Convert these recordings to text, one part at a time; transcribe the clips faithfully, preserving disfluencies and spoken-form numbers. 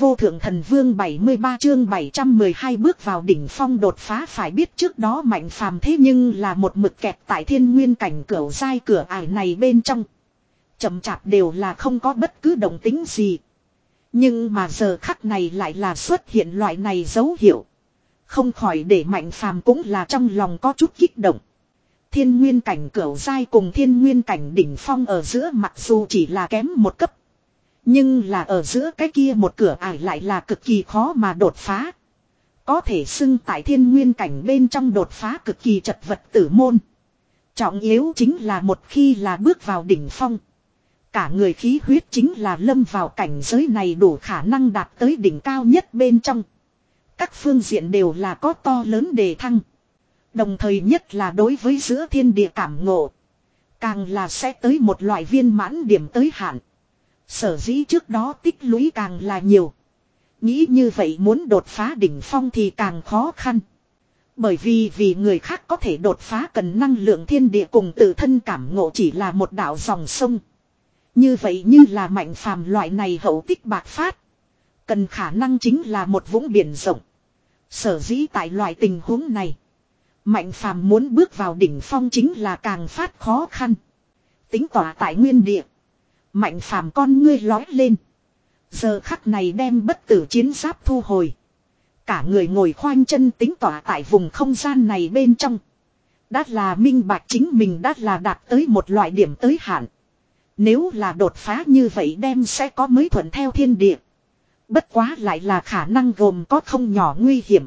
vô thượng thần vương bảy mươi ba chương bảy trăm mười hai bước vào đỉnh phong đột phá. Phải biết trước đó Mạnh Phàm thế nhưng là một mực kẹt tại thiên nguyên cảnh cửu giai cửa ải này bên trong. Chậm chạp đều là không có bất cứ động tính gì. Nhưng mà giờ khắc này lại là xuất hiện loại này dấu hiệu. Không khỏi để Mạnh Phàm cũng là trong lòng có chút kích động. Thiên nguyên cảnh cửu giai cùng thiên nguyên cảnh đỉnh phong ở giữa mặc dù chỉ là kém một cấp. Nhưng là ở giữa cái kia một cửa ải lại là cực kỳ khó mà đột phá. Có thể xưng tại thiên nguyên cảnh bên trong đột phá cực kỳ chật vật tử môn. Trọng yếu chính là một khi là bước vào đỉnh phong. Cả người khí huyết chính là lâm vào cảnh giới này đủ khả năng đạt tới đỉnh cao nhất bên trong. Các phương diện đều là có to lớn đề thăng. Đồng thời nhất là đối với giữa thiên địa cảm ngộ. Càng là sẽ tới một loại viên mãn điểm tới hạn. Sở dĩ trước đó tích lũy càng là nhiều. Nghĩ như vậy muốn đột phá đỉnh phong thì càng khó khăn. Bởi vì vì người khác có thể đột phá cần năng lượng thiên địa cùng tự thân cảm ngộ chỉ là một đạo dòng sông. Như vậy như là Mạnh Phàm loại này hậu tích bạc phát. Cần khả năng chính là một vũng biển rộng. Sở dĩ tại loại tình huống này. Mạnh Phàm muốn bước vào đỉnh phong chính là càng phát khó khăn. Tính tỏa tại nguyên địa. Mạnh Phàm con ngươi lói lên. Giờ khắc này đem bất tử chiến giáp thu hồi. Cả người ngồi khoanh chân tính tỏa tại vùng không gian này bên trong. Đã là minh bạch chính mình đã là đạt tới một loại điểm tới hạn. Nếu là đột phá như vậy đem sẽ có mới thuận theo thiên địa. Bất quá lại là khả năng gồm có không nhỏ nguy hiểm.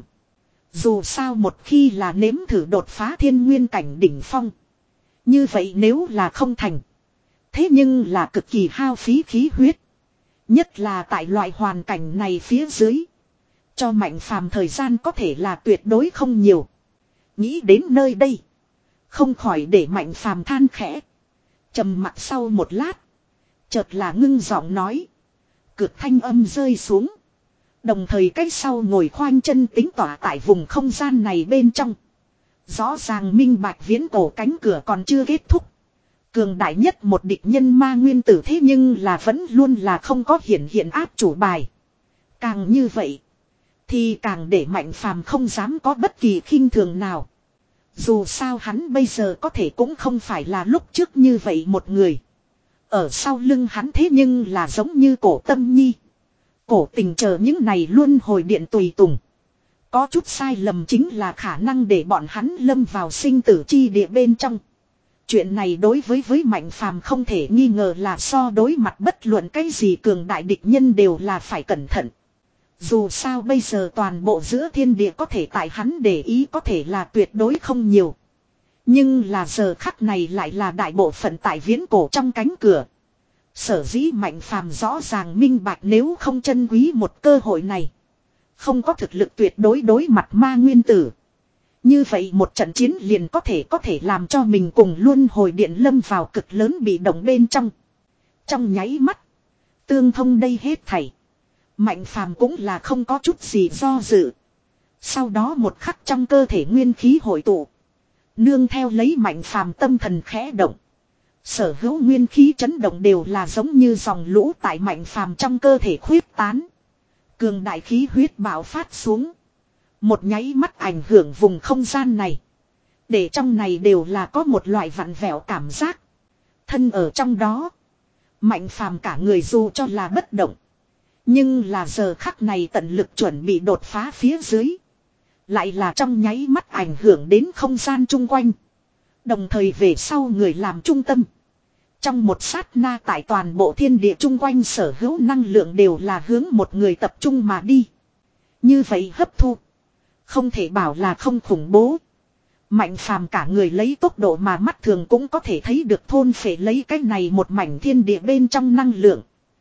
Dù sao một khi là nếm thử đột phá thiên nguyên cảnh đỉnh phong. Như vậy nếu là không thành. Thế nhưng là cực kỳ hao phí khí huyết. Nhất là tại loại hoàn cảnh này phía dưới. Cho Mạnh Phàm thời gian có thể là tuyệt đối không nhiều. Nghĩ đến nơi đây. Không khỏi để Mạnh Phàm than khẽ. Trầm mặc sau một lát. Chợt là ngưng giọng nói. Cực thanh âm rơi xuống. Đồng thời cách sau ngồi khoanh chân tính tỏa tại vùng không gian này bên trong. Rõ ràng minh bạch viễn cổ cánh cửa còn chưa kết thúc. Cường đại nhất một địch nhân ma nguyên tử thế nhưng là vẫn luôn là không có hiện hiện áp chủ bài. Càng như vậy. Thì càng để Mạnh Phàm không dám có bất kỳ khinh thường nào. Dù sao hắn bây giờ có thể cũng không phải là lúc trước như vậy một người. Ở sau lưng hắn thế nhưng là giống như cổ tâm nhi. Cổ tình chờ những này luôn hồi điện tùy tùng. Có chút sai lầm chính là khả năng để bọn hắn lâm vào sinh tử chi địa bên trong. Chuyện này đối với với Mạnh Phàm không thể nghi ngờ là so đối mặt bất luận cái gì cường đại địch nhân đều là phải cẩn thận. Dù sao bây giờ toàn bộ giữa thiên địa có thể tại hắn để ý có thể là tuyệt đối không nhiều. Nhưng là giờ khắc này lại là đại bộ phận tại viễn cổ trong cánh cửa. Sở dĩ Mạnh Phàm rõ ràng minh bạch nếu không trân quý một cơ hội này. Không có thực lực tuyệt đối đối mặt ma nguyên tử. Như vậy một trận chiến liền có thể có thể làm cho mình cùng luôn hồi điện lâm vào cực lớn bị động bên trong. Trong nháy mắt. Tương thông đây hết thảy. Mạnh Phàm cũng là không có chút gì do dự. Sau đó một khắc trong cơ thể nguyên khí hội tụ. Nương theo lấy Mạnh Phàm tâm thần khẽ động. Sở hữu nguyên khí chấn động đều là giống như dòng lũ tại Mạnh Phàm trong cơ thể khuyết tán. Cường đại khí huyết bạo phát xuống. Một nháy mắt ảnh hưởng vùng không gian này. Để trong này đều là có một loại vặn vẹo cảm giác. Thân ở trong đó. Mạnh Phàm cả người dù cho là bất động. Nhưng là giờ khắc này tận lực chuẩn bị đột phá phía dưới. Lại là trong nháy mắt ảnh hưởng đến không gian chung quanh. Đồng thời về sau người làm trung tâm. Trong một sát na tại toàn bộ thiên địa chung quanh sở hữu năng lượng đều là hướng một người tập trung mà đi. Như vậy hấp thu. Không thể bảo là không khủng bố. Mạnh Phàm cả người lấy tốc độ mà mắt thường cũng có thể thấy được thôn phệ lấy cái này một mảnh thiên địa bên trong năng lượng.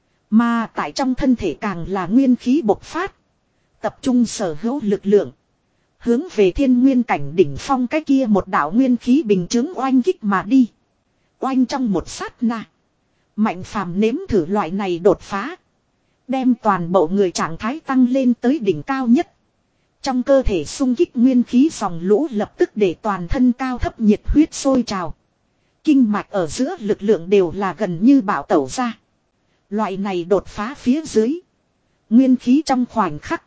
Mà tại trong thân thể càng là nguyên khí bộc phát. Tập trung sở hữu lực lượng. Hướng về thiên nguyên cảnh đỉnh phong cái kia một đạo nguyên khí bình chứng oanh kích mà đi. Oanh trong một sát na. Mạnh Phàm nếm thử loại này đột phá. Đem toàn bộ người trạng thái tăng lên tới đỉnh cao nhất. Trong cơ thể xung kích nguyên khí dòng lũ lập tức để toàn thân cao thấp nhiệt huyết sôi trào. Kinh mạch ở giữa lực lượng đều là gần như bạo tẩu ra. Loại này đột phá phía dưới. Nguyên khí trong khoảnh khắc.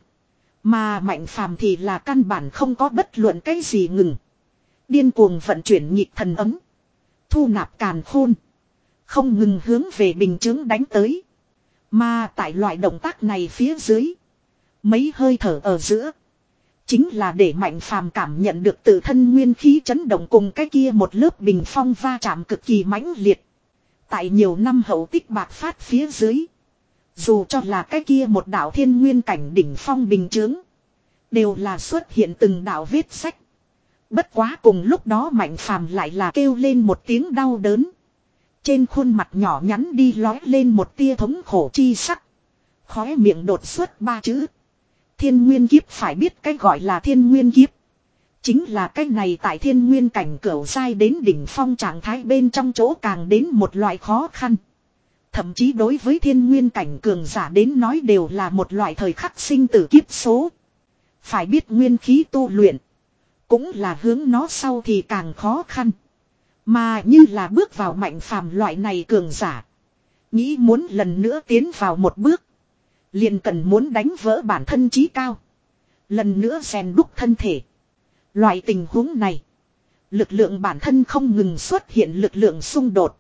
Mà Mạnh Phàm thì là căn bản không có bất luận cái gì ngừng. Điên cuồng vận chuyển nhịp thần ấm. Thu nạp càn khôn. Không ngừng hướng về bình chứng đánh tới. Mà tại loại động tác này phía dưới. Mấy hơi thở ở giữa. Chính là để Mạnh Phàm cảm nhận được tự thân nguyên khí chấn động cùng cái kia một lớp bình phong va chạm cực kỳ mãnh liệt. Tại nhiều năm hậu tích bạc phát phía dưới. Dù cho là cái kia một đạo thiên nguyên cảnh đỉnh phong bình chướng. Đều là xuất hiện từng đạo vết sách. Bất quá cùng lúc đó Mạnh Phàm lại là kêu lên một tiếng đau đớn. Trên khuôn mặt nhỏ nhắn đi lói lên một tia thống khổ chi sắc. Khóe miệng đột xuất ba chữ. Thiên nguyên kiếp, phải biết cái gọi là thiên nguyên kiếp. Chính là cái này tại thiên nguyên cảnh cửu giai đến đỉnh phong trạng thái bên trong chỗ càng đến một loại khó khăn. Thậm chí đối với thiên nguyên cảnh cường giả đến nói đều là một loại thời khắc sinh tử kiếp số. Phải biết nguyên khí tu luyện. Cũng là hướng nó sau thì càng khó khăn. Mà như là bước vào Mạnh Phàm loại này cường giả. Nghĩ muốn lần nữa tiến vào một bước. Liền cần muốn đánh vỡ bản thân trí cao. Lần nữa rèn đúc thân thể. Loại tình huống này. Lực lượng bản thân không ngừng xuất hiện lực lượng xung đột.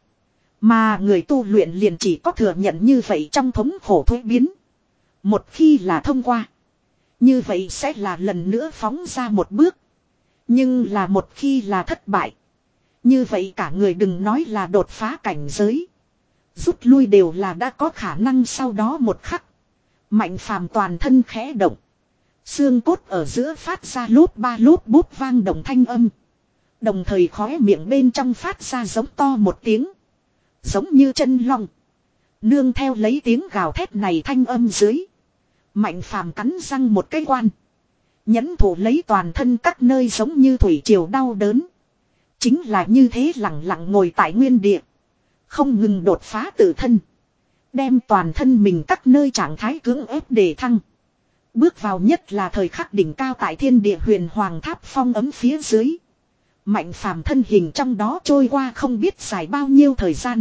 Mà người tu luyện liền chỉ có thừa nhận như vậy trong thống khổ thuế biến. Một khi là thông qua. Như vậy sẽ là lần nữa phóng ra một bước. Nhưng là một khi là thất bại. Như vậy cả người đừng nói là đột phá cảnh giới. Rút lui đều là đã có khả năng sau đó một khắc. Mạnh Phàm toàn thân khẽ động. Xương cốt ở giữa phát ra lốp ba lốp bút vang động thanh âm. Đồng thời khóe miệng bên trong phát ra giống to một tiếng. Giống như chân long. Nương theo lấy tiếng gào thét này thanh âm dưới. Mạnh Phàm cắn răng một cái quan. Nhẫn thủ lấy toàn thân các nơi giống như thủy triều đau đớn. Chính là như thế lặng lặng ngồi tại nguyên địa. Không ngừng đột phá tự thân. Đem toàn thân mình các nơi trạng thái cưỡng ép đề thăng. Bước vào nhất là thời khắc đỉnh cao tại thiên địa huyền hoàng tháp phong ấm phía dưới. Mạnh Phàm thân hình trong đó trôi qua không biết dài bao nhiêu thời gian.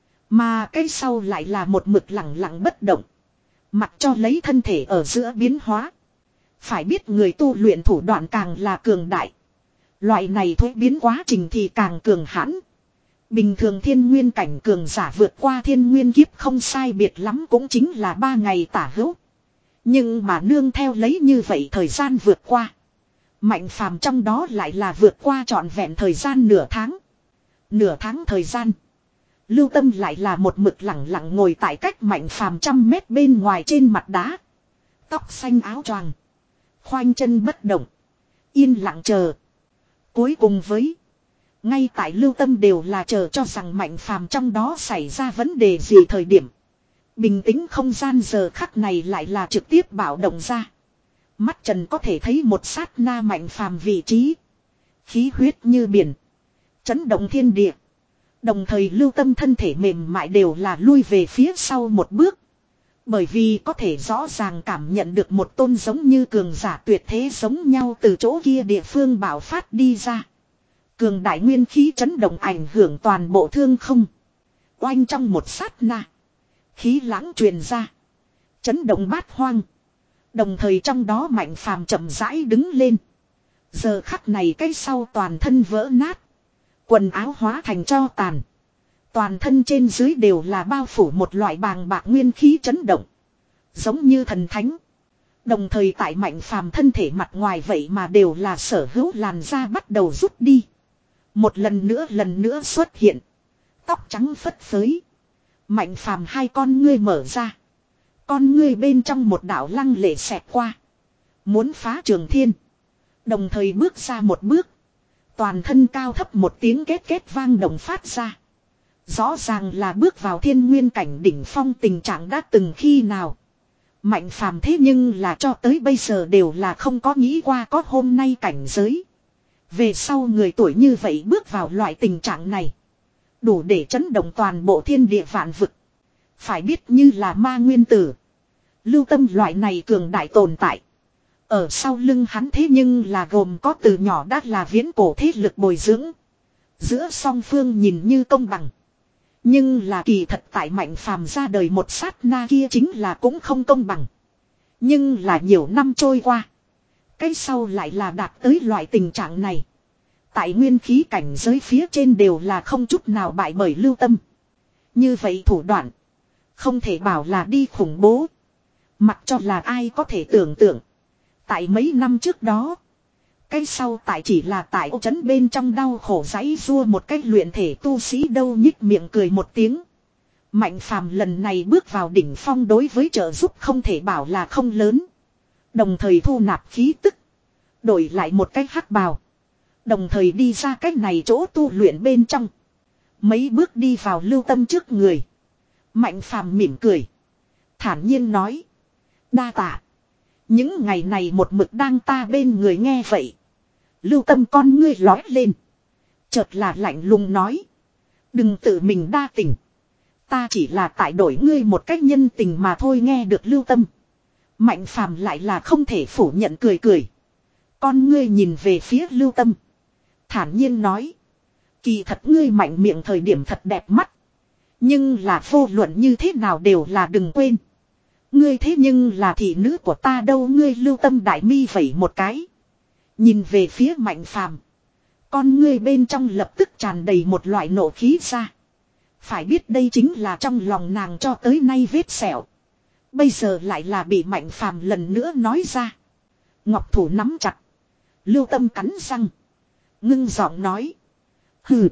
Mà cái sau lại là một mực lặng lặng bất động. Mặc cho lấy thân thể ở giữa biến hóa. Phải biết người tu luyện thủ đoạn càng là cường đại. Loại này thuế biến quá trình thì càng cường hãn. Bình thường thiên nguyên cảnh cường giả vượt qua thiên nguyên kiếp không sai biệt lắm cũng chính là ba ngày tả hữu. Nhưng mà nương theo lấy như vậy thời gian vượt qua. Mạnh Phàm trong đó lại là vượt qua trọn vẹn thời gian nửa tháng. Nửa tháng thời gian. Lưu Tâm lại là một mực lặng lặng ngồi tại cách Mạnh Phàm trăm mét bên ngoài trên mặt đá. Tóc xanh áo choàng. Khoanh chân bất động. Yên lặng chờ. Cuối cùng với. Ngay tại Lưu Tâm đều là chờ cho rằng Mạnh Phàm trong đó xảy ra vấn đề gì thời điểm. Bình tĩnh không gian giờ khắc này lại là trực tiếp bạo động ra. Mắt trần có thể thấy một sát na Mạnh Phàm vị trí. Khí huyết như biển. Chấn động thiên địa. Đồng thời Lưu Tâm thân thể mềm mại đều là lui về phía sau một bước. Bởi vì có thể rõ ràng cảm nhận được một tôn giống như cường giả tuyệt thế giống nhau từ chỗ kia địa phương bạo phát đi ra. Cường đại nguyên khí chấn động ảnh hưởng toàn bộ thương không. Oanh trong một sát na. Khí lãng truyền ra. Chấn động bát hoang. Đồng thời trong đó Mạnh Phàm chậm rãi đứng lên. Giờ khắc này cái sau toàn thân vỡ nát. Quần áo hóa thành tro tàn. Toàn thân trên dưới đều là bao phủ một loại bàng bạc nguyên khí chấn động. Giống như thần thánh. Đồng thời tại Mạnh Phàm thân thể mặt ngoài vậy mà đều là sở hữu làn da bắt đầu rút đi. Một lần nữa lần nữa xuất hiện. Tóc trắng phất phới. Mạnh Phàm hai con ngươi mở ra. Con ngươi bên trong một đạo lăng lệ xẹt qua. Muốn phá trường thiên. Đồng thời bước ra một bước. Toàn thân cao thấp một tiếng két két vang động phát ra. Rõ ràng là bước vào thiên nguyên cảnh đỉnh phong tình trạng đã từng khi nào. Mạnh Phàm thế nhưng là cho tới bây giờ đều là không có nghĩ qua có hôm nay cảnh giới. Về sau người tuổi như vậy bước vào loại tình trạng này. Đủ để chấn động toàn bộ thiên địa vạn vực. Phải biết như là ma nguyên tử. Lưu Tâm loại này cường đại tồn tại. Ở sau lưng hắn thế nhưng là gồm có từ nhỏ đã là viễn cổ thế lực bồi dưỡng. Giữa song phương nhìn như công bằng. Nhưng là kỳ thật tại Mạnh Phàm ra đời một sát na kia chính là cũng không công bằng. Nhưng là nhiều năm trôi qua. Cái sau lại là đạt tới loại tình trạng này. Tại nguyên khí cảnh giới phía trên đều là không chút nào bại bởi Lưu Tâm. Như vậy thủ đoạn. Không thể bảo là đi khủng bố. Mặc cho là ai có thể tưởng tượng. Tại mấy năm trước đó. Cái sau tại chỉ là tại ô trấn bên trong đau khổ giãy rua một cách luyện thể tu sĩ đâu nhích miệng cười một tiếng. Mạnh phàm lần này bước vào đỉnh phong đối với trợ giúp không thể bảo là không lớn. Đồng thời thu nạp khí tức. Đổi lại một cách hắc bào. Đồng thời đi ra cách này chỗ tu luyện bên trong. Mấy bước đi vào Lưu Tâm trước người. Mạnh phàm mỉm cười. Thản nhiên nói. Đa tạ. Những ngày này một mực đang ta bên người nghe vậy. Lưu Tâm con ngươi lói lên. Chợt là lạnh lùng nói. Đừng tự mình đa tình. Ta chỉ là tại đổi ngươi một cách nhân tình mà thôi nghe được Lưu Tâm. Mạnh phàm lại là không thể phủ nhận cười cười. Con ngươi nhìn về phía Lưu Tâm. Thản nhiên nói. Kỳ thật ngươi mạnh miệng thời điểm thật đẹp mắt. Nhưng là vô luận như thế nào đều là đừng quên. Ngươi thế nhưng là thị nữ của ta đâu ngươi Lưu Tâm đại mi vẩy một cái. Nhìn về phía Mạnh phàm. Con ngươi bên trong lập tức tràn đầy một loại nộ khí ra. Phải biết đây chính là trong lòng nàng cho tới nay vết sẹo. Bây giờ lại là bị Mạnh phàm lần nữa nói ra. Ngọc thủ nắm chặt. Lưu Tâm cắn răng. Ngưng giọng nói. Hừ.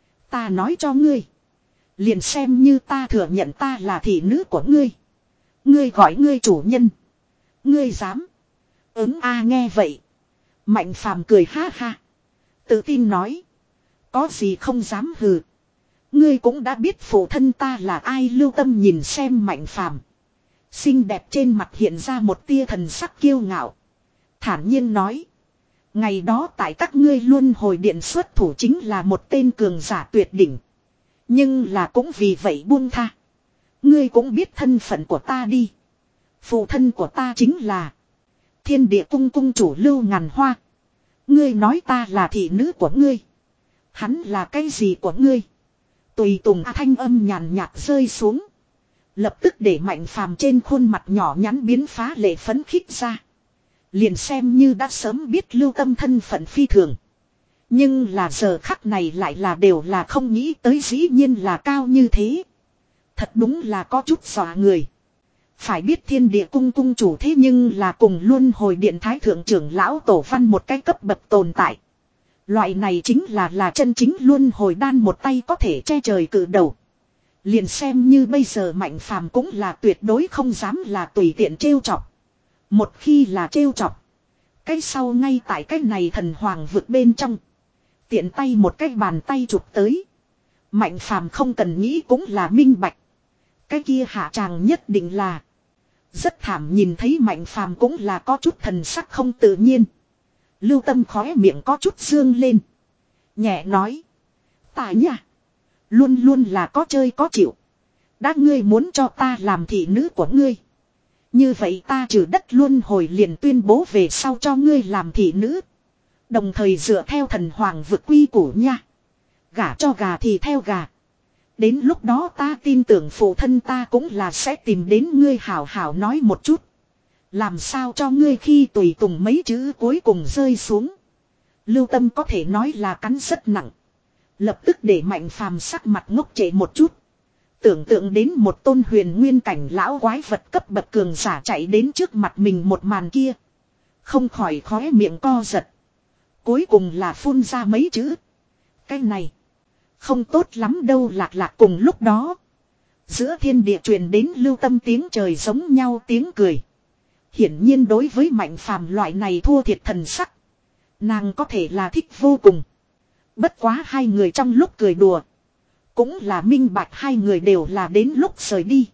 Ta nói cho ngươi. Liền xem như ta thừa nhận ta là thị nữ của ngươi. Ngươi gọi ngươi chủ nhân. Ngươi dám. Ứng a nghe vậy. Mạnh phàm cười ha ha. Tự tin nói. Có gì không dám hừ. Ngươi cũng đã biết phụ thân ta là ai Lưu Tâm nhìn xem Mạnh phàm. Xinh đẹp trên mặt hiện ra một tia thần sắc kiêu ngạo. Thản nhiên nói. Ngày đó tại các ngươi luôn hồi điện xuất thủ chính là một tên cường giả tuyệt đỉnh. Nhưng là cũng vì vậy buông tha. Ngươi cũng biết thân phận của ta đi. Phụ thân của ta chính là Thiên Địa cung cung chủ Lưu Ngàn Hoa. Ngươi nói ta là thị nữ của ngươi. Hắn là cái gì của ngươi? Tùy tùng thanh âm nhàn nhạt rơi xuống. Lập tức để Mạnh phàm trên khuôn mặt nhỏ nhắn biến phá lệ phấn khích ra. Liền xem như đã sớm biết Lưu Tâm thân phận phi thường. Nhưng là giờ khắc này lại là đều là không nghĩ tới dĩ nhiên là cao như thế. Thật đúng là có chút dọa người. Phải biết Thiên Địa cung cung chủ thế nhưng là cùng luôn hồi điện thái thượng trưởng lão tổ văn một cái cấp bậc tồn tại. Loại này chính là là chân chính luôn hồi đan một tay có thể che trời cử đầu. Liền xem như bây giờ Mạnh phàm cũng là tuyệt đối không dám là tùy tiện trêu chọc. Một khi là trêu chọc. Cái sau ngay tại cái này thần hoàng vực bên trong. Tiện tay một cái bàn tay chụp tới. Mạnh phàm không cần nghĩ cũng là minh bạch. Cái kia hạ tràng nhất định là. Rất thảm nhìn thấy Mạnh phàm cũng là có chút thần sắc không tự nhiên. Lưu Tâm khóe miệng có chút dương lên. Nhẹ nói. Ta nha. Luôn luôn là có chơi có chịu. Đã ngươi muốn cho ta làm thị nữ của ngươi. Như vậy ta trừ đất luôn hồi liền tuyên bố về sau cho ngươi làm thị nữ. Đồng thời dựa theo thần hoàng vực quy củ nha. Gả cho gà thì theo gà. Đến lúc đó ta tin tưởng phụ thân ta cũng là sẽ tìm đến ngươi hảo hảo nói một chút. Làm sao cho ngươi khi tùy tùng mấy chữ cuối cùng rơi xuống. Lưu Tâm có thể nói là cắn rất nặng. Lập tức để Mạnh phàm sắc mặt ngốc trệ một chút. Tưởng tượng đến một tôn huyền nguyên cảnh lão quái vật cấp bậc cường giả chạy đến trước mặt mình một màn kia. Không khỏi khóe miệng co giật. Cuối cùng là phun ra mấy chữ. Cái này. Không tốt lắm đâu lạc lạc cùng lúc đó. Giữa thiên địa truyền đến Lưu Tâm tiếng trời giống nhau tiếng cười. Hiển nhiên đối với Mạnh phàm loại này thua thiệt thần sắc. Nàng có thể là thích vô cùng. Bất quá hai người trong lúc cười đùa. Cũng là minh bạch hai người đều là đến lúc rời đi.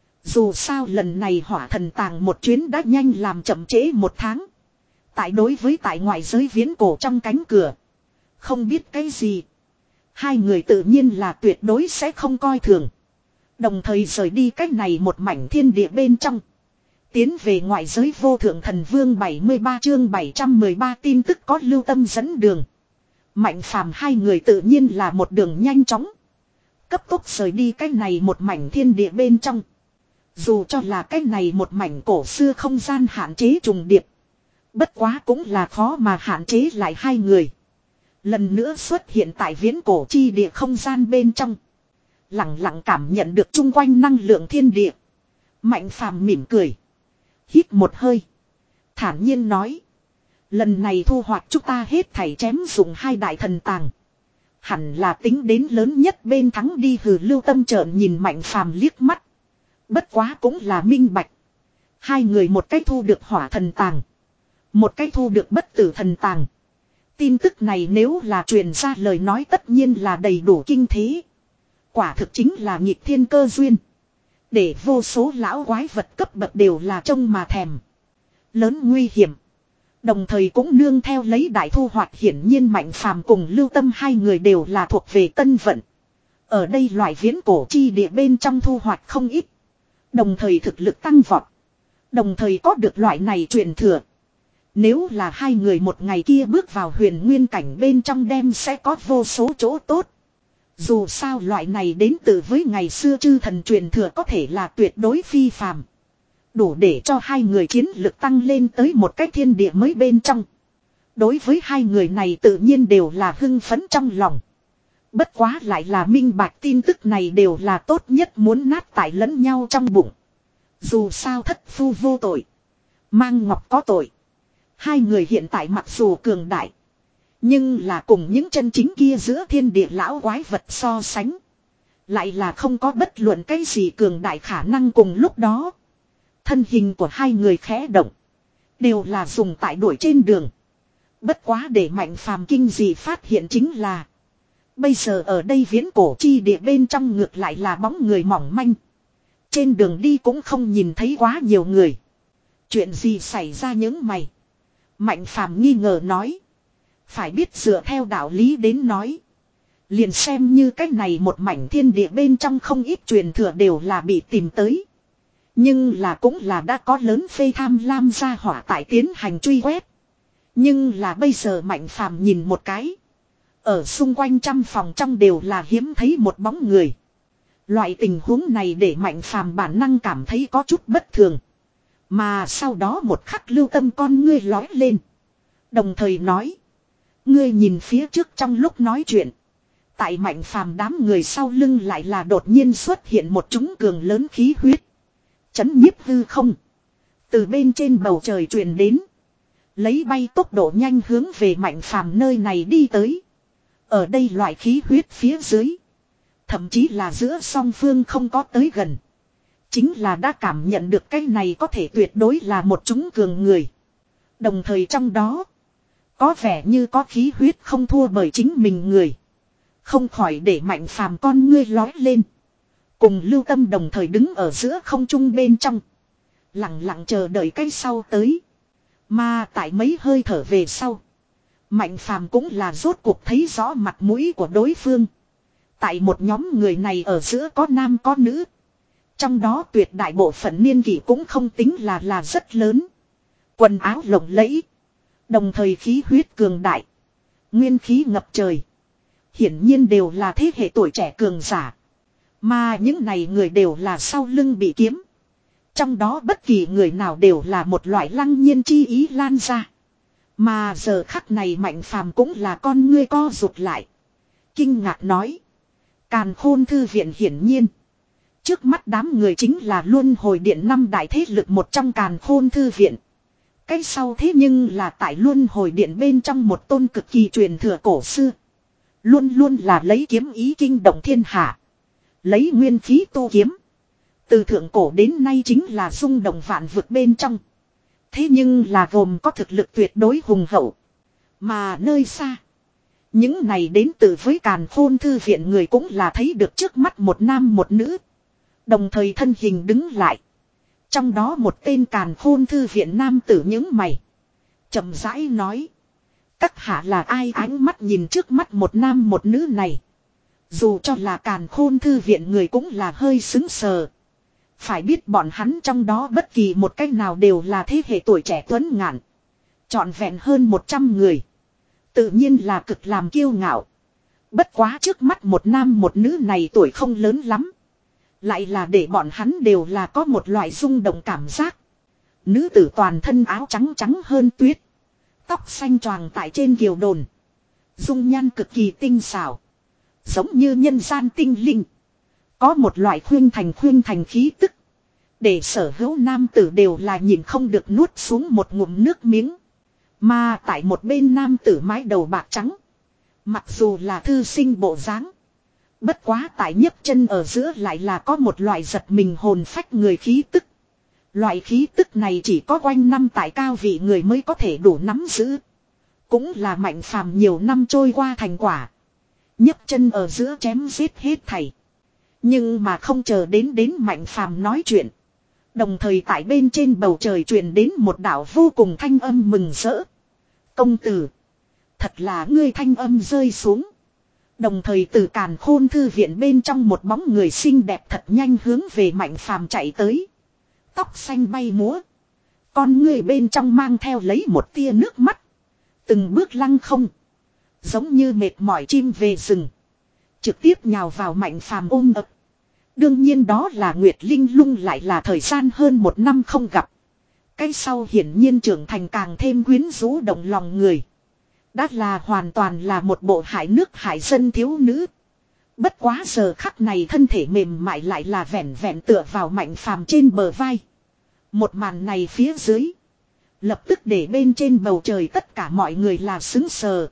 Dù sao lần này hỏa thần tàng một chuyến đã nhanh làm chậm trễ một tháng. Tại đối với tại ngoại giới viễn cổ trong cánh cửa. Không biết cái gì. Hai người tự nhiên là tuyệt đối sẽ không coi thường. Đồng thời rời đi cách này một mảnh thiên địa bên trong. Tiến về ngoại giới vô thượng thần vương bảy mươi ba chương bảy trăm mười ba tin tức có Lưu Tâm dẫn đường. Mạnh phàm hai người tự nhiên là một đường nhanh chóng. Cấp tốc rời đi cách này một mảnh thiên địa bên trong. Dù cho là cái này một mảnh cổ xưa không gian hạn chế trùng điệp. Bất quá cũng là khó mà hạn chế lại hai người. Lần nữa xuất hiện tại viễn cổ chi địa không gian bên trong. Lặng lặng cảm nhận được chung quanh năng lượng thiên địa. Mạnh phàm mỉm cười. Hít một hơi. Thản nhiên nói. Lần này thu hoạch chúng ta hết thảy chém dụng hai đại thần tàng. Hẳn là tính đến lớn nhất bên thắng đi. Hừ, Lưu Tâm trợn nhìn Mạnh phàm liếc mắt. Bất quá cũng là minh bạch. Hai người một cách thu được hỏa thần tàng. Một cách thu được bất tử thần tàng. Tin tức này nếu là truyền ra lời nói tất nhiên là đầy đủ kinh thế. Quả thực chính là nhịp thiên cơ duyên. Để vô số lão quái vật cấp bậc đều là trông mà thèm. Lớn nguy hiểm. Đồng thời cũng nương theo lấy đại thu hoạch, hiển nhiên Mạnh phàm cùng Lưu Tâm hai người đều là thuộc về tân vận. Ở đây loại viễn cổ chi địa bên trong thu hoạch không ít. Đồng thời thực lực tăng vọt. Đồng thời có được loại này truyền thừa. Nếu là hai người một ngày kia bước vào huyền nguyên cảnh bên trong đem sẽ có vô số chỗ tốt. Dù sao loại này đến từ với ngày xưa chư thần truyền thừa có thể là tuyệt đối phi phàm. Đủ để cho hai người chiến lực tăng lên tới một cái thiên địa mới bên trong. Đối với hai người này tự nhiên đều là hưng phấn trong lòng. Bất quá lại là minh bạch tin tức này đều là tốt nhất muốn nát tại lẫn nhau trong bụng. Dù sao thất phu vô tội. Mang ngọc có tội. Hai người hiện tại mặc dù cường đại. Nhưng là cùng những chân chính kia giữa thiên địa lão quái vật so sánh. Lại là không có bất luận cái gì cường đại khả năng cùng lúc đó. Thân hình của hai người khẽ động. Đều là dùng tại đuổi trên đường. Bất quá để Mạnh phàm kinh dị phát hiện chính là. Bây giờ ở đây viễn cổ chi địa bên trong ngược lại là bóng người mỏng manh. Trên đường đi cũng không nhìn thấy quá nhiều người. Chuyện gì xảy ra những mày. Mạnh phàm nghi ngờ nói. Phải biết dựa theo đạo lý đến nói. Liền xem như cái này một mảnh thiên địa bên trong không ít truyền thừa đều là bị tìm tới. Nhưng là cũng là đã có lớn phê tham lam ra hỏa tại tiến hành truy quét. Nhưng là bây giờ Mạnh phàm nhìn một cái. Ở xung quanh trăm phòng trong đều là hiếm thấy một bóng người. Loại tình huống này để Mạnh phàm bản năng cảm thấy có chút bất thường. Mà sau đó một khắc Lưu Tâm con ngươi lói lên. Đồng thời nói. Ngươi nhìn phía trước trong lúc nói chuyện. Tại Mạnh phàm đám người sau lưng lại là đột nhiên xuất hiện một chúng cường lớn khí huyết. Chấn nhiếp hư không. Từ bên trên bầu trời truyền đến. Lấy bay tốc độ nhanh hướng về Mạnh phàm nơi này đi tới. Ở đây loại khí huyết phía dưới. Thậm chí là giữa song phương không có tới gần. Chính là đã cảm nhận được cái này có thể tuyệt đối là một chúng cường người. Đồng thời trong đó. Có vẻ như có khí huyết không thua bởi chính mình người. Không khỏi để Mạnh phàm con ngươi lói lên. Cùng Lưu Tâm đồng thời đứng ở giữa không trung bên trong. Lặng lặng chờ đợi cái sau tới. Mà tại mấy hơi thở về sau. Mạnh phàm cũng là rốt cuộc thấy rõ mặt mũi của đối phương. Tại một nhóm người này ở giữa có nam có nữ. Trong đó tuyệt đại bộ phận niên kỷ cũng không tính là là rất lớn. Quần áo lộng lẫy. Đồng thời khí huyết cường đại. Nguyên khí ngập trời. Hiển nhiên đều là thế hệ tuổi trẻ cường giả. Mà những này người đều là sau lưng bị kiếm. Trong đó bất kỳ người nào đều là một loại lăng nhiên chi ý lan ra. Mà giờ khắc này Mạnh phàm cũng là con ngươi co rụt lại. Kinh ngạc nói. Càn Khôn Thư Viện hiển nhiên. Trước mắt đám người chính là Luân Hồi Điện năm đại thế lực một trong Càn Khôn Thư Viện. Cái sau thế nhưng là tại Luân Hồi Điện bên trong một tôn cực kỳ truyền thừa cổ xưa. Luôn luôn là lấy kiếm ý kinh động thiên hạ. Lấy nguyên khí tu kiếm. Từ thượng cổ đến nay chính là rung động vạn vực bên trong. Thế nhưng là gồm có thực lực tuyệt đối hùng hậu. Mà nơi xa. Những này đến từ với Càn Khôn Thư Viện người cũng là thấy được trước mắt một nam một nữ. Đồng thời thân hình đứng lại. Trong đó một tên Càn Khôn Thư Viện nam tử những mày. Chậm rãi nói. Các hạ là ai? Ánh mắt nhìn trước mắt một nam một nữ này. Dù cho là Càn Khôn Thư Viện người cũng là hơi xứng sờ. Phải biết bọn hắn trong đó bất kỳ một cách nào đều là thế hệ tuổi trẻ tuấn ngạn. Trọn vẹn hơn một trăm người. Tự nhiên là cực làm kiêu ngạo. Bất quá trước mắt một nam một nữ này tuổi không lớn lắm. Lại là để bọn hắn đều là có một loại rung động cảm giác. Nữ tử toàn thân áo trắng trắng hơn tuyết. Tóc xanh choàng tại trên kiều đồn. Dung nhan cực kỳ tinh xảo. Giống như nhân gian tinh linh. Có một loại khuyên thành khuyên thành khí tức. Để sở hữu nam tử đều là nhìn không được nuốt xuống một ngụm nước miếng. Mà tại một bên nam tử mái đầu bạc trắng. Mặc dù là thư sinh bộ dáng, bất quá tại nhấc chân ở giữa lại là có một loại giật mình hồn phách người khí tức. Loại khí tức này chỉ có quanh năm tại cao vị người mới có thể đủ nắm giữ. Cũng là Mạnh Phàm nhiều năm trôi qua thành quả. Nhấc chân ở giữa chém giết hết thảy. Nhưng mà không chờ đến đến Mạnh Phàm nói chuyện. Đồng thời tại bên trên bầu trời truyền đến một đạo vô cùng thanh âm mừng rỡ. Công tử, thật là ngươi thanh âm rơi xuống. Đồng thời từ càn khôn thư viện bên trong một bóng người xinh đẹp thật nhanh hướng về Mạnh Phàm chạy tới. Tóc xanh bay múa. Con người bên trong mang theo lấy một tia nước mắt. Từng bước lăng không. Giống như mệt mỏi chim về rừng. Trực tiếp nhào vào Mạnh Phàm ôm ập. Đương nhiên đó là Nguyệt Linh Lung, lại là thời gian hơn một năm không gặp. Cái sau hiển nhiên trưởng thành càng thêm quyến rũ động lòng người. Đã là hoàn toàn là một bộ hại nước hại dân thiếu nữ. Bất quá giờ khắc này thân thể mềm mại lại là vẹn vẹn tựa vào Mạnh Phàm trên bờ vai. Một màn này phía dưới, lập tức để bên trên bầu trời tất cả mọi người là sững sờ.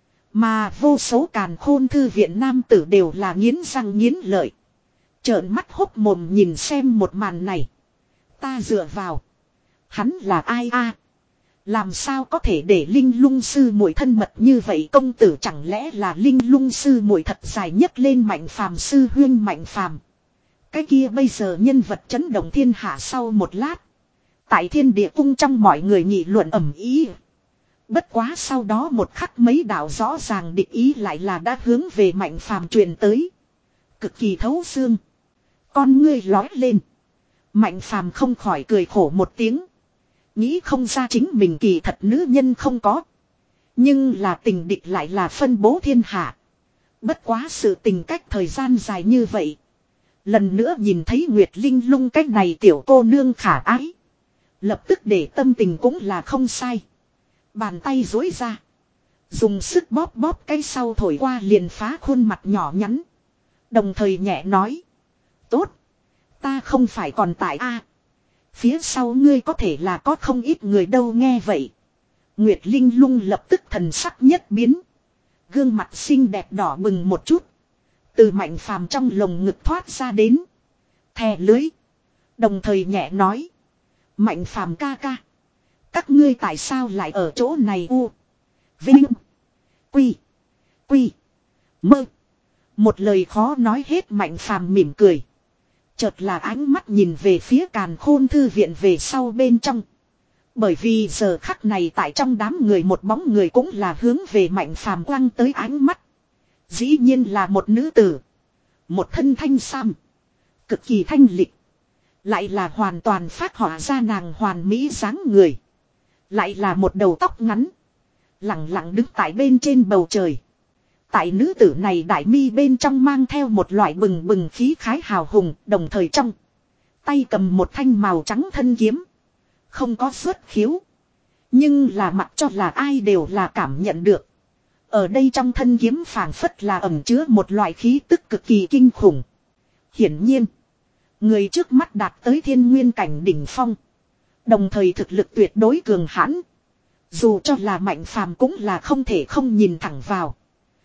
Mà vô số càn khôn thư viện nam tử đều là nghiến răng nghiến lợi. Trợn mắt hốc mồm nhìn xem một màn này. Ta dựa vào. Hắn là ai a? Làm sao có thể để Linh Lung sư muội thân mật như vậy? Công tử chẳng lẽ là Linh Lung sư muội thật dài nhất lên Mạnh Phàm sư huyên Mạnh Phàm. Cái kia bây giờ nhân vật chấn động thiên hạ. Sau một lát, tại Thiên Địa cung trong mọi người nghị luận ầm ĩ. Bất quá sau đó một khắc mấy đạo rõ ràng địch ý lại là đã hướng về Mạnh Phàm truyền tới. Cực kỳ thấu xương. Con ngươi lói lên. Mạnh Phàm không khỏi cười khổ một tiếng. Nghĩ không ra chính mình kỳ thật nữ nhân không có. Nhưng là tình địch lại là phân bố thiên hạ. Bất quá sự tình cách thời gian dài như vậy. Lần nữa nhìn thấy Nguyệt Linh Lung cách này tiểu cô nương khả ái. Lập tức để tâm tình cũng là không sai. Bàn tay duỗi ra. Dùng sức bóp bóp cái sau thổi qua liền phá khuôn mặt nhỏ nhắn. Đồng thời nhẹ nói. Tốt. Ta không phải còn tại a. Phía sau ngươi có thể là có không ít người đâu. Nghe vậy, Nguyệt Linh Lung lập tức thần sắc nhất biến. Gương mặt xinh đẹp đỏ bừng một chút. Từ Mạnh Phàm trong lồng ngực thoát ra đến. Thè lưới. Đồng thời nhẹ nói. Mạnh Phàm ca ca. Các ngươi tại sao lại ở chỗ này? U. Vinh. Quy. Quy. Mơ. Một lời khó nói hết. Mạnh Phàm mỉm cười. Chợt là ánh mắt nhìn về phía càn khôn thư viện về sau bên trong. Bởi vì giờ khắc này tại trong đám người một bóng người cũng là hướng về Mạnh Phàm quăng tới ánh mắt. Dĩ nhiên là một nữ tử. Một thân thanh sam. Cực kỳ thanh lịch. Lại là hoàn toàn phát họa ra nàng hoàn mỹ dáng người. Lại là một đầu tóc ngắn. Lặng lặng đứng tại bên trên bầu trời. Tại nữ tử này đại mi bên trong mang theo một loại bừng bừng khí khái hào hùng. Đồng thời trong tay cầm một thanh màu trắng thân kiếm. Không có xuất khiếu. Nhưng là mặc cho là ai đều là cảm nhận được. Ở đây trong thân kiếm phảng phất là ẩn chứa một loại khí tức cực kỳ kinh khủng. Hiển nhiên, người trước mắt đạt tới thiên nguyên cảnh đỉnh phong. Đồng thời thực lực tuyệt đối cường hãn. Dù cho là Mạnh Phàm cũng là không thể không nhìn thẳng vào.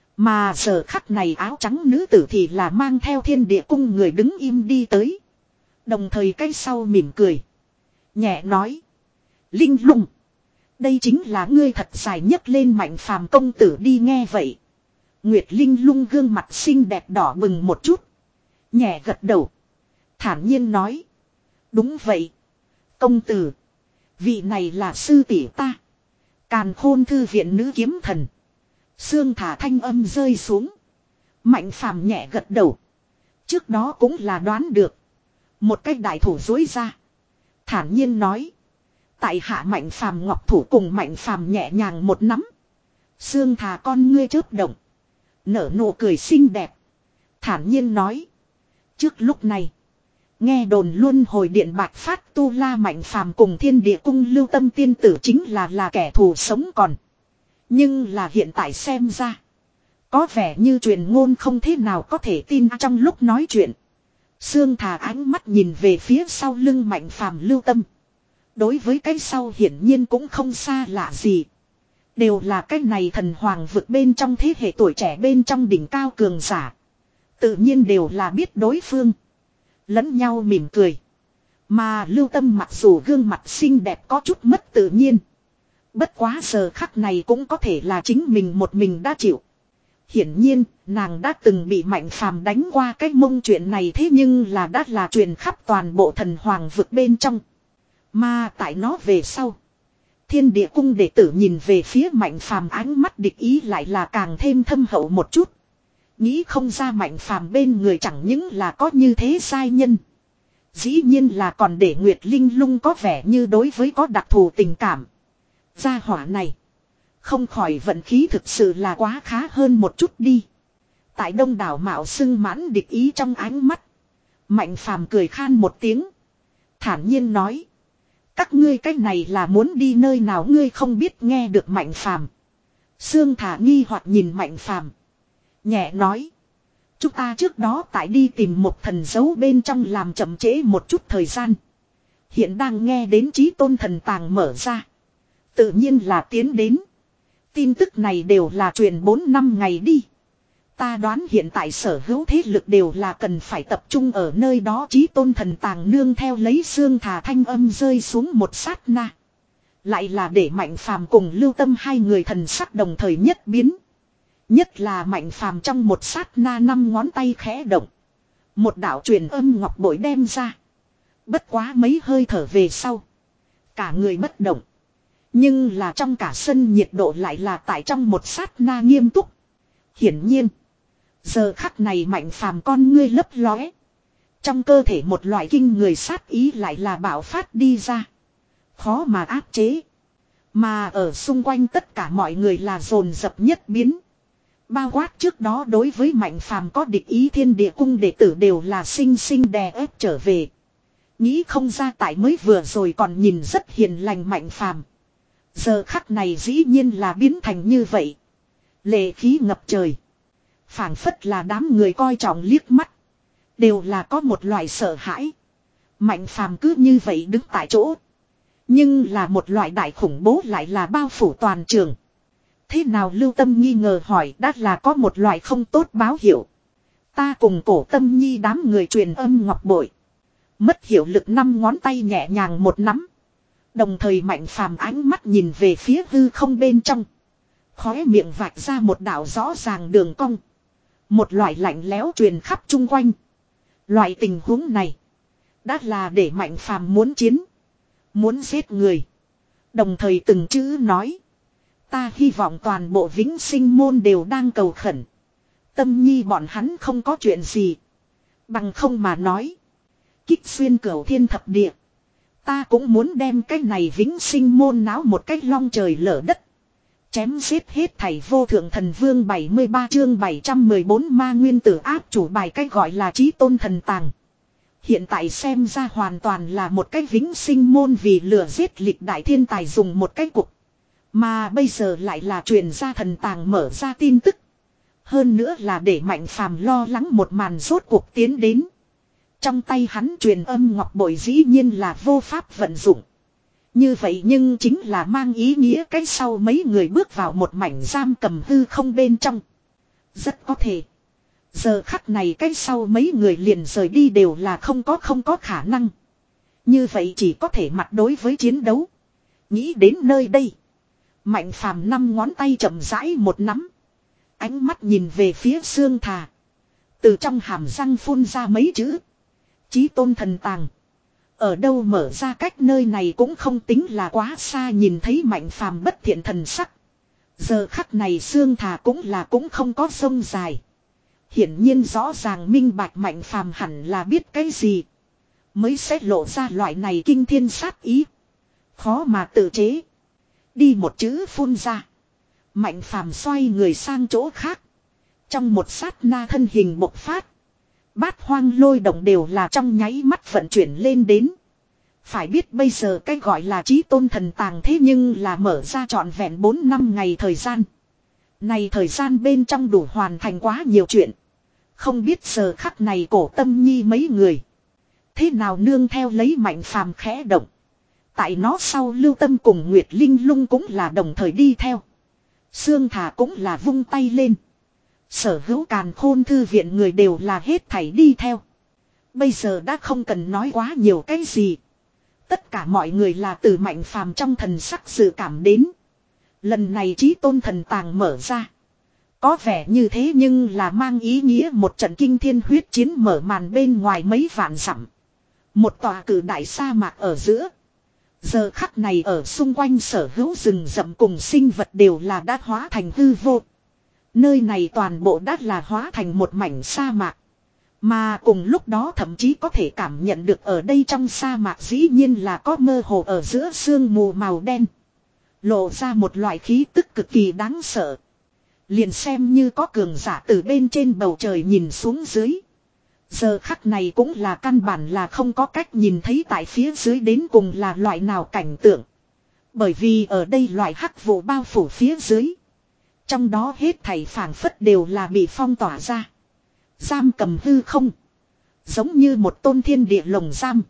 Mà giờ khắc này áo trắng nữ tử thì là mang theo Thiên Địa cung người đứng im đi tới. Đồng thời cái sau mỉm cười. Nhẹ nói. Linh Lung. Đây chính là ngươi thật dài nhất lên Mạnh Phàm công tử đi. Nghe vậy, Nguyệt Linh Lung gương mặt xinh đẹp đỏ bừng một chút. Nhẹ gật đầu. Thản nhiên nói. Đúng vậy. Công tử. Vị này là sư tỷ ta. Càn khôn thư viện nữ kiếm thần. Sương thả thanh âm rơi xuống. Mạnh Phàm nhẹ gật đầu. Trước đó cũng là đoán được. Một cách đại thủ dối ra. Thản nhiên nói. Tại hạ Mạnh Phàm ngọc thủ cùng Mạnh Phàm nhẹ nhàng một nắm. Sương thả con ngươi chớp động. Nở nụ cười xinh đẹp. Thản nhiên nói. Trước lúc này, Nghe đồn luân hồi điện bạch phát tu la Mạnh Phàm cùng thiên địa cung Lưu Tâm tiên tử chính là là kẻ thù sống còn. Nhưng là hiện tại xem ra. Có vẻ như truyền ngôn không thế nào có thể tin trong lúc nói chuyện. Sương Thà ánh mắt nhìn về phía sau lưng Mạnh Phàm Lưu Tâm. Đối với cái sau hiển nhiên cũng không xa lạ gì. Đều là cái này thần hoàng vực bên trong thế hệ tuổi trẻ bên trong đỉnh cao cường giả. Tự nhiên đều là biết đối phương. Lẫn nhau mỉm cười. Mà Lưu Tâm mặc dù gương mặt xinh đẹp có chút mất tự nhiên. Bất quá giờ khắc này cũng có thể là chính mình một mình đã chịu. Hiển nhiên, nàng đã từng bị Mạnh Phàm đánh qua cái mông chuyện này thế nhưng là đã là truyền khắp toàn bộ thần hoàng vực bên trong. Mà tại nó về sau. Thiên địa cung đệ tử nhìn về phía Mạnh Phàm ánh mắt địch ý lại là càng thêm thâm hậu một chút. Nghĩ không ra Mạnh Phàm bên người chẳng những là có như thế giai nhân. Dĩ nhiên là còn để Nguyệt Linh Lung có vẻ như đối với có đặc thù tình cảm. Gia hỏa này. Không khỏi vận khí thực sự là quá khá hơn một chút đi. Tại đông đảo mạo xưng mãn địch ý trong ánh mắt. Mạnh Phàm cười khan một tiếng. Thản nhiên nói. Các ngươi cách này là muốn đi nơi nào ngươi không biết nghe được Mạnh Phàm. Sương Thả nghi hoặc nhìn Mạnh Phàm. Nhẹ nói. Chúng ta trước đó tại đi tìm một thần dấu bên trong làm chậm trễ một chút thời gian. Hiện đang nghe đến Chí Tôn thần tàng mở ra. Tự nhiên là tiến đến. Tin tức này đều là truyền bốn năm ngày đi. Ta đoán hiện tại sở hữu thế lực đều là cần phải tập trung ở nơi đó Chí Tôn thần tàng nương theo lấy xương thả thanh âm rơi xuống một sát na. Lại là để Mạnh Phàm cùng Lưu Tâm hai người thần sắc đồng thời nhất biến. Nhất là Mạnh Phàm trong một sát na năm ngón tay khẽ động. Một đạo truyền âm ngọc bội đem ra. Bất quá mấy hơi thở về sau. Cả người bất động. Nhưng là trong cả sân nhiệt độ lại là tại trong một sát na nghiêm túc. Hiển nhiên. Giờ khắc này Mạnh Phàm con ngươi lấp lóe. Trong cơ thể một loại kinh người sát ý lại là bạo phát đi ra. Khó mà áp chế. Mà ở xung quanh tất cả mọi người là dồn dập nhất biến. Bao quát trước đó đối với Mạnh Phàm có địch ý thiên địa cung đệ tử đều là sinh sinh đè ép trở về. Nghĩ không ra tại mới vừa rồi còn nhìn rất hiền lành Mạnh Phàm. Giờ khắc này dĩ nhiên là biến thành như vậy. Lệ khí ngập trời. Phảng phất là đám người coi trọng liếc mắt. Đều là có một loại sợ hãi. Mạnh Phàm cứ như vậy đứng tại chỗ. Nhưng là một loại đại khủng bố lại là bao phủ toàn trường. Thế nào Lưu Tâm nghi ngờ hỏi đã là có một loại không tốt báo hiệu. Ta cùng Cổ Tâm Nhi đám người truyền âm ngọc bội. Mất hiệu lực năm ngón tay nhẹ nhàng một nắm. Đồng thời Mạnh Phàm ánh mắt nhìn về phía hư không bên trong. Khóe miệng vạch ra một đạo rõ ràng đường cong. Một loại lạnh lẽo truyền khắp chung quanh. Loại tình huống này. Đã là để Mạnh Phàm muốn chiến. Muốn giết người. Đồng thời từng chữ nói. Ta hy vọng toàn bộ Vĩnh Sinh môn đều đang cầu khẩn. Tâm Nhi bọn hắn không có chuyện gì. Bằng không mà nói. Kích xuyên cửu thiên thập địa. Ta cũng muốn đem cái này Vĩnh Sinh môn náo một cách long trời lở đất. Chém giết hết thảy vô thượng thần vương bảy mươi ba chương bảy trăm mười bốn ma nguyên tử áp chủ bài cách gọi là Chí Tôn thần tàng. Hiện tại xem ra hoàn toàn là một cái Vĩnh Sinh môn vì lừa giết lịch đại thiên tài dùng một cái cục. Mà bây giờ lại là truyền ra thần tàng mở ra tin tức. Hơn nữa là để Mạnh Phàm lo lắng một màn rốt cuộc tiến đến. Trong tay hắn truyền âm ngọc bội dĩ nhiên là vô pháp vận dụng. Như vậy nhưng chính là mang ý nghĩa cái sau mấy người bước vào một mảnh giam cầm hư không bên trong. Rất có thể. Giờ khắc này cái sau mấy người liền rời đi đều là không có không có khả năng. Như vậy chỉ có thể mặt đối với chiến đấu. Nghĩ đến nơi đây. Mạnh Phàm năm ngón tay chậm rãi một nắm. Ánh mắt nhìn về phía Sương Thà. Từ trong hàm răng phun ra mấy chữ. Chí Tôn thần tàng. Ở đâu mở ra cách nơi này cũng không tính là quá xa nhìn thấy Mạnh Phàm bất thiện thần sắc. Giờ khắc này Sương Thà cũng là cũng không có sông dài. Hiển nhiên rõ ràng minh bạch Mạnh Phàm hẳn là biết cái gì. Mới sẽ lộ ra loại này kinh thiên sát ý. Khó mà tự chế. Đi một chữ phun ra. Mạnh Phàm xoay người sang chỗ khác. Trong một sát na thân hình bộc phát. Bát hoang lôi động đều là trong nháy mắt vận chuyển lên đến. Phải biết bây giờ cái gọi là chí tôn thần tàng thế nhưng là mở ra trọn vẹn bốn năm ngày thời gian. Này thời gian bên trong đủ hoàn thành quá nhiều chuyện. Không biết giờ khắc này cổ tâm nhi mấy người. Thế nào nương theo lấy Mạnh Phàm khẽ động. Tại nó sau Lưu Tâm cùng Nguyệt Linh Lung cũng là đồng thời đi theo. Sương Thả cũng là vung tay lên. Sở hữu Càn Khôn thư viện người đều là hết thảy đi theo. Bây giờ đã không cần nói quá nhiều cái gì. Tất cả mọi người là từ Mạnh Phàm trong thần sắc dự cảm đến. Lần này chí tôn thần tàng mở ra. Có vẻ như thế nhưng là mang ý nghĩa một trận kinh thiên huyết chiến mở màn bên ngoài mấy vạn dặm. Một tòa cử đại sa mạc ở giữa. Giờ khắc này ở xung quanh sở hữu rừng rậm cùng sinh vật đều là đã hóa thành hư vô. Nơi này toàn bộ đã là hóa thành một mảnh sa mạc. Mà cùng lúc đó thậm chí có thể cảm nhận được ở đây trong sa mạc dĩ nhiên là có mơ hồ ở giữa sương mù màu đen. Lộ ra một loại khí tức cực kỳ đáng sợ. Liền xem như có cường giả từ bên trên bầu trời nhìn xuống dưới. Giờ khắc này cũng là căn bản là không có cách nhìn thấy tại phía dưới đến cùng là loại nào cảnh tượng. Bởi vì ở đây loại hắc vụ bao phủ phía dưới. Trong đó hết thảy phảng phất đều là bị phong tỏa ra. Giam cầm hư không. Giống như một tôn thiên địa lồng giam.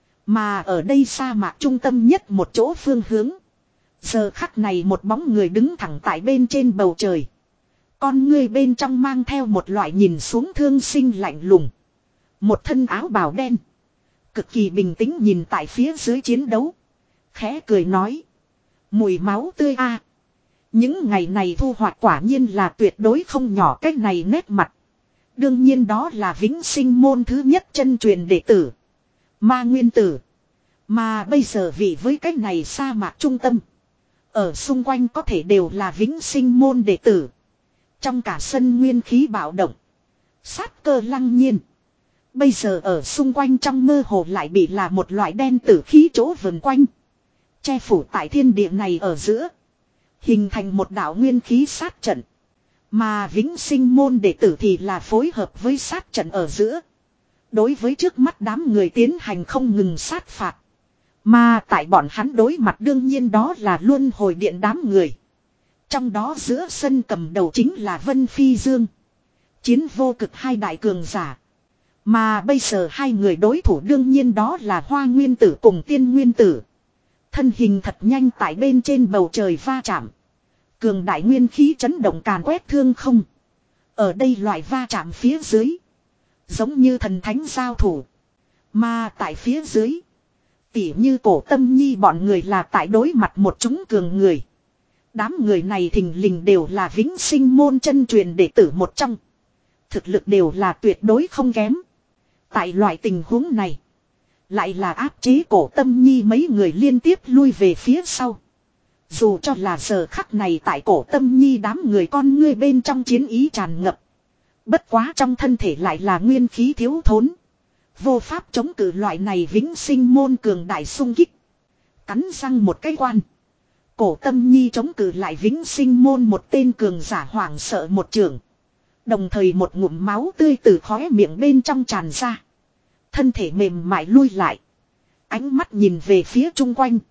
Mà ở đây sa mạc trung tâm nhất một chỗ phương hướng. Giờ khắc này một bóng người đứng thẳng tại bên trên bầu trời. Con người bên trong mang theo một loại nhìn xuống thương sinh lạnh lùng. Một thân áo bào đen. Cực kỳ bình tĩnh nhìn tại phía dưới chiến đấu. Khẽ cười nói. Mùi máu tươi a. Những ngày này thu hoạch quả nhiên là tuyệt đối không nhỏ cách này nét mặt. Đương nhiên đó là vĩnh sinh môn thứ nhất chân truyền đệ tử. Ma Nguyên Tử. Mà bây giờ vì với cách này sa mạc trung tâm. Ở xung quanh có thể đều là vĩnh sinh môn đệ tử. Trong cả sân nguyên khí bạo động. Sát cơ lăng nhiên. Bây giờ ở xung quanh trong mơ hồ lại bị là một loại đen tử khí chỗ vần quanh. Che phủ tại thiên địa này ở giữa. Hình thành một đạo nguyên khí sát trận. Mà vĩnh sinh môn đệ tử thì là phối hợp với sát trận ở giữa. Đối với trước mắt đám người tiến hành không ngừng sát phạt. Mà tại bọn hắn đối mặt đương nhiên đó là luân hồi điện đám người. Trong đó giữa sân cầm đầu chính là Vân Phi Dương. Chiến vô cực hai đại cường giả. Mà bây giờ hai người đối thủ đương nhiên đó là Hoa Nguyên Tử cùng Tiên Nguyên Tử. Thân hình thật nhanh tại bên trên bầu trời va chạm. Cường đại nguyên khí chấn động càn quét thương không. Ở đây loại va chạm phía dưới. Giống như thần thánh giao thủ. Mà tại phía dưới. Tỉ như cổ tâm nhi bọn người là tại đối mặt một chúng cường người. Đám người này thình lình đều là vĩnh sinh môn chân truyền đệ tử một trong. Thực lực đều là tuyệt đối không kém. Tại loại tình huống này. Lại là áp chế cổ tâm nhi mấy người liên tiếp lui về phía sau. Dù cho là giờ khắc này tại cổ tâm nhi đám người con ngươi bên trong chiến ý tràn ngập. Bất quá trong thân thể lại là nguyên khí thiếu thốn. Vô pháp chống cự loại này vĩnh sinh môn cường đại sung kích. Cắn răng một cái quan. Cổ tâm nhi chống cự lại vĩnh sinh môn một tên cường giả hoảng sợ một trường. Đồng thời một ngụm máu tươi từ khóe miệng bên trong tràn ra. Thân thể mềm mại lui lại. Ánh mắt nhìn về phía chung quanh.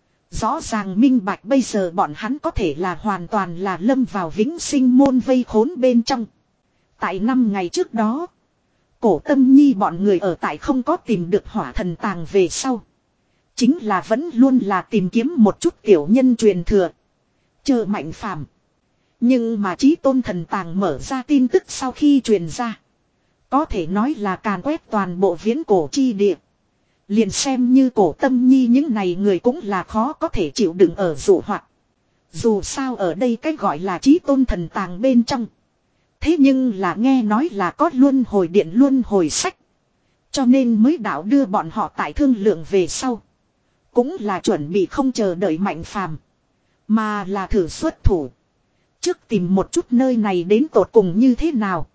Rõ ràng minh bạch bây giờ bọn hắn có thể là hoàn toàn là lâm vào vĩnh sinh môn vây khốn bên trong. Tại năm ngày trước đó. Cổ tâm nhi bọn người ở tại không có tìm được hỏa thần tàng về sau. Chính là vẫn luôn là tìm kiếm một chút tiểu nhân truyền thừa. Chờ Mạnh Phàm. Nhưng mà chí tôn thần tàng mở ra tin tức sau khi truyền ra. Có thể nói là càn quét toàn bộ viễn cổ chi địa. Liền xem như cổ tâm nhi những này người cũng là khó có thể chịu đựng ở dụ hoặc. Dù sao ở đây cái gọi là chí tôn thần tàng bên trong. Thế nhưng là nghe nói là có luân hồi điện luân hồi sách. Cho nên mới đạo đưa bọn họ tại thương lượng về sau. Cũng là chuẩn bị không chờ đợi Mạnh Phàm. Mà là thử xuất thủ. Trước tìm một chút nơi này đến tột cùng như thế nào.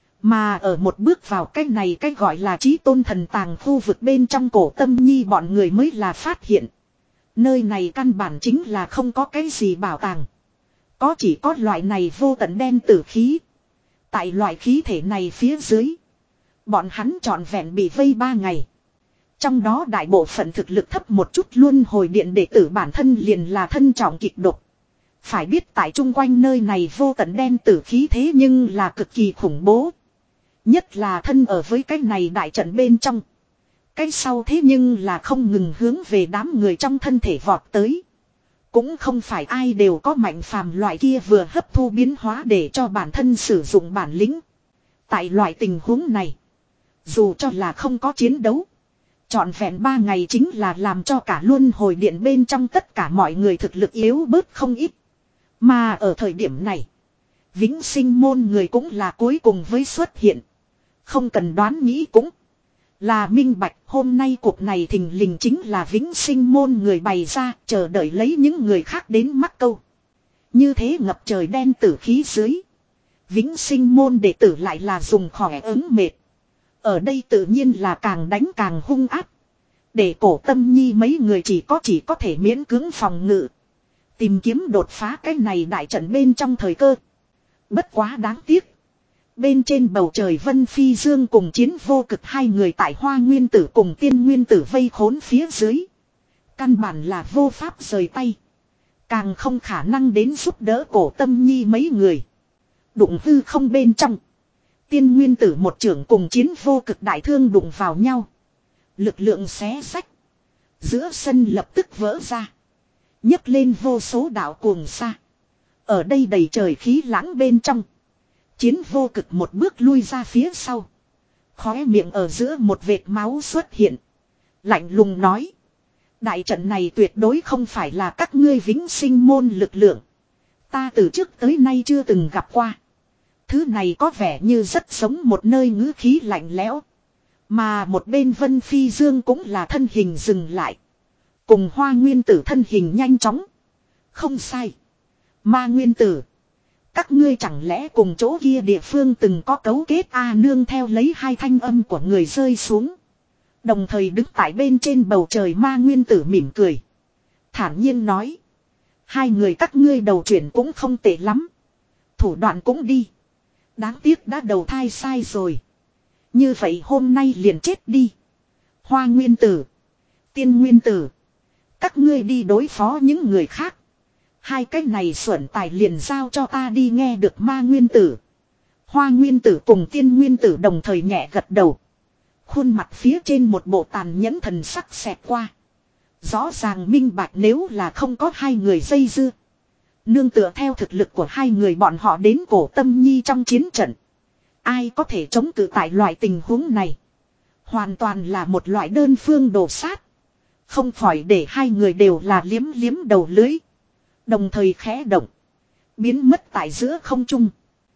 Mà ở một bước vào cái này cái gọi là chí tôn thần tàng khu vực bên trong cổ tâm nhi bọn người mới là phát hiện. Nơi này căn bản chính là không có cái gì bảo tàng. Có chỉ có loại này vô tận đen tử khí. Tại loại khí thể này phía dưới. Bọn hắn trọn vẹn bị vây ba ngày. Trong đó đại bộ phận thực lực thấp một chút luôn hồi điện đệ tử bản thân liền là thân trọng kịch độc. Phải biết tại chung quanh nơi này vô tận đen tử khí thế nhưng là cực kỳ khủng bố. Nhất là thân ở với cái này đại trận bên trong. Cái sau thế nhưng là không ngừng hướng về đám người trong thân thể vọt tới. Cũng không phải ai đều có mạnh phàm loại kia vừa hấp thu biến hóa để cho bản thân sử dụng bản lĩnh. Tại loại tình huống này, dù cho là không có chiến đấu, trọn vẹn ba ngày chính là làm cho cả luân hồi điện bên trong tất cả mọi người thực lực yếu bớt không ít. Mà ở thời điểm này, Vĩnh Sinh môn người cũng là cuối cùng với xuất hiện. Không cần đoán nghĩ cũng là minh bạch, hôm nay cuộc này thình lình chính là Vĩnh Sinh môn người bày ra, chờ đợi lấy những người khác đến mắc câu. Như thế ngập trời đen tử khí dưới, Vĩnh Sinh môn đệ tử lại là dùng khỏe ứng mệt. Ở đây tự nhiên là càng đánh càng hung áp. Để Cổ Tâm Nhi mấy người chỉ có chỉ có thể miễn cưỡng phòng ngự. Tìm kiếm đột phá cái này đại trận bên trong thời cơ. Bất quá đáng tiếc. Bên trên bầu trời Vân Phi Dương cùng Chiến Vô Cực hai người tại Hoa Nguyên Tử cùng Tiên Nguyên Tử vây khốn phía dưới. Căn bản là vô pháp rời tay. Càng không khả năng đến giúp đỡ Cổ Tâm Nhi mấy người. Đụng hư không bên trong. Tiên Nguyên Tử một trưởng cùng Chiến Vô Cực đại thương đụng vào nhau. Lực lượng xé sách. Giữa sân lập tức vỡ ra. Nhấc lên vô số đạo cuồng xa. Ở đây đầy trời khí lãng bên trong. Chiến Vô Cực một bước lui ra phía sau. Khóe miệng ở giữa một vệt máu xuất hiện. Lạnh lùng nói. Đại trận này tuyệt đối không phải là các ngươi Vĩnh Sinh môn lực lượng. Ta từ trước tới nay chưa từng gặp qua. Thứ này có vẻ như rất giống một nơi ngữ khí lạnh lẽo. Mà một bên Vân Phi Dương cũng là thân hình dừng lại. Cùng Hoa Nguyên Tử thân hình nhanh chóng. Không sai. Ma Nguyên Tử. Các ngươi chẳng lẽ cùng chỗ kia địa phương từng có cấu kết a nương theo lấy hai thanh âm của người rơi xuống. Đồng thời đứng tại bên trên bầu trời Ma Nguyên Tử mỉm cười. Thản nhiên nói. Hai người các ngươi đầu chuyển cũng không tệ lắm. Thủ đoạn cũng đi. Đáng tiếc đã đầu thai sai rồi. Như vậy hôm nay liền chết đi. Hoa Nguyên Tử. Tiên Nguyên Tử. Các ngươi đi đối phó những người khác. Hai cái này xuẩn tài liền giao cho ta đi nghe được Ma Nguyên Tử. Hoa Nguyên Tử cùng Tiên Nguyên Tử đồng thời nhẹ gật đầu. Khuôn mặt phía trên một bộ tàn nhẫn thần sắc xẹt qua. Rõ ràng minh bạch nếu là không có hai người dây dưa. Nương tựa theo thực lực của hai người bọn họ đến Cổ Tâm Nhi trong chiến trận. Ai có thể chống cự tại loại tình huống này. Hoàn toàn là một loại đơn phương đổ sát. Không khỏi để hai người đều là liếm liếm đầu lưới. Đồng thời khẽ động. Biến mất tại giữa không trung.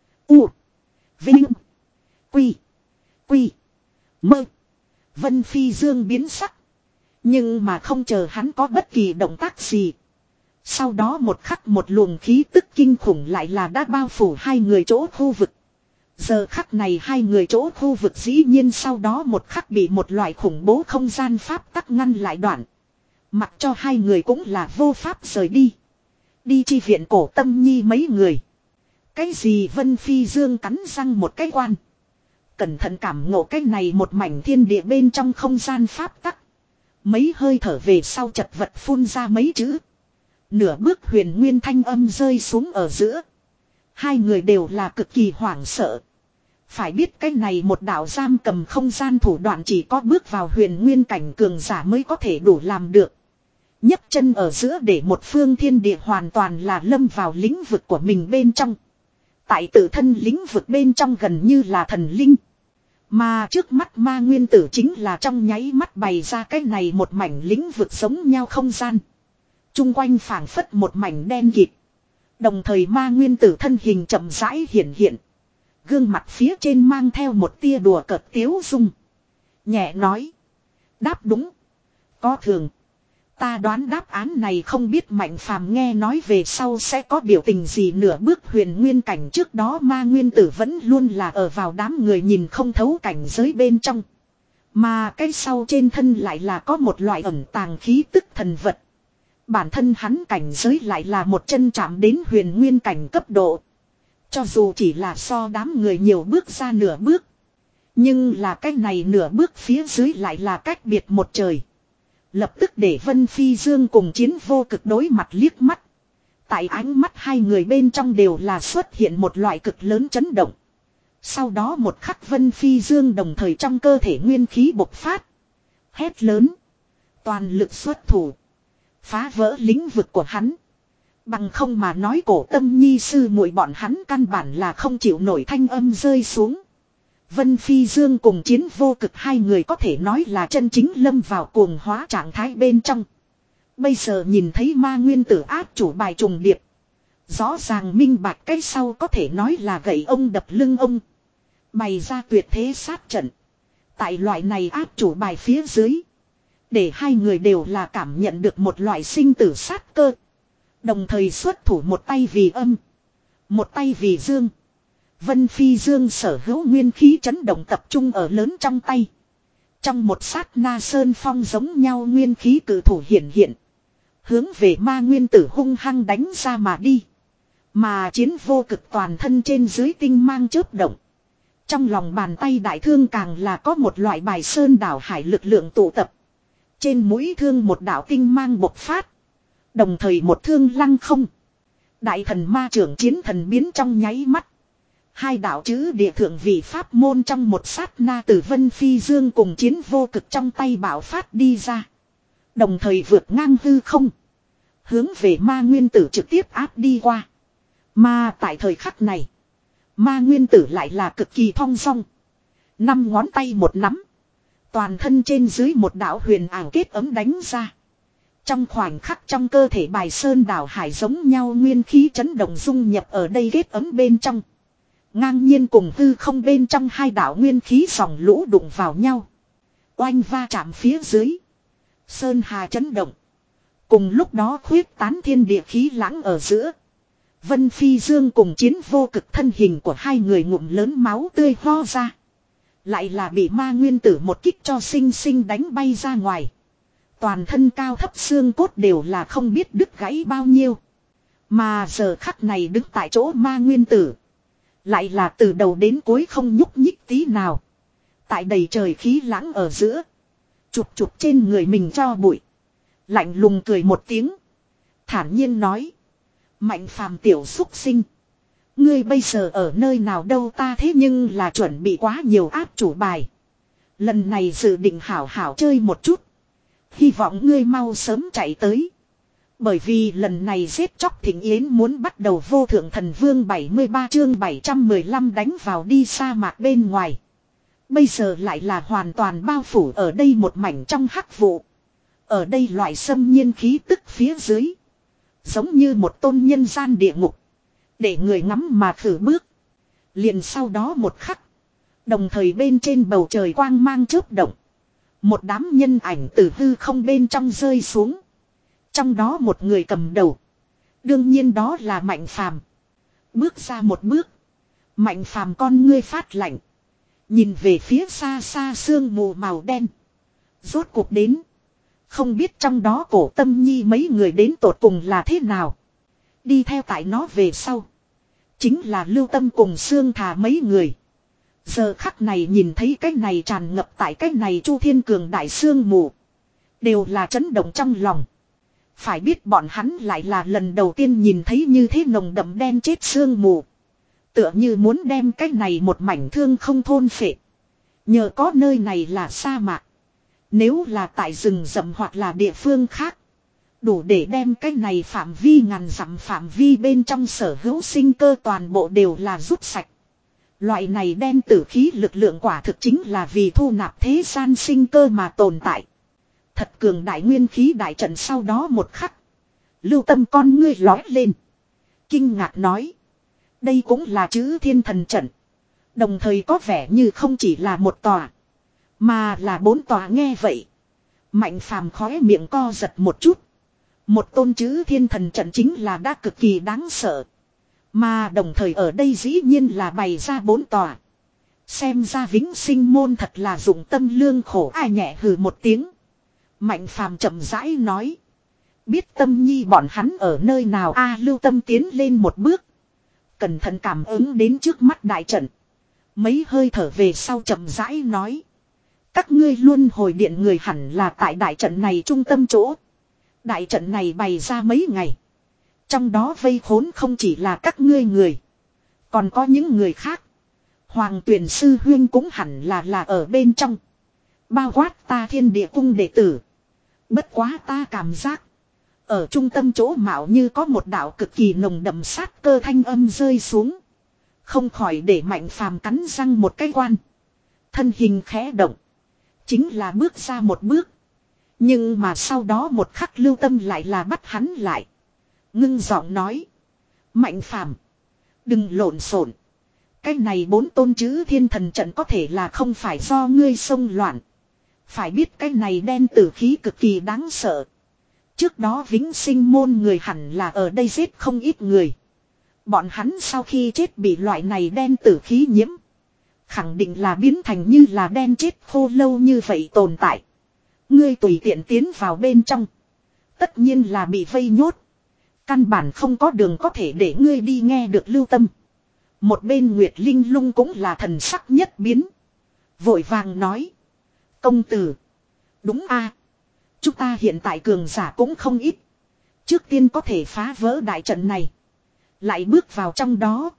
U. Vinh. Quy. Quy. Mơ. Vân Phi Dương biến sắc. Nhưng mà không chờ hắn có bất kỳ động tác gì. Sau đó một khắc một luồng khí tức kinh khủng lại là đã bao phủ hai người chỗ khu vực. Giờ khắc này hai người chỗ khu vực dĩ nhiên sau đó một khắc bị một loại khủng bố không gian pháp tắc ngăn lại đoạn. Mặc cho hai người cũng là vô pháp rời đi. Đi chi viện Cổ Tâm Nhi mấy người. Cái gì Vân Phi Dương cắn răng một cái quan. Cẩn thận cảm ngộ cái này một mảnh thiên địa bên trong không gian pháp tắc. Mấy hơi thở về sau chật vật phun ra mấy chữ. Nửa bước huyền nguyên thanh âm rơi xuống ở giữa. Hai người đều là cực kỳ hoảng sợ. Phải biết cái này một đạo giam cầm không gian thủ đoạn chỉ có bước vào huyền nguyên cảnh cường giả mới có thể đủ làm được. nhấc chân ở giữa để một phương thiên địa hoàn toàn là lâm vào lĩnh vực của mình bên trong. Tại tự thân lĩnh vực bên trong gần như là thần linh. Mà trước mắt Ma Nguyên Tử chính là trong nháy mắt bày ra cái này một mảnh lĩnh vực giống nhau không gian. Trung quanh phảng phất một mảnh đen kịt. Đồng thời Ma Nguyên Tử thân hình chậm rãi hiện hiện. Gương mặt phía trên mang theo một tia đùa cợt tiếu dung. Nhẹ nói. Đáp đúng. Có thường. Ta đoán đáp án này không biết Mạnh Phàm nghe nói về sau sẽ có biểu tình gì nửa bước huyền nguyên cảnh trước đó Ma Nguyên Tử vẫn luôn là ở vào đám người nhìn không thấu cảnh giới bên trong. Mà cái sau trên thân lại là có một loại ẩn tàng khí tức thần vật. Bản thân hắn cảnh giới lại là một chân chạm đến huyền nguyên cảnh cấp độ. Cho dù chỉ là so đám người nhiều bước ra nửa bước. Nhưng là cái này nửa bước phía dưới lại là cách biệt một trời. Lập tức để Vân Phi Dương cùng Chiến Vô Cực đối mặt liếc mắt. Tại ánh mắt hai người bên trong đều là xuất hiện một loại cực lớn chấn động. Sau đó một khắc Vân Phi Dương đồng thời trong cơ thể nguyên khí bộc phát. Hét lớn. Toàn lực xuất thủ. Phá vỡ lĩnh vực của hắn. Bằng không mà nói cổ tâm nhi sư muội bọn hắn căn bản là không chịu nổi thanh âm rơi xuống. Vân Phi Dương cùng Chiến Vô Cực hai người có thể nói là chân chính lâm vào cuồng hóa trạng thái bên trong. Bây giờ nhìn thấy ma nguyên tử áp chủ bài trùng điệp. Rõ ràng minh bạch cái sau có thể nói là gậy ông đập lưng ông. Bày ra tuyệt thế sát trận. Tại loại này áp chủ bài phía dưới. Để hai người đều là cảm nhận được một loại sinh tử sát cơ. Đồng thời xuất thủ một tay vì âm. Một tay vì dương. Vân Phi Dương sở hữu nguyên khí chấn động tập trung ở lớn trong tay. Trong một sát na sơn phong giống nhau nguyên khí cử thủ hiện hiện. Hướng về ma nguyên tử hung hăng đánh ra mà đi. Mà Chiến Vô Cực toàn thân trên dưới tinh mang chớp động. Trong lòng bàn tay đại thương càng là có một loại bài sơn đảo hải lực lượng tụ tập. Trên mũi thương một đạo tinh mang bộc phát. Đồng thời một thương lăng không. Đại thần ma trưởng chiến thần biến trong nháy mắt. Hai đạo chữ địa thượng vị pháp môn trong một sát na từ Vân Phi Dương cùng Chiến Vô Cực trong tay bảo phát đi ra. Đồng thời vượt ngang hư không. Hướng về ma nguyên tử trực tiếp áp đi qua. Mà tại thời khắc này. Ma nguyên tử lại là cực kỳ thong dong. Năm ngón tay một nắm. Toàn thân trên dưới một đạo huyền ảo kết ấm đánh ra. Trong khoảnh khắc trong cơ thể bài sơn đảo hải giống nhau nguyên khí chấn động dung nhập ở đây kết ấm bên trong. Ngang nhiên cùng hư không bên trong hai đạo nguyên khí dòng lũ đụng vào nhau. Oanh va chạm phía dưới. Sơn hà chấn động. Cùng lúc đó khuyết tán thiên địa khí lãng ở giữa. Vân Phi Dương cùng Chiến Vô Cực thân hình của hai người ngụm lớn máu tươi ho ra. Lại là bị ma nguyên tử một kích cho sinh sinh đánh bay ra ngoài. Toàn thân cao thấp xương cốt đều là không biết đứt gãy bao nhiêu. Mà giờ khắc này đứng tại chỗ ma nguyên tử. Lại là từ đầu đến cuối không nhúc nhích tí nào. Tại đầy trời khí lãng ở giữa. Chụp chụp trên người mình cho bụi. Lạnh lùng cười một tiếng. Thản nhiên nói. Mạnh phàm tiểu xúc sinh. Ngươi bây giờ ở nơi nào đâu ta thế nhưng là chuẩn bị quá nhiều áp chủ bài. Lần này dự định hảo hảo chơi một chút. Hy vọng ngươi mau sớm chạy tới. Bởi vì lần này giết chóc thịnh yến muốn bắt đầu vô thượng thần vương bảy mươi ba chương bảy trăm mười lăm đánh vào đi sa mạc bên ngoài. Bây giờ lại là hoàn toàn bao phủ ở đây một mảnh trong hắc vụ. Ở đây loại xâm nhiên khí tức phía dưới. Giống như một tôn nhân gian địa ngục. Để người ngắm mà thử bước. Liền sau đó một khắc. Đồng thời bên trên bầu trời quang mang chớp động. Một đám nhân ảnh từ hư không bên trong rơi xuống. Trong đó một người cầm đầu. Đương nhiên đó là Mạnh Phàm. Bước ra một bước. Mạnh Phàm con ngươi phát lạnh. Nhìn về phía xa xa sương mù màu đen. Rốt cuộc đến. Không biết trong đó cổ tâm nhi mấy người đến tột cùng là thế nào. Đi theo tại nó về sau. Chính là Lưu Tâm cùng Sương Thà mấy người. Giờ khắc này nhìn thấy cái này tràn ngập tại cái này Chu Thiên Cường đại sương mù. Đều là chấn động trong lòng. Phải biết bọn hắn lại là lần đầu tiên nhìn thấy như thế nồng đậm đen chết sương mù. Tựa như muốn đem cái này một mảnh thương không thôn phệ. Nhờ có nơi này là sa mạc. Nếu là tại rừng rậm hoặc là địa phương khác. Đủ để đem cái này phạm vi ngàn dặm phạm vi bên trong sở hữu sinh cơ toàn bộ đều là rút sạch. Loại này đen tử khí lực lượng quả thực chính là vì thu nạp thế gian sinh cơ mà tồn tại. Thật cường đại nguyên khí đại trận sau đó một khắc. Lưu Tâm con ngươi lói lên. Kinh ngạc nói. Đây cũng là chữ thiên thần trận. Đồng thời có vẻ như không chỉ là một tòa. Mà là bốn tòa nghe vậy. Mạnh Phàm khóe miệng co giật một chút. Một tôn chữ thiên thần trận chính là đã cực kỳ đáng sợ. Mà đồng thời ở đây dĩ nhiên là bày ra bốn tòa. Xem ra vĩnh sinh môn thật là dụng tâm lương khổ ai nhẹ hừ một tiếng. Mạnh Phàm chậm rãi nói. Biết Tâm Nhi bọn hắn ở nơi nào a Lưu Tâm tiến lên một bước. Cẩn thận cảm ứng đến trước mắt đại trận. Mấy hơi thở về sau chậm rãi nói. Các ngươi luôn hồi điện người hẳn là tại đại trận này trung tâm chỗ. Đại trận này bày ra mấy ngày. Trong đó vây khốn không chỉ là các ngươi người. Còn có những người khác. Hoàng tuyển sư huyên cũng hẳn là là ở bên trong. Bao quát ta thiên địa cung đệ tử. Bất quá ta cảm giác. Ở trung tâm chỗ mạo như có một đạo cực kỳ nồng đậm sát cơ thanh âm rơi xuống. Không khỏi để Mạnh Phàm cắn răng một cái quan. Thân hình khẽ động. Chính là bước ra một bước. Nhưng mà sau đó một khắc Lưu Tâm lại là bắt hắn lại. Ngưng giọng nói. Mạnh Phàm, đừng lộn xộn. Cái này bốn tôn chữ thiên thần trận có thể là không phải do ngươi xông loạn. Phải biết cái này đen tử khí cực kỳ đáng sợ. Trước đó vĩnh sinh môn người hẳn là ở đây giết không ít người. Bọn hắn sau khi chết bị loại này đen tử khí nhiễm. Khẳng định là biến thành như là đen chết khô lâu như vậy tồn tại. Ngươi tùy tiện tiến vào bên trong. Tất nhiên là bị vây nhốt. Căn bản không có đường có thể để ngươi đi nghe được Lưu Tâm. Một bên Nguyệt Linh Lung cũng là thần sắc nhất biến. Vội vàng nói. Công tử. Đúng a, chúng ta hiện tại cường giả cũng không ít. Trước tiên có thể phá vỡ đại trận này. Lại bước vào trong đó.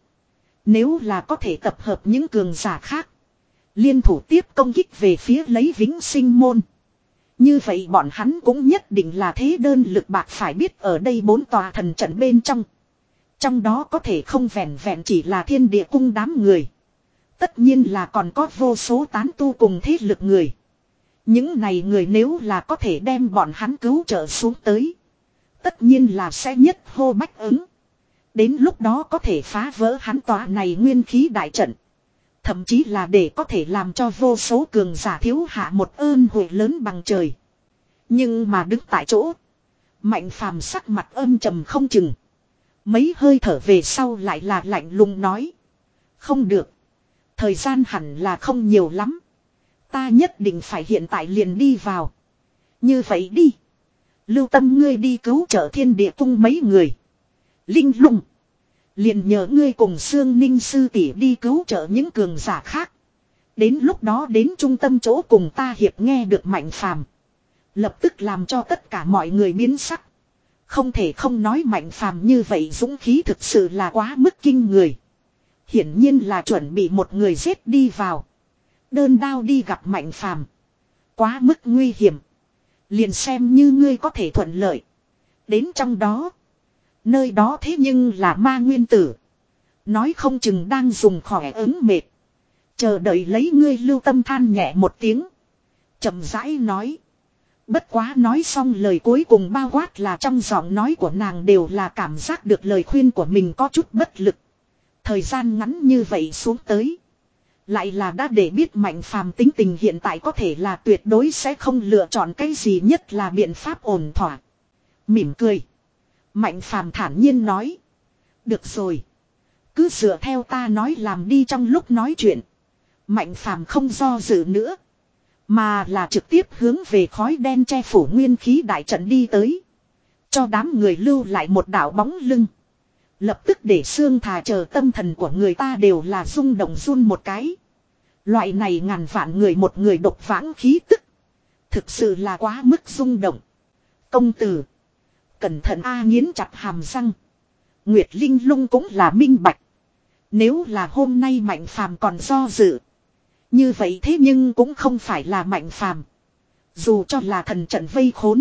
Nếu là có thể tập hợp những cường giả khác. Liên thủ tiếp công kích về phía lấy vĩnh sinh môn. Như vậy bọn hắn cũng nhất định là thế đơn lực bạc, phải biết ở đây bốn tòa thần trận bên trong. Trong đó có thể không vẹn vẹn chỉ là thiên địa cung đám người. Tất nhiên là còn có vô số tán tu cùng thế lực người. Những này người nếu là có thể đem bọn hắn cứu trợ xuống tới. Tất nhiên là sẽ nhất hô bách ứng. Đến lúc đó có thể phá vỡ hắn tòa này nguyên khí đại trận. Thậm chí là để có thể làm cho vô số cường giả thiếu hạ một ơn huệ lớn bằng trời. Nhưng mà đứng tại chỗ. Mạnh Phàm sắc mặt âm trầm không chừng. Mấy hơi thở về sau lại là lạnh lùng nói. Không được. Thời gian hẳn là không nhiều lắm. Ta nhất định phải hiện tại liền đi vào. Như vậy đi. Lưu Tâm ngươi đi cứu trợ thiên địa cung mấy người. Linh Lung. Liền nhờ ngươi cùng Sương Ninh sư tỷ đi cứu trợ những cường giả khác. Đến lúc đó đến trung tâm chỗ cùng ta hiệp nghe được Mạnh Phàm. Lập tức làm cho tất cả mọi người biến sắc. Không thể không nói Mạnh Phàm như vậy dũng khí thực sự là quá mức kinh người. Hiển nhiên là chuẩn bị một người giết đi vào. Đơn đao đi gặp Mạnh Phàm. Quá mức nguy hiểm. Liền xem như ngươi có thể thuận lợi. Đến trong đó. Nơi đó thế nhưng là ma nguyên tử. Nói không chừng đang dùng khỏe ứng mệt. Chờ đợi lấy ngươi. Lưu Tâm than nhẹ một tiếng. Chậm rãi nói. Bất quá nói xong lời cuối cùng bao quát là trong giọng nói của nàng đều là cảm giác được lời khuyên của mình có chút bất lực. Thời gian ngắn như vậy xuống tới. Lại là đã để biết Mạnh Phàm tính tình hiện tại có thể là tuyệt đối sẽ không lựa chọn cái gì nhất là biện pháp ổn thỏa. Mỉm cười. Mạnh Phàm thản nhiên nói. Được rồi. Cứ dựa theo ta nói làm đi. Trong lúc nói chuyện. Mạnh Phàm không do dự nữa. Mà là trực tiếp hướng về khói đen che phủ nguyên khí đại trận đi tới. Cho đám người lưu lại một đạo bóng lưng. Lập tức để xương thà chờ tâm thần của người ta đều là rung động run một cái. Loại này ngàn vạn người một người độc vãng khí tức. Thực sự là quá mức rung động. Công tử. Cẩn thận A nghiến chặt hàm răng. Nguyệt Linh Lung cũng là minh bạch. Nếu là hôm nay Mạnh Phàm còn do dự. Như vậy thế nhưng cũng không phải là Mạnh Phàm. Dù cho là thần trận vây khốn.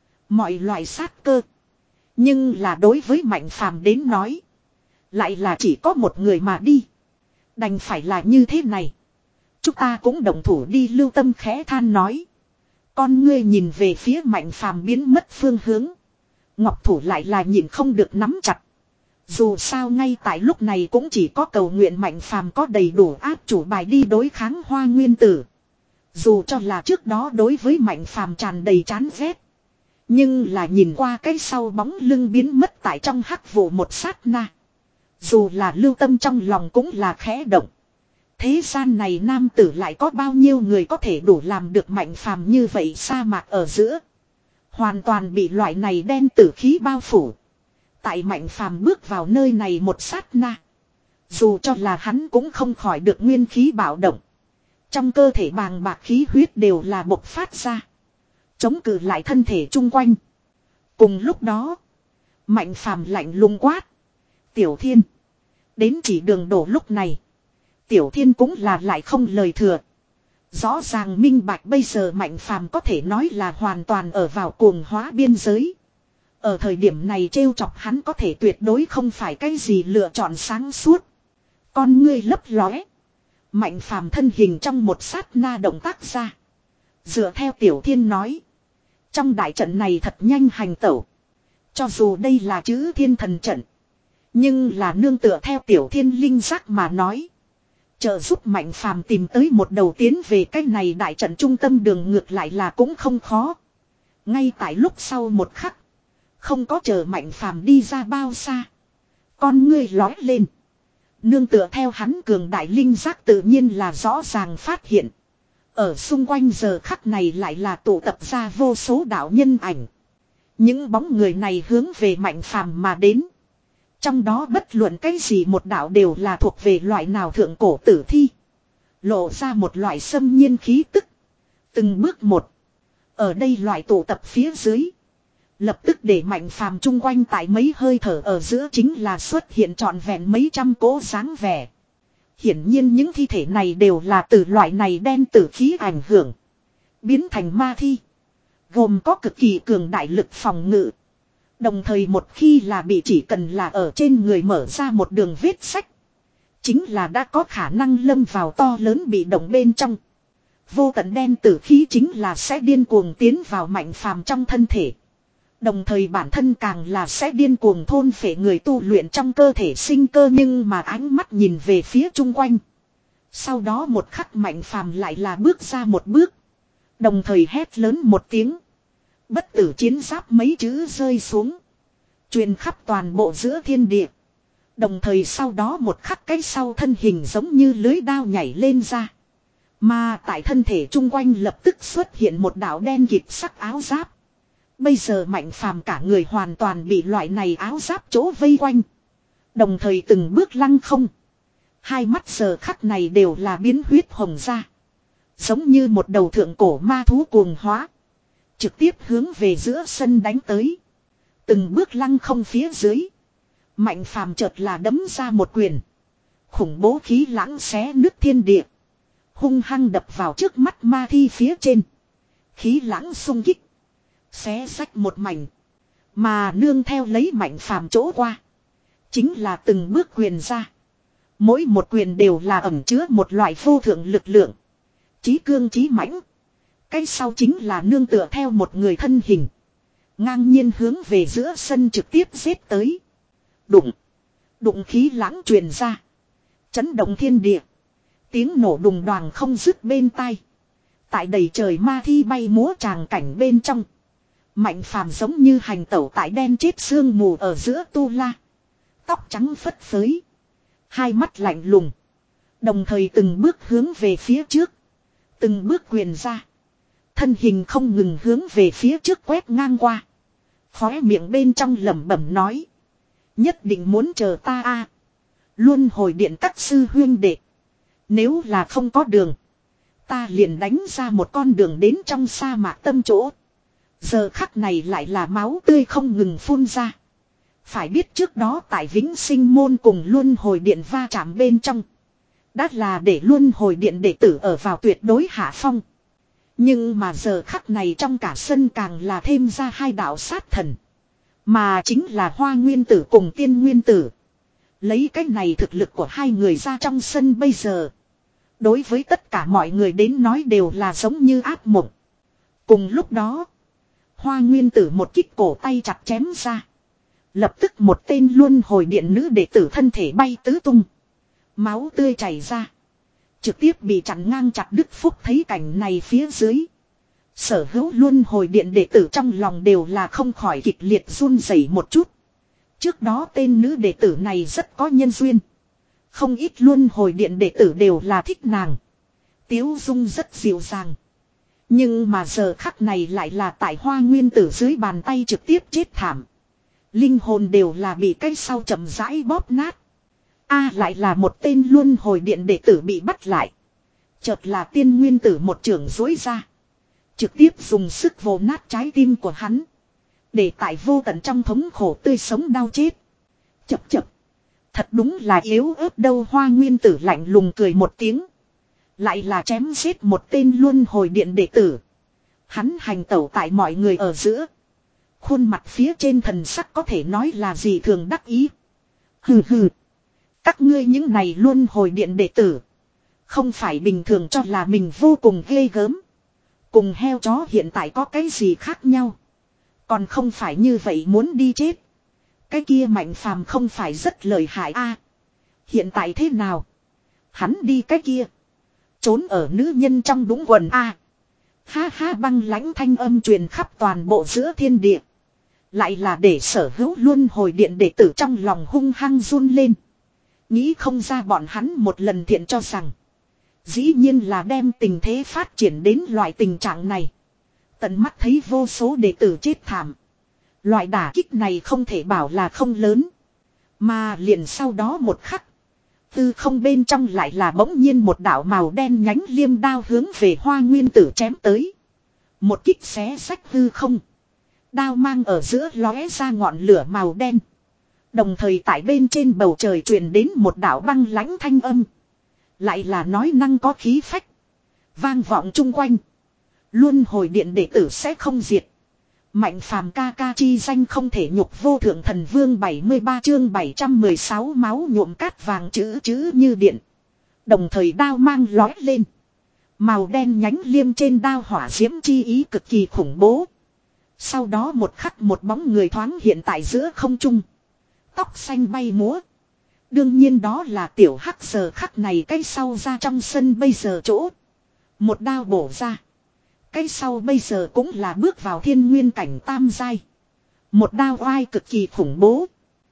Mọi loại sát cơ. Nhưng là đối với Mạnh Phàm đến nói. Lại là chỉ có một người mà đi. Đành phải là như thế này. Chúng ta cũng đồng thủ đi. Lưu Tâm khẽ than nói. Con ngươi nhìn về phía Mạnh Phàm biến mất phương hướng. Ngọc thủ lại là nhìn không được nắm chặt. Dù sao ngay tại lúc này cũng chỉ có cầu nguyện Mạnh Phàm có đầy đủ áp chủ bài đi đối kháng Hoa Nguyên Tử. Dù cho là trước đó đối với Mạnh Phàm tràn đầy chán ghét. Nhưng là nhìn qua cái sau bóng lưng biến mất tại trong hắc vụ một sát na. Dù là Lưu Tâm trong lòng cũng là khẽ động. Thế gian này nam tử lại có bao nhiêu người có thể đủ làm được Mạnh Phàm như vậy sa mạc ở giữa. Hoàn toàn bị loại này đen tử khí bao phủ. Tại Mạnh Phàm bước vào nơi này một sát na. Dù cho là hắn cũng không khỏi được nguyên khí bạo động. Trong cơ thể bàng bạc khí huyết đều là bộc phát ra. Chống cự lại thân thể chung quanh. Cùng lúc đó. Mạnh phàm lạnh lùng quát. Tiểu Thiên. Đến chỉ đường đổ lúc này. Tiểu Thiên cũng là lại không lời thừa. Rõ ràng minh bạch bây giờ Mạnh phàm có thể nói là hoàn toàn ở vào cuồng hóa biên giới. Ở thời điểm này trêu chọc hắn có thể tuyệt đối không phải cái gì lựa chọn sáng suốt. Con ngươi lấp lóe. Mạnh phàm thân hình trong một sát na động tác ra. Dựa theo Tiểu Thiên nói. Trong đại trận này thật nhanh hành tẩu. Cho dù đây là chữ thiên thần trận. Nhưng là nương tựa theo Tiểu Thiên linh giác mà nói. Trợ giúp Mạnh phàm tìm tới một đầu tiến về cái này đại trận trung tâm đường ngược lại là cũng không khó. Ngay tại lúc sau một khắc. Không có chờ Mạnh phàm đi ra bao xa. Con ngươi lói lên. Nương tựa theo hắn cường đại linh giác tự nhiên là rõ ràng phát hiện. Ở xung quanh giờ khắc này lại là tụ tập ra vô số đạo nhân ảnh. Những bóng người này hướng về Mạnh phàm mà đến. Trong đó bất luận cái gì một đạo đều là thuộc về loại nào thượng cổ tử thi. Lộ ra một loại xâm nhiên khí tức. Từng bước một. Ở đây loại tụ tập phía dưới. Lập tức để Mạnh phàm chung quanh tại mấy hơi thở ở giữa chính là xuất hiện trọn vẹn mấy trăm cỗ dáng vẻ. Hiển nhiên những thi thể này đều là từ loại này đen tử khí ảnh hưởng. Biến thành ma thi. Gồm có cực kỳ cường đại lực phòng ngự. Đồng thời một khi là bị chỉ cần là ở trên người mở ra một đường vết sách. Chính là đã có khả năng lâm vào to lớn bị động bên trong. Vô tận đen tử khí chính là sẽ điên cuồng tiến vào Mạnh phàm trong thân thể. Đồng thời bản thân càng là sẽ điên cuồng thôn phệ người tu luyện trong cơ thể sinh cơ nhưng mà ánh mắt nhìn về phía chung quanh. Sau đó một khắc Mạnh phàm lại là bước ra một bước. Đồng thời hét lớn một tiếng. Bất tử chiến giáp mấy chữ rơi xuống. Truyền khắp toàn bộ giữa thiên địa. Đồng thời sau đó một khắc cái sau thân hình giống như lưới đao nhảy lên ra. Mà tại thân thể chung quanh lập tức xuất hiện một đạo đen kịt sắc áo giáp. Bây giờ Mạnh phàm cả người hoàn toàn bị loại này áo giáp chỗ vây quanh. Đồng thời từng bước lăng không. Hai mắt giờ khắc này đều là biến huyết hồng ra. Giống như một đầu thượng cổ ma thú cuồng hóa. Trực tiếp hướng về giữa sân đánh tới. Từng bước lăng không phía dưới. Mạnh phàm chợt là đấm ra một quyền. Khủng bố khí lãng xé nứt thiên địa. Hung hăng đập vào trước mắt ma thi phía trên. Khí lãng xung kích. Xé rách một mảnh. Mà nương theo lấy Mạnh phàm chỗ qua. Chính là từng bước quyền ra. Mỗi một quyền đều là ẩn chứa một loại vô thượng lực lượng. Chí cương chí mãnh. Cái sau chính là nương tựa theo một người thân hình. Ngang nhiên hướng về giữa sân trực tiếp giết tới. Đụng. Đụng khí lãng truyền ra. Chấn động thiên địa. Tiếng nổ đùng đoàng không dứt bên tai. Tại đầy trời ma thi bay múa tràng cảnh bên trong. Mạnh phàm giống như hành tẩu tại đen chết sương mù ở giữa tu la. Tóc trắng phất phới. Hai mắt lạnh lùng. Đồng thời từng bước hướng về phía trước. Từng bước quyền ra. Thân hình không ngừng hướng về phía trước quét ngang qua. Khóe miệng bên trong lẩm bẩm nói. Nhất định muốn chờ ta a. Luôn hồi điện các sư huyên đệ. Nếu là không có đường. Ta liền đánh ra một con đường đến trong sa mạc tâm chỗ. Giờ khắc này lại là máu tươi không ngừng phun ra. Phải biết trước đó tại Vĩnh Sinh môn cùng Luân Hồi Điện va chạm bên trong. Đã là để Luân Hồi Điện đệ tử ở vào tuyệt đối hạ phong. Nhưng mà giờ khắc này trong cả sân càng là thêm ra hai đạo sát thần. Mà chính là Hoa Nguyên Tử cùng Tiên Nguyên Tử. Lấy cái này thực lực của hai người ra trong sân bây giờ. Đối với tất cả mọi người đến nói đều là giống như ác mộng. Cùng lúc đó. Hoa Nguyên Tử một kích cổ tay chặt chém ra. Lập tức một tên Luân Hồi Điện nữ đệ tử thân thể bay tứ tung. Máu tươi chảy ra. Trực tiếp bị chặn ngang chặt đứt. Phúc thấy cảnh này phía dưới. Sở hữu Luân Hồi Điện đệ tử trong lòng đều là không khỏi kịch liệt run rẩy một chút. Trước đó tên nữ đệ tử này rất có nhân duyên. Không ít Luân Hồi Điện đệ tử đều là thích nàng. Tiếu dung rất dịu dàng. Nhưng mà giờ khắc này lại là tại Hoa Nguyên Tử dưới bàn tay trực tiếp chết thảm. Linh hồn đều là bị cái sau chậm rãi bóp nát. A lại là một tên luân hồi điện đệ tử bị bắt lại. Chợt là tiên nguyên tử một trường dối ra. Trực tiếp dùng sức vồ nát trái tim của hắn. Để tại vô tận trong thống khổ tươi sống đau chết. Chập chập. Thật đúng là yếu ớt đâu. Hoa nguyên tử lạnh lùng cười một tiếng. Lại là chém giết một tên luân hồi điện đệ tử. Hắn hành tẩu tại mọi người ở giữa. Khuôn mặt phía trên thần sắc có thể nói là gì thường đắc ý. Hừ hừ. Các ngươi những này luân hồi điện đệ tử. Không phải bình thường cho là mình vô cùng ghê gớm. Cùng heo chó hiện tại có cái gì khác nhau. Còn không phải như vậy muốn đi chết. Cái kia Mạnh Phàm không phải rất lợi hại a. Hiện tại thế nào? Hắn đi cái kia. Trốn ở nữ nhân trong đúng quần a. Ha ha, băng lãnh thanh âm truyền khắp toàn bộ giữa thiên địa. Lại là để sở hữu luân hồi điện đệ tử trong lòng hung hăng run lên. Nghĩ không ra bọn hắn một lần thiện cho rằng. Dĩ nhiên là đem tình thế phát triển đến loại tình trạng này. Tận mắt thấy vô số đệ tử chết thảm. Loại đả kích này không thể bảo là không lớn. Mà liền sau đó một khắc. Tư không bên trong lại là bỗng nhiên một đạo màu đen nhánh liêm đao hướng về Hoa Nguyên Tử chém tới. Một kích xé sách hư không. Đao mang ở giữa lóe ra ngọn lửa màu đen. Đồng thời tại bên trên bầu trời truyền đến một đạo băng lãnh thanh âm. Lại là nói năng có khí phách. Vang vọng chung quanh. Luân hồi điện đệ tử sẽ không diệt. Mạnh Phàm ca ca chi danh không thể nhục, vô thượng thần vương. Bảy mươi ba chương bảy trăm mười sáu máu nhuộm cát vàng chữ chữ như điện. Đồng thời đao mang lói lên. Màu đen nhánh liêm trên đao hỏa diễm chi ý cực kỳ khủng bố. Sau đó một khắc một bóng người thoáng hiện tại giữa không trung. Tóc xanh bay múa. Đương nhiên đó là tiểu hắc giờ khắc này cái sau ra trong sân bây giờ chỗ. Một đao bổ ra. Cái sau bây giờ cũng là bước vào thiên nguyên cảnh tam giai. Một đao oai cực kỳ khủng bố.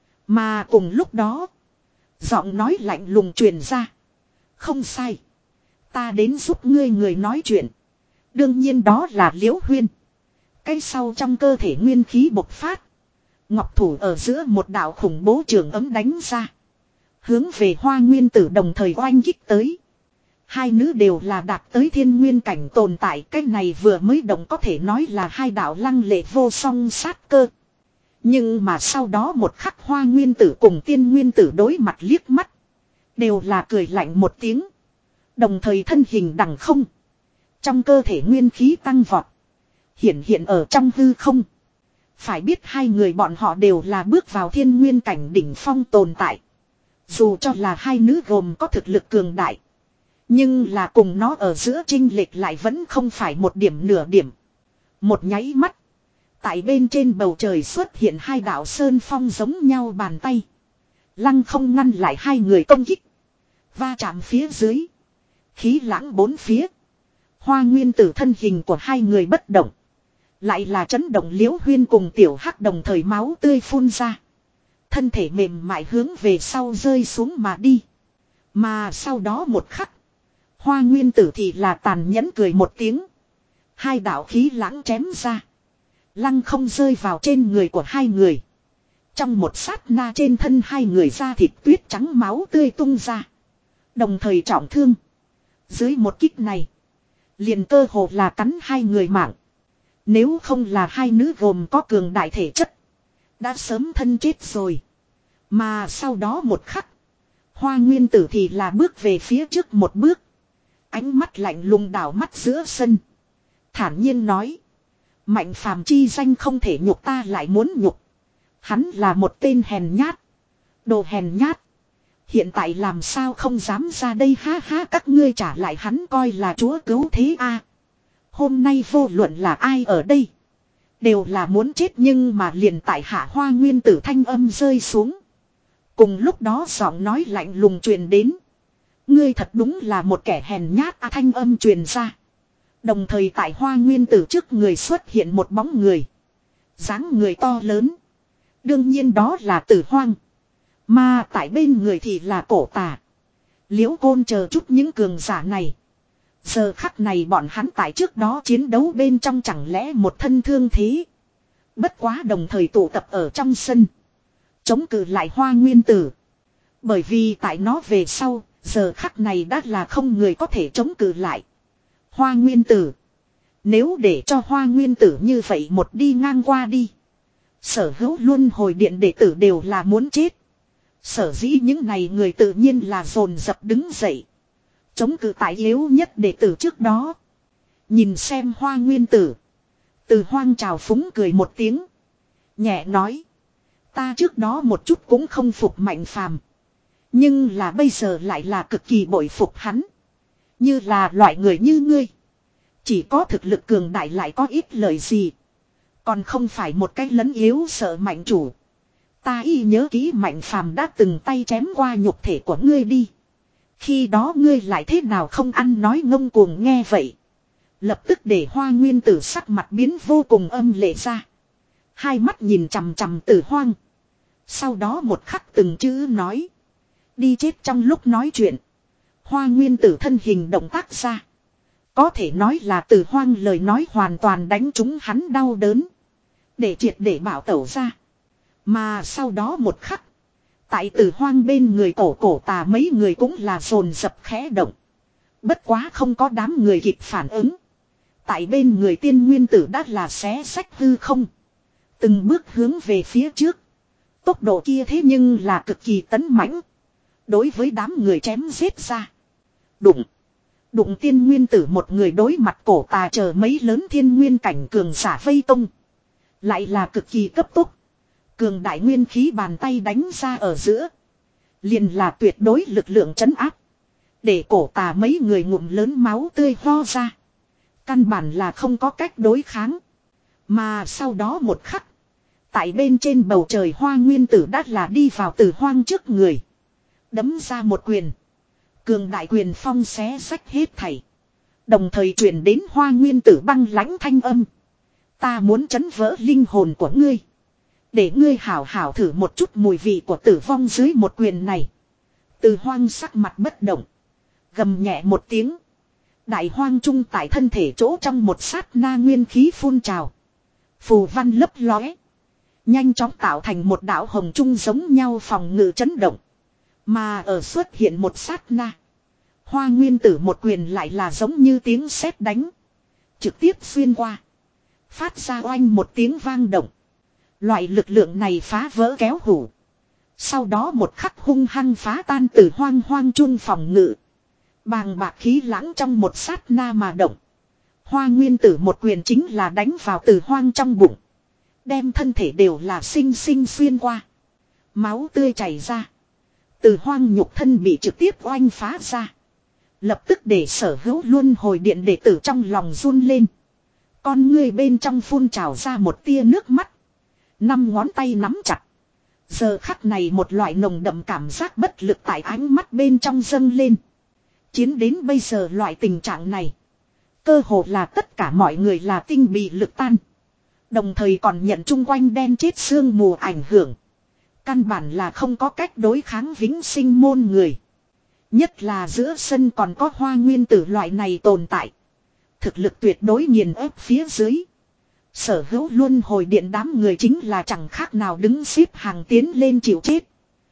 Mà cùng lúc đó. Giọng nói lạnh lùng truyền ra. Không sai. Ta đến giúp ngươi người nói chuyện. Đương nhiên đó là Liễu Huyên. Cái sau trong cơ thể nguyên khí bộc phát. Ngọc thủ ở giữa một đạo khủng bố trường ấm đánh ra. Hướng về Hoa Nguyên Tử đồng thời oanh kích tới. Hai nữ đều là đạt tới thiên nguyên cảnh tồn tại. Cái này vừa mới động có thể nói là hai đạo lăng lệ vô song sát cơ. Nhưng mà sau đó một khắc Hoa Nguyên Tử cùng Tiên Nguyên Tử đối mặt liếc mắt. Đều là cười lạnh một tiếng. Đồng thời thân hình đằng không. Trong cơ thể nguyên khí tăng vọt. Hiện hiện ở trong hư không. Phải biết hai người bọn họ đều là bước vào thiên nguyên cảnh đỉnh phong tồn tại. Dù cho là hai nữ gồm có thực lực cường đại. Nhưng là cùng nó ở giữa chênh lệch lại vẫn không phải một điểm nửa điểm. Một nháy mắt. Tại bên trên bầu trời xuất hiện hai đạo sơn phong giống nhau bàn tay. Lăng không ngăn lại hai người công kích. Va chạm phía dưới. Khí lãng bốn phía. Hoa Nguyên Tử thân hình của hai người bất động. Lại là chấn động Liễu Huyên cùng tiểu hắc đồng thời máu tươi phun ra. Thân thể mềm mại hướng về sau rơi xuống mà đi. Mà sau đó một khắc. Hoa Nguyên Tử thì là tàn nhẫn cười một tiếng. Hai đạo khí lãng chém ra. Lăng không rơi vào trên người của hai người. Trong một sát na trên thân hai người da thịt tuyết trắng máu tươi tung ra. Đồng thời trọng thương. Dưới một kích này. Liền cơ hồ là cắn hai người mạng. Nếu không là hai nữ gồm có cường đại thể chất. Đã sớm thân chết rồi. Mà sau đó một khắc. Hoa Nguyên Tử thì là bước về phía trước một bước. Ánh mắt lạnh lùng đảo mắt giữa sân. Thản nhiên nói. Mạnh Phàm chi danh không thể nhục, ta lại muốn nhục. Hắn là một tên hèn nhát. Đồ hèn nhát. Hiện tại làm sao không dám ra đây, ha ha, các ngươi trả lại hắn coi là chúa cứu thế a. Hôm nay vô luận là ai ở đây. Đều là muốn chết, nhưng mà liền tại hạ Hoa Nguyên Tử thanh âm rơi xuống. Cùng lúc đó giọng nói lạnh lùng truyền đến. Ngươi thật đúng là một kẻ hèn nhát a, thanh âm truyền ra. Đồng thời tại Hoa Nguyên Tử trước người xuất hiện một bóng người. Dáng người to lớn. Đương nhiên đó là Tử Hoang. Mà tại bên người thì là Cổ Tà. Liễu Côn chờ chút những cường giả này. Giờ khắc này bọn hắn tại trước đó chiến đấu bên trong chẳng lẽ một thân thương thế. Bất quá đồng thời tụ tập ở trong sân. Chống cự lại Hoa Nguyên Tử. Bởi vì tại nó về sau, giờ khắc này đã là không người có thể chống cự lại. Hoa nguyên tử. Nếu để cho hoa nguyên tử như vậy một đi ngang qua đi. Sở hữu luân hồi điện đệ tử đều là muốn chết. Sở dĩ những này người tự nhiên là dồn dập đứng dậy. Chống cự tại yếu nhất đệ tử trước đó. Nhìn xem hoa nguyên tử. Từ hoang trào phúng cười một tiếng. Nhẹ nói. Ta trước đó một chút cũng không phục Mạnh Phàm, nhưng là bây giờ lại là cực kỳ bội phục hắn. Như là loại người như ngươi. Chỉ có thực lực cường đại lại có ít lời gì. Còn không phải một cái lấn yếu sợ mạnh chủ. Ta y nhớ kỹ Mạnh Phàm đã từng tay chém qua nhục thể của ngươi đi. Khi đó ngươi lại thế nào không ăn nói ngông cuồng nghe vậy. Lập tức để hoa nguyên tử sắc mặt biến vô cùng âm lệ ra. Hai mắt nhìn chằm chằm Tử Hoang. Sau đó một khắc từng chữ nói. Đi chết trong lúc nói chuyện. Hoa nguyên tử thân hình động tác ra. Có thể nói là Tử Hoang lời nói hoàn toàn đánh trúng hắn đau đớn. Để triệt để bảo tẩu ra. Mà sau đó một khắc. Tại Tử Hoang bên người cổ cổ tà mấy người cũng là dồn dập khẽ động. Bất quá không có đám người kịp phản ứng. Tại bên người tiên nguyên tử đã là xé sách hư không. Từng bước hướng về phía trước. Tốc độ kia thế nhưng là cực kỳ tấn mãnh. Đối với đám người chém giết ra. Đụng. Đụng tiên nguyên tử một người đối mặt cổ tà chờ mấy lớn thiên nguyên cảnh cường giả vây tung. Lại là cực kỳ cấp tốc. Cường đại nguyên khí bàn tay đánh ra ở giữa. Liền là tuyệt đối lực lượng trấn áp. Để cổ tà mấy người ngụm lớn máu tươi ho ra. Căn bản là không có cách đối kháng. Mà sau đó một khắc. Tại bên trên bầu trời hoa nguyên tử đã là đi vào Tử Hoang trước người. Đấm ra một quyền. Cường đại quyền phong xé rách hết thảy. Đồng thời truyền đến hoa nguyên tử băng lãnh thanh âm. Ta muốn trấn vỡ linh hồn của ngươi. Để ngươi hảo hảo thử một chút mùi vị của tử vong dưới một quyền này. Tử Hoang sắc mặt bất động. Gầm nhẹ một tiếng. Đại hoang trung tại thân thể chỗ trong một sát na nguyên khí phun trào. Phù văn lấp lóe. Nhanh chóng tạo thành một đạo hồng trung giống nhau phòng ngự chấn động. Mà ở xuất hiện một sát na. Hoa nguyên tử một quyền lại là giống như tiếng sét đánh. Trực tiếp xuyên qua. Phát ra oanh một tiếng vang động. Loại lực lượng này phá vỡ kéo hủ. Sau đó một khắc hung hăng phá tan Tử Hoang hoang trung phòng ngự. Bàng bạc khí lãng trong một sát na mà động. Hoa nguyên tử một quyền chính là đánh vào Tử Hoang trong bụng. Đem thân thể đều là sinh sinh xuyên qua. Máu tươi chảy ra. Tử Hoang nhục thân bị trực tiếp oanh phá ra. Lập tức để sở hữu luân hồi điện đệ tử trong lòng run lên. Con ngươi bên trong phun trào ra một tia nước mắt. Năm ngón tay nắm chặt. Giờ khắc này một loại nồng đậm cảm giác bất lực tại ánh mắt bên trong dâng lên. Chiến đến bây giờ loại tình trạng này. Cơ hồ là tất cả mọi người là tinh bị lực tan. Đồng thời còn nhận chung quanh đen chết sương mù ảnh hưởng. Căn bản là không có cách đối kháng vĩnh sinh môn người. Nhất là giữa sân còn có hoa nguyên tử loại này tồn tại. Thực lực tuyệt đối nghiền ép phía dưới. Sở hữu luân hồi điện đám người chính là chẳng khác nào đứng xếp hàng tiến lên chịu chết.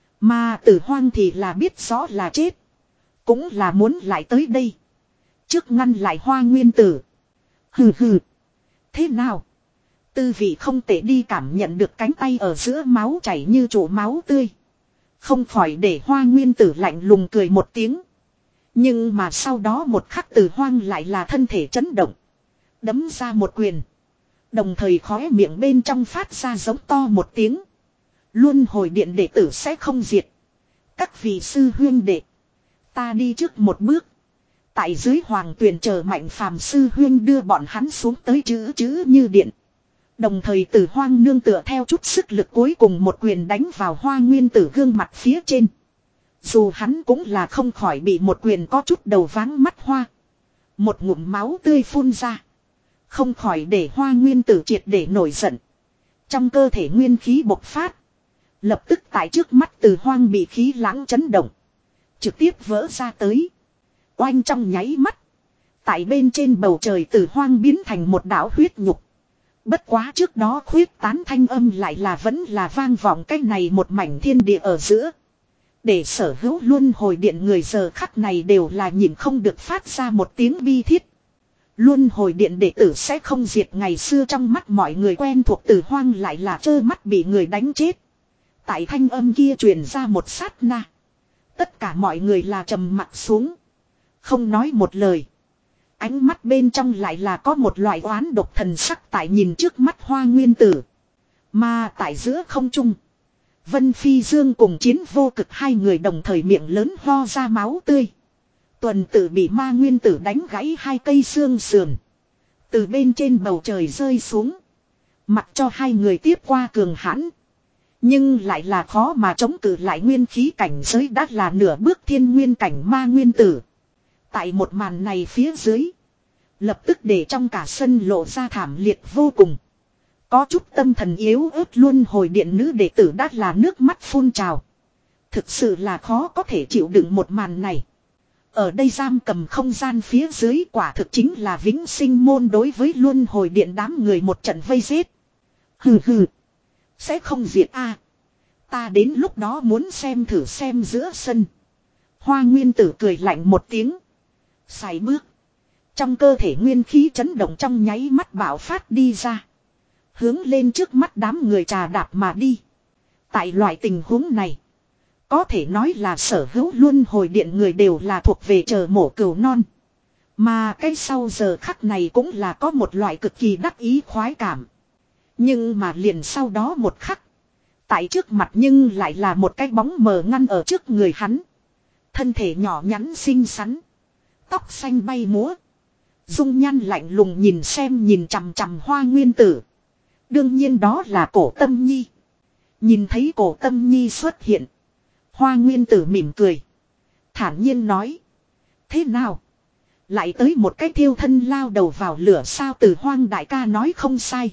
Mà Tử Hoang thì là biết rõ là chết. Cũng là muốn lại tới đây. Trước ngăn lại hoa nguyên tử. Hừ hừ. Thế nào? Tư vị không tệ đi, cảm nhận được cánh tay ở giữa máu chảy như trụ máu tươi. Không khỏi để hoa nguyên tử lạnh lùng cười một tiếng. Nhưng mà sau đó một khắc Tử Hoang lại là thân thể chấn động. Đấm ra một quyền. Đồng thời khóe miệng bên trong phát ra giống to một tiếng. Luân hồi điện đệ tử sẽ không diệt. Các vị sư huyên đệ. Ta đi trước một bước. Tại dưới hoàng tuyền chờ Mạnh Phàm sư huyên đưa bọn hắn xuống tới chữ chữ như điện. Đồng thời Tử Hoang nương tựa theo chút sức lực cuối cùng một quyền đánh vào hoa nguyên tử gương mặt phía trên. Dù hắn cũng là không khỏi bị một quyền có chút đầu váng mắt hoa. Một ngụm máu tươi phun ra. Không khỏi để hoa nguyên tử triệt để nổi giận. Trong cơ thể nguyên khí bộc phát. Lập tức tại trước mắt Tử Hoang bị khí lãng chấn động. Trực tiếp vỡ ra tới. Oanh trong nháy mắt. Tại bên trên bầu trời Tử Hoang biến thành một đảo huyết nhục. Bất quá trước đó khuyết tán thanh âm lại là vẫn là vang vọng cái này một mảnh thiên địa ở giữa. Để sở hữu luân hồi điện người giờ khắc này đều là nhìn không được phát ra một tiếng bi thiết. Luân hồi điện đệ tử sẽ không diệt, ngày xưa trong mắt mọi người quen thuộc Từ Hoang lại là trơ mắt bị người đánh chết. Tại thanh âm kia truyền ra một sát na. Tất cả mọi người là trầm mặt xuống. Không nói một lời. Ánh mắt bên trong lại là có một loại oán độc thần sắc tại nhìn trước mắt Hoa Nguyên Tử. Mà tại giữa không trung, Vân Phi Dương cùng Chiến Vô Cực hai người đồng thời miệng lớn ho ra máu tươi. Tuần Tử bị Ma Nguyên Tử đánh gãy hai cây xương sườn. Từ bên trên bầu trời rơi xuống. Mặc cho hai người tiếp qua cường hãn. Nhưng lại là khó mà chống cự lại nguyên khí cảnh giới đã là nửa bước thiên nguyên cảnh Ma Nguyên Tử. Tại một màn này phía dưới, lập tức để trong cả sân lộ ra thảm liệt vô cùng. Có chút tâm thần yếu ớt luân hồi điện nữ đệ tử đã là nước mắt phun trào. Thực sự là khó có thể chịu đựng một màn này. Ở đây giam cầm không gian phía dưới quả thực chính là vĩnh sinh môn đối với luân hồi điện đám người một trận vây giết. Hừ hừ. Sẽ không diệt a. Ta đến lúc đó muốn xem thử xem giữa sân. Hoa Nguyên Tử cười lạnh một tiếng. Xài bước. Trong cơ thể nguyên khí chấn động trong nháy mắt bạo phát đi ra. Hướng lên trước mắt đám người trà đạp mà đi. Tại loại tình huống này, có thể nói là sở hữu luân hồi điện người đều là thuộc về chờ mổ cừu non. Mà cái sau giờ khắc này cũng là có một loại cực kỳ đắc ý khoái cảm. Nhưng mà liền sau đó một khắc, tại trước mặt nhưng lại là một cái bóng mờ ngăn ở trước người hắn. Thân thể nhỏ nhắn xinh xắn, tóc xanh bay múa, dung nhan lạnh lùng nhìn xem nhìn chằm chằm Hoa Nguyên Tử. Đương nhiên đó là Cổ Tâm Nhi. Nhìn thấy Cổ Tâm Nhi xuất hiện, Hoa Nguyên Tử mỉm cười, thản nhiên nói: thế nào? Lại tới một cái thiêu thân lao đầu vào lửa sao? Từ Hoang đại ca nói không sai.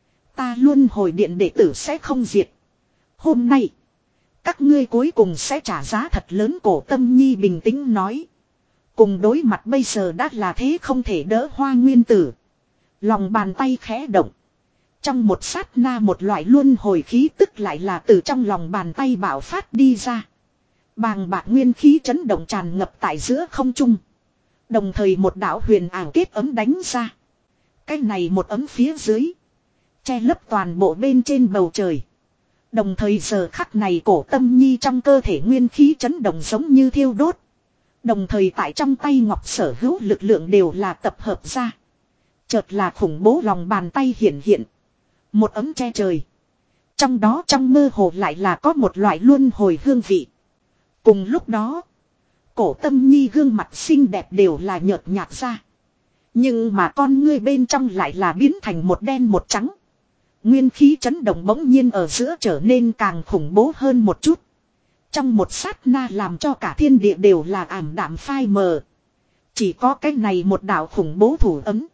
Ta luân hồi điện đệ tử sẽ không diệt. Hôm nay, các ngươi cuối cùng sẽ trả giá thật lớn. Cổ Tâm Nhi bình tĩnh nói. Cùng đối mặt bây giờ đã là thế không thể đỡ Hoa Nguyên Tử. Lòng bàn tay khẽ động. Trong một sát na một loại luân hồi khí tức lại là từ trong lòng bàn tay bạo phát đi ra. Bàng bạc nguyên khí chấn động tràn ngập tại giữa không trung. Đồng thời một đạo huyền ảo kết ấm đánh ra. Cái này một ấm phía dưới, che lấp toàn bộ bên trên bầu trời. Đồng thời giờ khắc này Cổ Tâm Nhi trong cơ thể nguyên khí chấn động giống như thiêu đốt. Đồng thời tại trong tay ngọc sở hữu lực lượng đều là tập hợp ra. Chợt là khủng bố lòng bàn tay hiện hiện. Một ấm che trời. Trong đó trong mơ hồ lại là có một loại luân hồi hương vị. Cùng lúc đó, Cổ Tâm Nhi gương mặt xinh đẹp đều là nhợt nhạt ra. Nhưng mà con ngươi bên trong lại là biến thành một đen một trắng. Nguyên khí chấn động bỗng nhiên ở giữa trở nên càng khủng bố hơn một chút. Trong một sát na làm cho cả thiên địa đều là ảm đạm phai mờ. Chỉ có cái này một đạo khủng bố thủ ấm.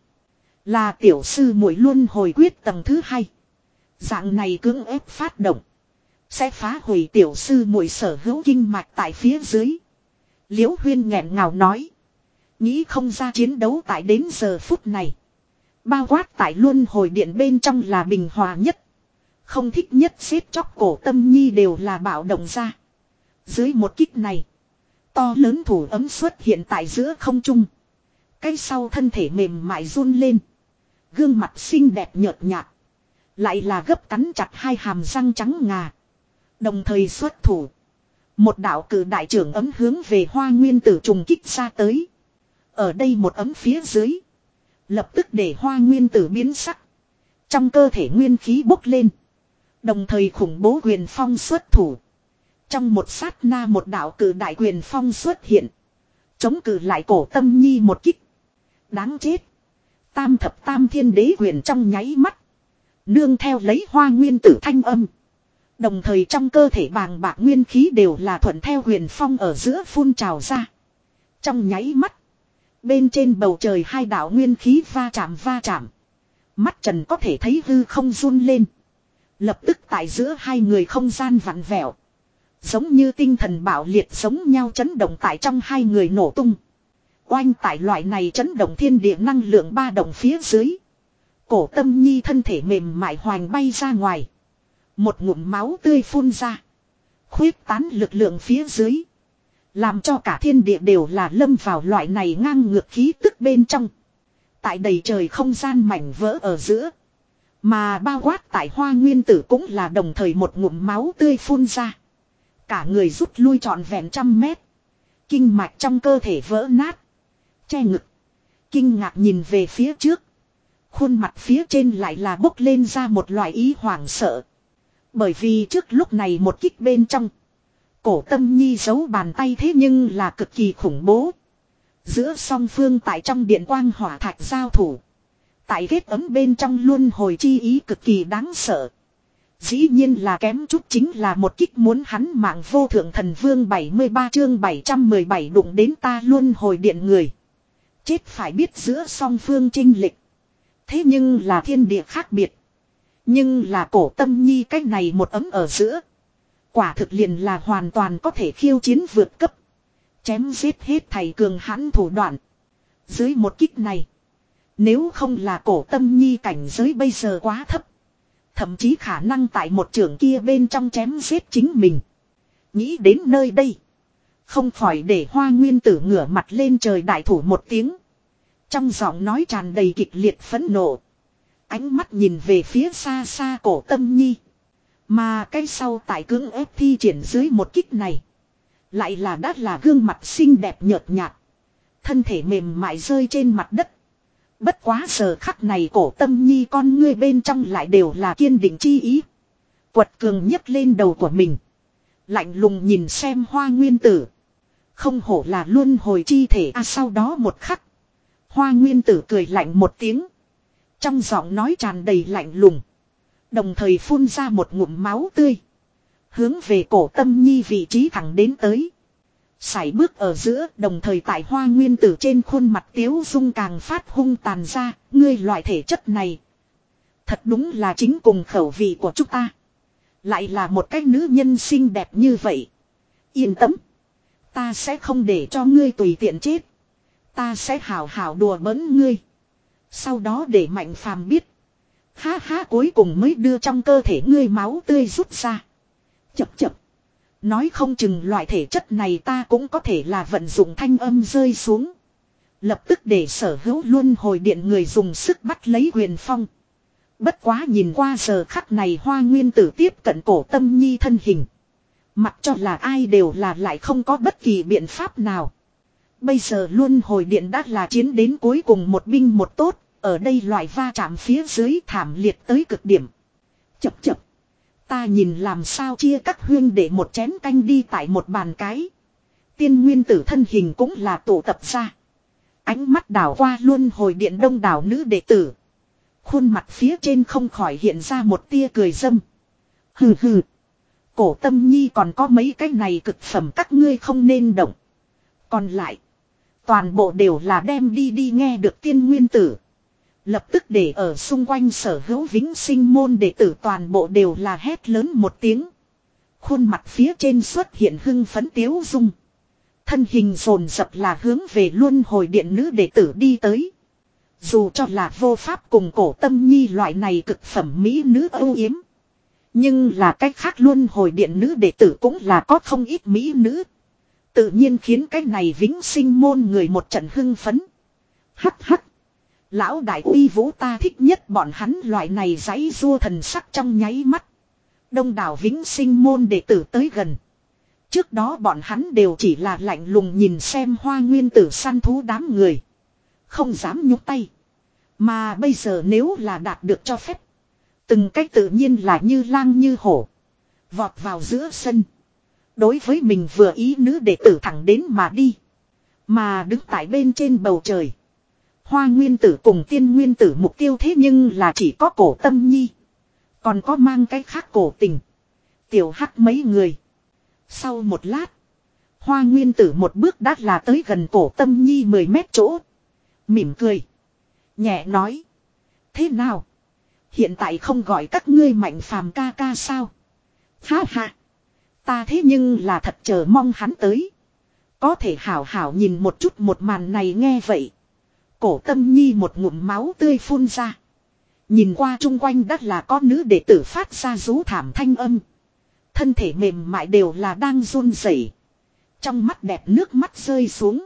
Là tiểu sư muội luân hồi quyết tầng thứ hai. Dạng này cưỡng ép phát động, sẽ phá hủy tiểu sư muội sở hữu kinh mạch tại phía dưới. Liễu Huyên nghẹn ngào nói. Nghĩ không ra chiến đấu tại đến giờ phút này, bao quát tại luân hồi điện bên trong là bình hòa nhất. Không thích nhất xếp chóc Cổ Tâm Nhi đều là bạo động ra. Dưới một kích này, to lớn thủ ấm xuất hiện tại giữa không trung. Cái sau thân thể mềm mại run lên. Gương mặt xinh đẹp nhợt nhạt, lại là gấp cắn chặt hai hàm răng trắng ngà. Đồng thời xuất thủ, một đạo cử đại trưởng ấm hướng về Hoa Nguyên Tử trùng kích ra tới. Ở đây một ấm phía dưới, lập tức để Hoa Nguyên Tử biến sắc. Trong cơ thể nguyên khí bốc lên. Đồng thời khủng bố quyền phong xuất thủ. Trong một sát na một đạo cử đại quyền phong xuất hiện, chống cự lại Cổ Tâm Nhi một kích. Đáng chết. Tam thập tam thiên đế quyền trong nháy mắt, nương theo lấy Hoa Nguyên Tử thanh âm. Đồng thời trong cơ thể bàng bạc nguyên khí đều là thuận theo huyền phong ở giữa phun trào ra. Trong nháy mắt, bên trên bầu trời hai đạo nguyên khí va chạm va chạm. Mắt trần có thể thấy hư không run lên. Lập tức tại giữa hai người không gian vặn vẹo. Giống như tinh thần bạo liệt giống nhau chấn động tại trong hai người nổ tung. Oanh tại loại này chấn động thiên địa năng lượng ba động phía dưới. Cổ Tâm Nhi thân thể mềm mại hoành bay ra ngoài. Một ngụm máu tươi phun ra. Khuyết tán lực lượng phía dưới. Làm cho cả thiên địa đều là lâm vào loại này ngang ngược khí tức bên trong. Tại đầy trời không gian mảnh vỡ ở giữa. Mà bao quát tại Hoa Nguyên Tử cũng là đồng thời một ngụm máu tươi phun ra. Cả người rút lui trọn vẹn trăm mét. Kinh mạch trong cơ thể vỡ nát. Che ngực. Kinh ngạc nhìn về phía trước. Khuôn mặt phía trên lại là bốc lên ra một loại ý hoảng sợ. Bởi vì trước lúc này một kích bên trong. Cổ Tâm Nhi giấu bàn tay thế nhưng là cực kỳ khủng bố. Giữa song phương tại trong điện quang hỏa thạch giao thủ. Tại kết ấm bên trong luân hồi chi ý cực kỳ đáng sợ. Dĩ nhiên là kém chút chính là một kích muốn hắn mạng vô thượng thần vương bảy mươi ba chương bảy trăm mười bảy đụng đến ta luân hồi điện người. Chết phải biết giữa song phương chênh lệch. Thế nhưng là thiên địa khác biệt. Nhưng là Cổ Tâm Nhi cách này một ấm ở giữa. Quả thực liền là hoàn toàn có thể khiêu chiến vượt cấp. Chém giết hết thầy cường hãn thủ đoạn. Dưới một kích này. Nếu không là Cổ Tâm Nhi cảnh giới bây giờ quá thấp. Thậm chí khả năng tại một trường kia bên trong chém giết chính mình. Nghĩ đến nơi đây. Không khỏi để Hoa Nguyên Tử ngửa mặt lên trời đại thủ một tiếng. Trong giọng nói tràn đầy kịch liệt phẫn nộ. Ánh mắt nhìn về phía xa xa Cổ Tâm Nhi. Mà cái sau tại cưỡng ép thi triển dưới một kích này. Lại là đắt là gương mặt xinh đẹp nhợt nhạt. Thân thể mềm mại rơi trên mặt đất. Bất quá giờ khắc này Cổ Tâm Nhi con ngươi bên trong lại đều là kiên định chi ý. Quật cường nhấc lên đầu của mình. Lạnh lùng nhìn xem Hoa Nguyên Tử. Không hổ là luân hồi chi thể a à, sau đó một khắc. Hoa Nguyên Tử cười lạnh một tiếng. Trong giọng nói tràn đầy lạnh lùng. Đồng thời phun ra một ngụm máu tươi. Hướng về Cổ Tâm Nhi vị trí thẳng đến tới. Sải bước ở giữa đồng thời tại Hoa Nguyên Tử trên khuôn mặt tiếu dung càng phát hung tàn ra. Ngươi loại thể chất này. Thật đúng là chính cùng khẩu vị của chúng ta. Lại là một cái nữ nhân xinh đẹp như vậy. Yên tâm. Ta sẽ không để cho ngươi tùy tiện chết. Ta sẽ hào hào đùa bỡn ngươi. Sau đó để Mạnh Phàm biết. Ha ha cuối cùng mới đưa trong cơ thể ngươi máu tươi rút ra. Chập chập. Nói không chừng loại thể chất này ta cũng có thể là vận dụng thanh âm rơi xuống. Lập tức để sở hữu luân hồi điện người dùng sức bắt lấy Huyền Phong. Bất quá nhìn qua giờ khắc này Hoa Nguyên Tử tiếp cận Cổ Tâm Nhi thân hình. Mặc cho là ai đều là lại không có bất kỳ biện pháp nào. Bây giờ luân hồi điện đã là chiến đến cuối cùng một binh một tốt. Ở đây loại va chạm phía dưới thảm liệt tới cực điểm. Chập chập. Ta nhìn làm sao chia các huyên để một chén canh đi tại một bàn cái. Tiên Nguyên Tử thân hình cũng là tụ tập ra. Ánh mắt đảo qua luân hồi điện đông đảo nữ đệ tử. Khuôn mặt phía trên không khỏi hiện ra một tia cười dâm. Hừ hừ. Cổ Tâm Nhi còn có mấy cái này cực phẩm các ngươi không nên động. Còn lại. Toàn bộ đều là đem đi đi nghe được Tiên Nguyên Tử. Lập tức để ở xung quanh sở hữu vĩnh sinh môn đệ tử toàn bộ đều là hét lớn một tiếng. Khuôn mặt phía trên xuất hiện hưng phấn tiếu dung. Thân hình dồn dập là hướng về luân hồi điện nữ đệ tử đi tới. Dù cho là vô pháp cùng Cổ Tâm Nhi loại này cực phẩm mỹ nữ âu yếm. Nhưng là cách khác luân hồi điện nữ đệ tử cũng là có không ít mỹ nữ. Tự nhiên khiến cái này vĩnh sinh môn người một trận hưng phấn. Hắc hắc. Lão đại uy vũ ta thích nhất bọn hắn loại này giãy rua thần sắc trong nháy mắt. Đông đảo vĩnh sinh môn đệ tử tới gần. Trước đó bọn hắn đều chỉ là lạnh lùng nhìn xem Hoa Nguyên Tử săn thú đám người. Không dám nhúc tay. Mà bây giờ nếu là đạt được cho phép. Từng cách tự nhiên là như lang như hổ. Vọt vào giữa sân. Đối với mình vừa ý nữ đệ tử thẳng đến mà đi. Mà đứng tại bên trên bầu trời. Hoa Nguyên Tử cùng Tiên Nguyên Tử mục tiêu thế nhưng là chỉ có Cổ Tâm Nhi. Còn có mang cái khác Cổ Tình. Tiểu Hắc mấy người. Sau một lát. Hoa Nguyên Tử một bước đã là tới gần Cổ Tâm Nhi mười mét chỗ. Mỉm cười. Nhẹ nói. Thế nào? Hiện tại không gọi các ngươi Mạnh Phàm ca ca sao? Ha ha. Ta thế nhưng là thật chờ mong hắn tới. Có thể hảo hảo nhìn một chút một màn này nghe vậy. Cổ Tâm Nhi một ngụm máu tươi phun ra. Nhìn qua chung quanh đất là có nữ đệ tử phát ra rú thảm thanh âm. thân thể mềm mại đều là đang run rẩy. Trong mắt đẹp nước mắt rơi xuống.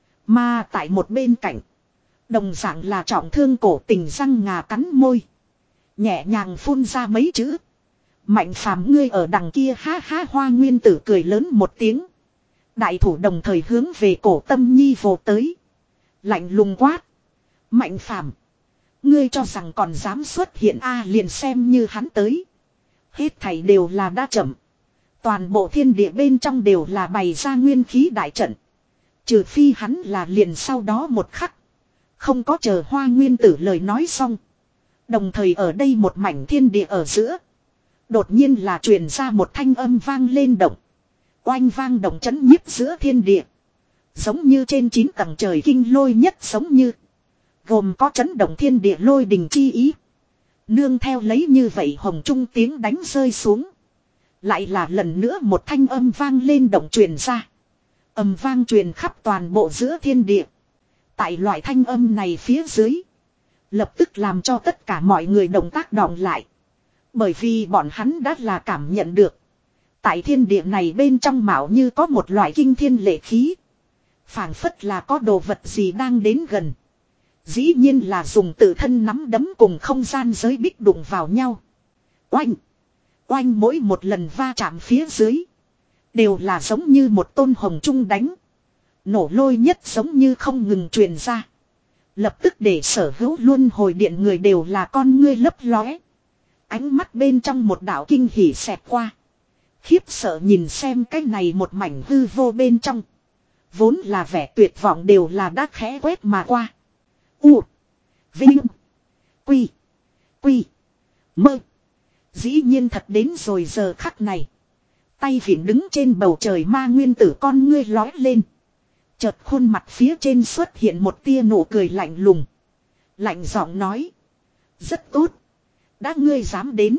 Mà tại một bên cạnh. Đồng dạng là trọng thương cổ tình răng ngà cắn môi. Nhẹ nhàng phun ra mấy chữ. Mạnh phàm ngươi ở đằng kia ha ha Hoa Nguyên Tử cười lớn một tiếng. Đại thủ đồng thời hướng về cổ Tâm Nhi vồ tới. Lạnh lùng quát. Mạnh phàm. Ngươi cho rằng còn dám xuất hiện a liền xem như hắn tới. Hết thảy đều là đã chậm. Toàn bộ thiên địa bên trong đều là bày ra nguyên khí đại trận. Trừ phi hắn là liền sau đó một khắc. Không có chờ Hoa Nguyên Tử lời nói xong. Đồng thời ở đây một mảnh thiên địa ở giữa. Đột nhiên là truyền ra một thanh âm vang lên động. Oanh vang động chấn nhiếp giữa thiên địa. Giống như trên chín tầng trời kinh lôi nhất giống như. Gồm có chấn động thiên địa lôi đình chi ý. Nương theo lấy như vậy hồng trung tiếng đánh rơi xuống. Lại là lần nữa một thanh âm vang lên động truyền ra. Âm vang truyền khắp toàn bộ giữa thiên địa. Tại loại thanh âm này phía dưới. Lập tức làm cho tất cả mọi người động tác đọng lại. Bởi vì bọn hắn đã là cảm nhận được. Tại thiên địa này bên trong mạo như có một loại kinh thiên lệ khí. Phảng phất là có đồ vật gì đang đến gần. Dĩ nhiên là dùng tự thân nắm đấm cùng không gian giới bích đụng vào nhau. Oanh! Oanh mỗi một lần va chạm phía dưới. Đều là giống như một tôn hồng trung đánh. Nổ lôi nhất giống như không ngừng truyền ra. Lập tức để sở hữu luôn hồi điện người đều là con ngươi lấp lóe. Ánh mắt bên trong một đạo kinh hỉ xẹt qua. Khiếp sợ nhìn xem cái này một mảnh hư vô bên trong. Vốn là vẻ tuyệt vọng đều là đã khẽ quét mà qua. U. Vinh. Quy. Quy. Mơ. Dĩ nhiên thật đến rồi giờ khắc này. Tay vịn đứng trên bầu trời Ma Nguyên Tử con ngươi lói lên. Chợt khuôn mặt phía trên xuất hiện một tia nụ cười lạnh lùng. Lạnh giọng nói. Rất tốt. Đã ngươi dám đến.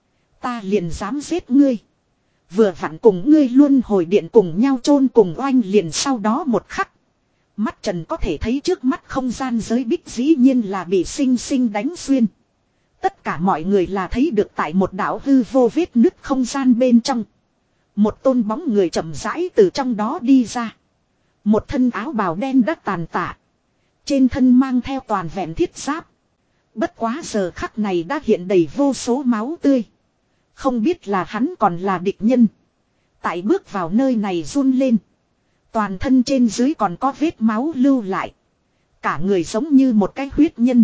Ta liền dám giết ngươi. Vừa vặn cùng ngươi luôn hồi điện cùng nhau chôn cùng oanh liền sau đó một khắc. Mắt trần có thể thấy trước mắt không gian giới bích dĩ nhiên là bị sinh sinh đánh xuyên. Tất cả mọi người là thấy được tại một đảo hư vô vết nứt không gian bên trong. Một tôn bóng người chậm rãi từ trong đó đi ra. Một thân áo bào đen đã tàn tạ. Trên thân mang theo toàn vẹn thiết giáp. Bất quá giờ khắc này đã hiện đầy vô số máu tươi. Không biết là hắn còn là địch nhân. Tại bước vào nơi này run lên. Toàn thân trên dưới còn có vết máu lưu lại. Cả người giống như một cái huyết nhân.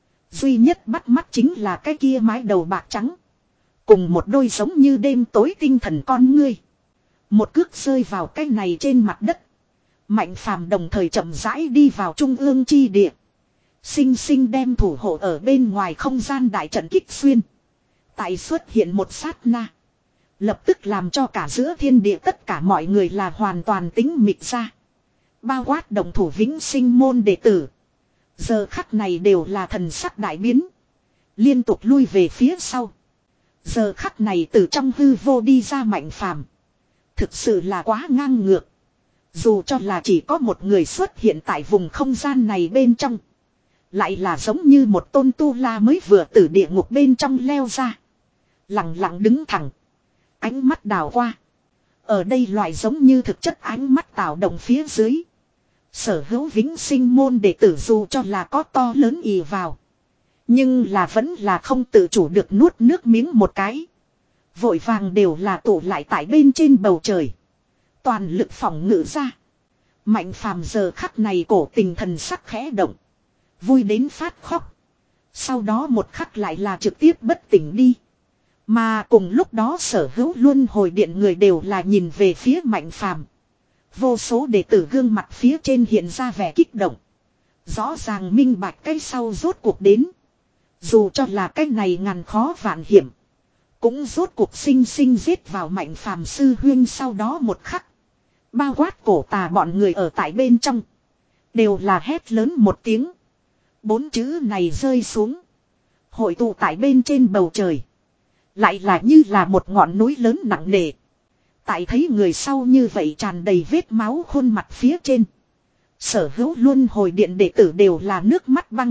Duy nhất bắt mắt chính là cái kia mái đầu bạc trắng. Cùng một đôi giống như đêm tối tinh thần con ngươi. Một cước rơi vào cái này trên mặt đất. Mạnh phàm đồng thời chậm rãi đi vào trung ương chi địa. Sinh sinh đem thủ hộ ở bên ngoài không gian đại trận kích xuyên. Tại xuất hiện một sát na. Lập tức làm cho cả giữa thiên địa tất cả mọi người là hoàn toàn tính mịt ra. Bao quát đồng thủ vĩnh sinh môn đệ tử. Giờ khắc này đều là thần sắc đại biến. Liên tục lui về phía sau. Giờ khắc này từ trong hư vô đi ra Mạnh phàm. Thực sự là quá ngang ngược. Dù cho là chỉ có một người xuất hiện tại vùng không gian này bên trong. Lại là giống như một tôn tu la mới vừa từ địa ngục bên trong leo ra. Lặng lặng đứng thẳng. Ánh mắt đảo qua. Ở đây loại giống như thực chất ánh mắt tạo động phía dưới. Sở hữu vĩnh sinh môn đệ tử dù cho là có to lớn ì vào. Nhưng là vẫn là không tự chủ được nuốt nước miếng một cái. Vội vàng đều là tụ lại tại bên trên bầu trời. Toàn lực phòng ngự ra. Mạnh phàm giờ khắc này cổ tình thần sắc khẽ động. Vui đến phát khóc. Sau đó một khắc lại là trực tiếp bất tỉnh đi. Mà cùng lúc đó sở hữu luân hồi điện người đều là nhìn về phía Mạnh phàm. Vô số đệ tử gương mặt phía trên hiện ra vẻ kích động. Rõ ràng minh bạch cái sau rốt cuộc đến. Dù cho là cái này ngàn khó vạn hiểm. Cũng rốt cuộc sinh sinh giết vào Mạnh phàm sư huyên sau đó một khắc. Bao quát cổ tà bọn người ở tại bên trong. Đều là hét lớn một tiếng. Bốn chữ này rơi xuống. Hội tụ tại bên trên bầu trời. Lại là như là một ngọn núi lớn nặng nề. Tại thấy người sau như vậy tràn đầy vết máu khuôn mặt phía trên. Sở hữu luân hồi điện đệ tử đều là nước mắt băng.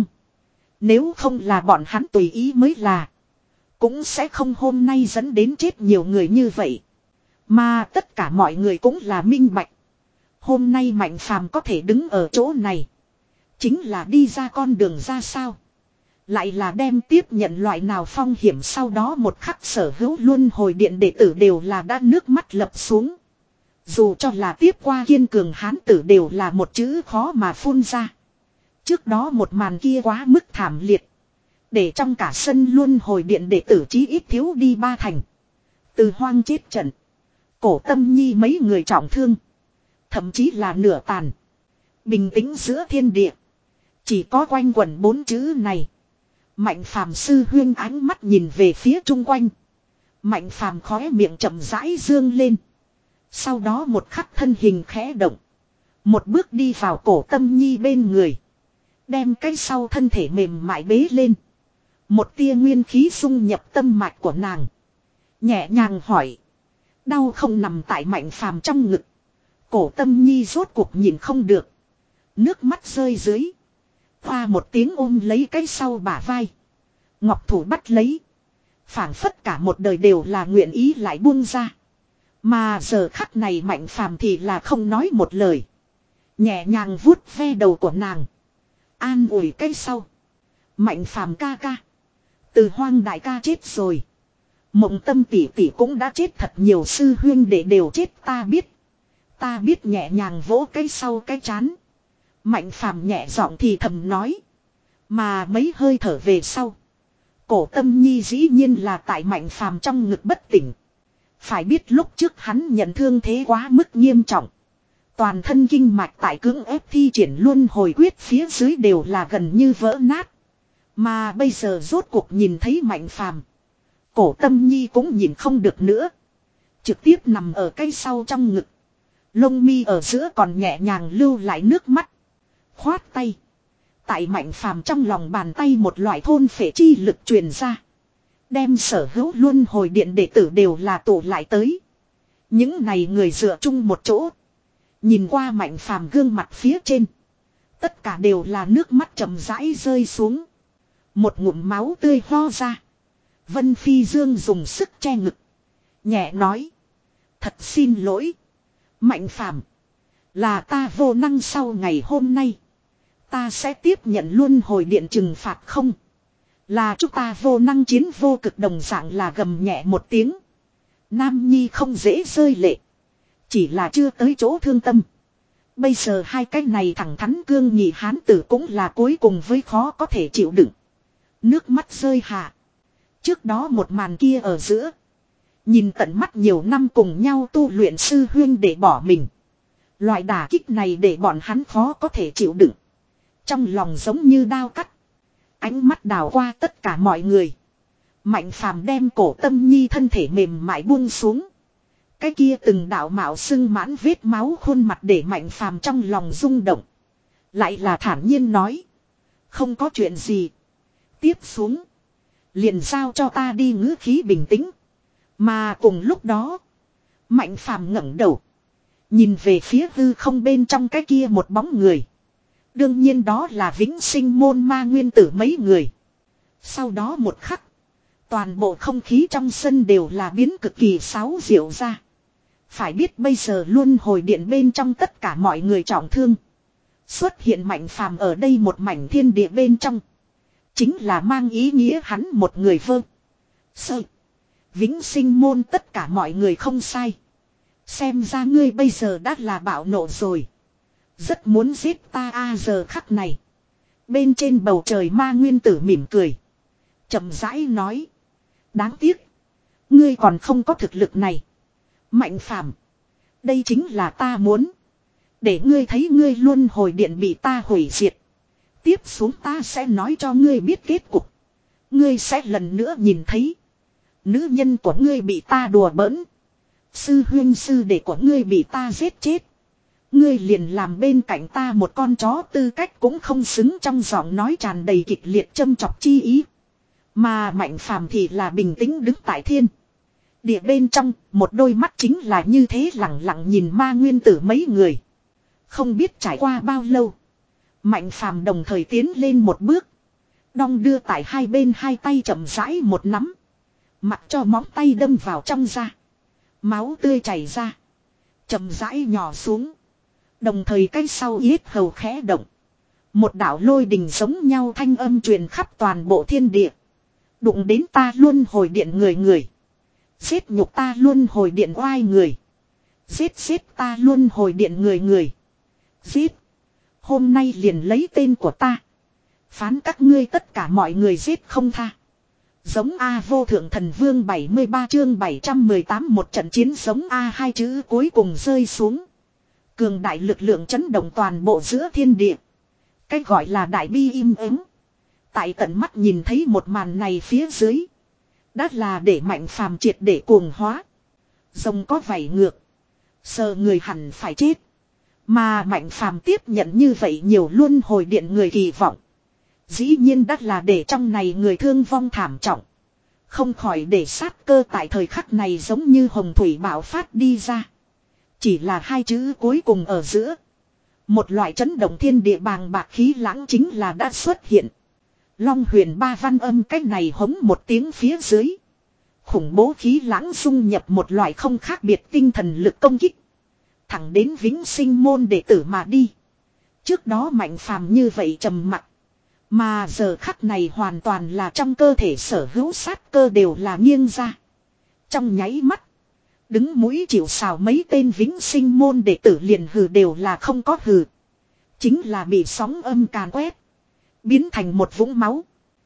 Nếu không là bọn hắn tùy ý mới là. Cũng sẽ không hôm nay dẫn đến chết nhiều người như vậy. Mà tất cả mọi người cũng là minh bạch. Hôm nay Mạnh Phàm có thể đứng ở chỗ này. Chính là đi ra con đường ra sao. Lại là đem tiếp nhận loại nào phong hiểm, sau đó một khắc sở hữu luân hồi điện đệ tử đều là đã nước mắt lập xuống. Dù cho là tiếp qua kiên cường hán tử đều là một chữ khó mà phun ra. Trước đó một màn kia quá mức thảm liệt. Để trong cả sân luân hồi điện đệ tử chí ít thiếu đi ba thành. Từ Hoang chết trận. Cổ Tâm Nhi mấy người trọng thương. Thậm chí là nửa tàn. Bình tĩnh giữa thiên địa. Chỉ có quanh quẩn bốn chữ này. Mạnh Phàm sư huyên ánh mắt nhìn về phía chung quanh. Mạnh Phàm khóe miệng chậm rãi dương lên. Sau đó một khắc thân hình khẽ động. Một bước đi vào Cổ Tâm Nhi bên người. Đem cái sau thân thể mềm mại bế lên. Một tia nguyên khí xung nhập tâm mạch của nàng. Nhẹ nhàng hỏi. Đau không? Nằm tại Mạnh Phàm trong ngực. Cổ Tâm Nhi rốt cuộc nhìn không được. Nước mắt rơi dưới. Hoa một tiếng ôm lấy cái sau bả vai. Ngọc thủ bắt lấy. Phảng phất cả một đời đều là nguyện ý lại buông ra. Mà giờ khắc này Mạnh Phàm thì là không nói một lời. Nhẹ nhàng vuốt ve đầu của nàng. An ủi cái sau. Mạnh Phàm ca ca. Từ Hoang đại ca chết rồi. Mộng Tâm tỷ tỷ cũng đã chết, thật nhiều sư huyên đệ đều chết, ta biết. Ta biết. Nhẹ nhàng vỗ cái sau cái chán. Mạnh Phàm nhẹ giọng thì thầm nói. Mà mấy hơi thở về sau. Cổ Tâm Nhi dĩ nhiên là tại Mạnh Phàm trong ngực bất tỉnh. Phải biết lúc trước hắn nhận thương thế quá mức nghiêm trọng. Toàn thân kinh mạch tại cưỡng ép thi triển luân hồi quyết phía dưới đều là gần như vỡ nát. Mà bây giờ rốt cuộc nhìn thấy Mạnh Phàm. Cổ Tâm Nhi cũng nhìn không được nữa. Trực tiếp nằm ở cái sau trong ngực. Lông mi ở giữa còn nhẹ nhàng lưu lại nước mắt. Khoát tay. Tại Mạnh Phàm trong lòng bàn tay một loại thôn phệ chi lực truyền ra. Đem sở hữu luân hồi điện đệ tử đều là tụ lại tới. Những này người dựa chung một chỗ. Nhìn qua Mạnh Phàm gương mặt phía trên. Tất cả đều là nước mắt chậm rãi rơi xuống. Một ngụm máu tươi ho ra. Vân Phi Dương dùng sức che ngực. Nhẹ nói. Thật xin lỗi. Mạnh Phàm, là ta vô năng, sau ngày hôm nay. Ta sẽ tiếp nhận luân hồi điện trừng phạt không? Là chúng ta vô năng chiến vô cực, đồng dạng là gầm nhẹ một tiếng. Nam Nhi không dễ rơi lệ. Chỉ là chưa tới chỗ thương tâm. Bây giờ hai cái này thẳng thắn cương nghị hán tử cũng là cuối cùng với khó có thể chịu đựng. Nước mắt rơi hạ. Trước đó một màn kia ở giữa. Nhìn tận mắt nhiều năm cùng nhau tu luyện sư huyên để bỏ mình. Loại đả kích này để bọn hắn khó có thể chịu đựng. Trong lòng giống như đao cắt. Ánh mắt đảo qua tất cả mọi người. Mạnh Phàm đem Cổ Tâm Nhi thân thể mềm mại buông xuống. Cái kia từng đạo mạo sưng mãn vết máu khuôn mặt để Mạnh Phàm trong lòng rung động. Lại là thản nhiên nói. Không có chuyện gì. Tiếp xuống. Liền giao cho ta đi, ngữ khí bình tĩnh. Mà cùng lúc đó. Mạnh Phàm ngẩng đầu. Nhìn về phía hư không bên trong cái kia một bóng người. Đương nhiên đó là Vĩnh Sinh môn ma nguyên tử mấy người. Sau đó một khắc. Toàn bộ không khí trong sân đều là biến cực kỳ xáo diệu ra. Phải biết bây giờ luân hồi điện bên trong tất cả mọi người trọng thương. Xuất hiện Mạnh Phàm ở đây một mảnh thiên địa bên trong. Chính là mang ý nghĩa hắn một người vơ. Sơ. Vĩnh Sinh môn tất cả mọi người không sai. Xem ra ngươi bây giờ đã là bạo nộ rồi. Rất muốn giết ta a à, giờ khắc này. Bên trên bầu trời ma nguyên tử mỉm cười. Chậm rãi nói. Đáng tiếc. Ngươi còn không có thực lực này. Mạnh Phàm, đây chính là ta muốn. Để ngươi thấy ngươi luân hồi điện bị ta hủy diệt. Tiếp xuống ta sẽ nói cho ngươi biết kết cục. Ngươi sẽ lần nữa nhìn thấy. Nữ nhân của ngươi bị ta đùa bỡn. Sư huyên sư đệ của ngươi bị ta giết chết. Ngươi liền làm bên cạnh ta một con chó tư cách cũng không xứng, trong giọng nói tràn đầy kịch liệt châm chọc chi ý. Mà Mạnh Phàm thì là bình tĩnh đứng tại thiên địa bên trong, một đôi mắt chính là như thế lặng lặng nhìn ma nguyên tử mấy người. Không biết trải qua bao lâu. Mạnh Phàm đồng thời tiến lên một bước. Đong đưa tại hai bên hai tay chậm rãi một nắm. Mặc cho móng tay đâm vào trong da. Máu tươi chảy ra. Chậm rãi nhỏ xuống. Đồng thời cái sau yết hầu khẽ động. Một đạo lôi đình giống nhau thanh âm truyền khắp toàn bộ thiên địa. Đụng đến ta luân hồi điện người người. Giết nhục ta luân hồi điện oai người. Giết giết ta luân hồi điện người người. Giết. Hôm nay liền lấy tên của ta. Phán các ngươi tất cả mọi người giết không tha. Giống A vô thượng thần vương bảy mươi ba chương bảy trăm mười tám một trận chiến giống A hai chữ cuối cùng rơi xuống. Cường đại lực lượng chấn động toàn bộ giữa thiên địa. Cái gọi là đại bi im ắng. Tại tận mắt nhìn thấy một màn này phía dưới. Đã là để Mạnh Phàm triệt để cuồng hóa. Rồng có vảy ngược. Sờ người hẳn phải chết. Mà Mạnh Phàm tiếp nhận như vậy nhiều luân hồi điện người kỳ vọng. Dĩ nhiên đã là để trong này người thương vong thảm trọng. Không khỏi để sát cơ tại thời khắc này giống như hồng thủy bạo phát đi ra. Chỉ là hai chữ cuối cùng ở giữa. Một loại chấn động thiên địa bàng bạc khí lãng chính là đã xuất hiện. Long huyền ba văn âm cách này hống một tiếng phía dưới. Khủng bố khí lãng dung nhập một loại không khác biệt tinh thần lực công kích. Thẳng đến vĩnh sinh môn đệ tử mà đi. Trước đó Mạnh Phàm như vậy trầm mặc. Mà giờ khắc này hoàn toàn là trong cơ thể sở hữu sát cơ đều là nghiêng ra. Trong nháy mắt. Đứng mũi chịu sào mấy tên vĩnh sinh môn đệ tử liền hừ đều là không có hừ. Chính là bị sóng âm càn quét. Biến thành một vũng máu.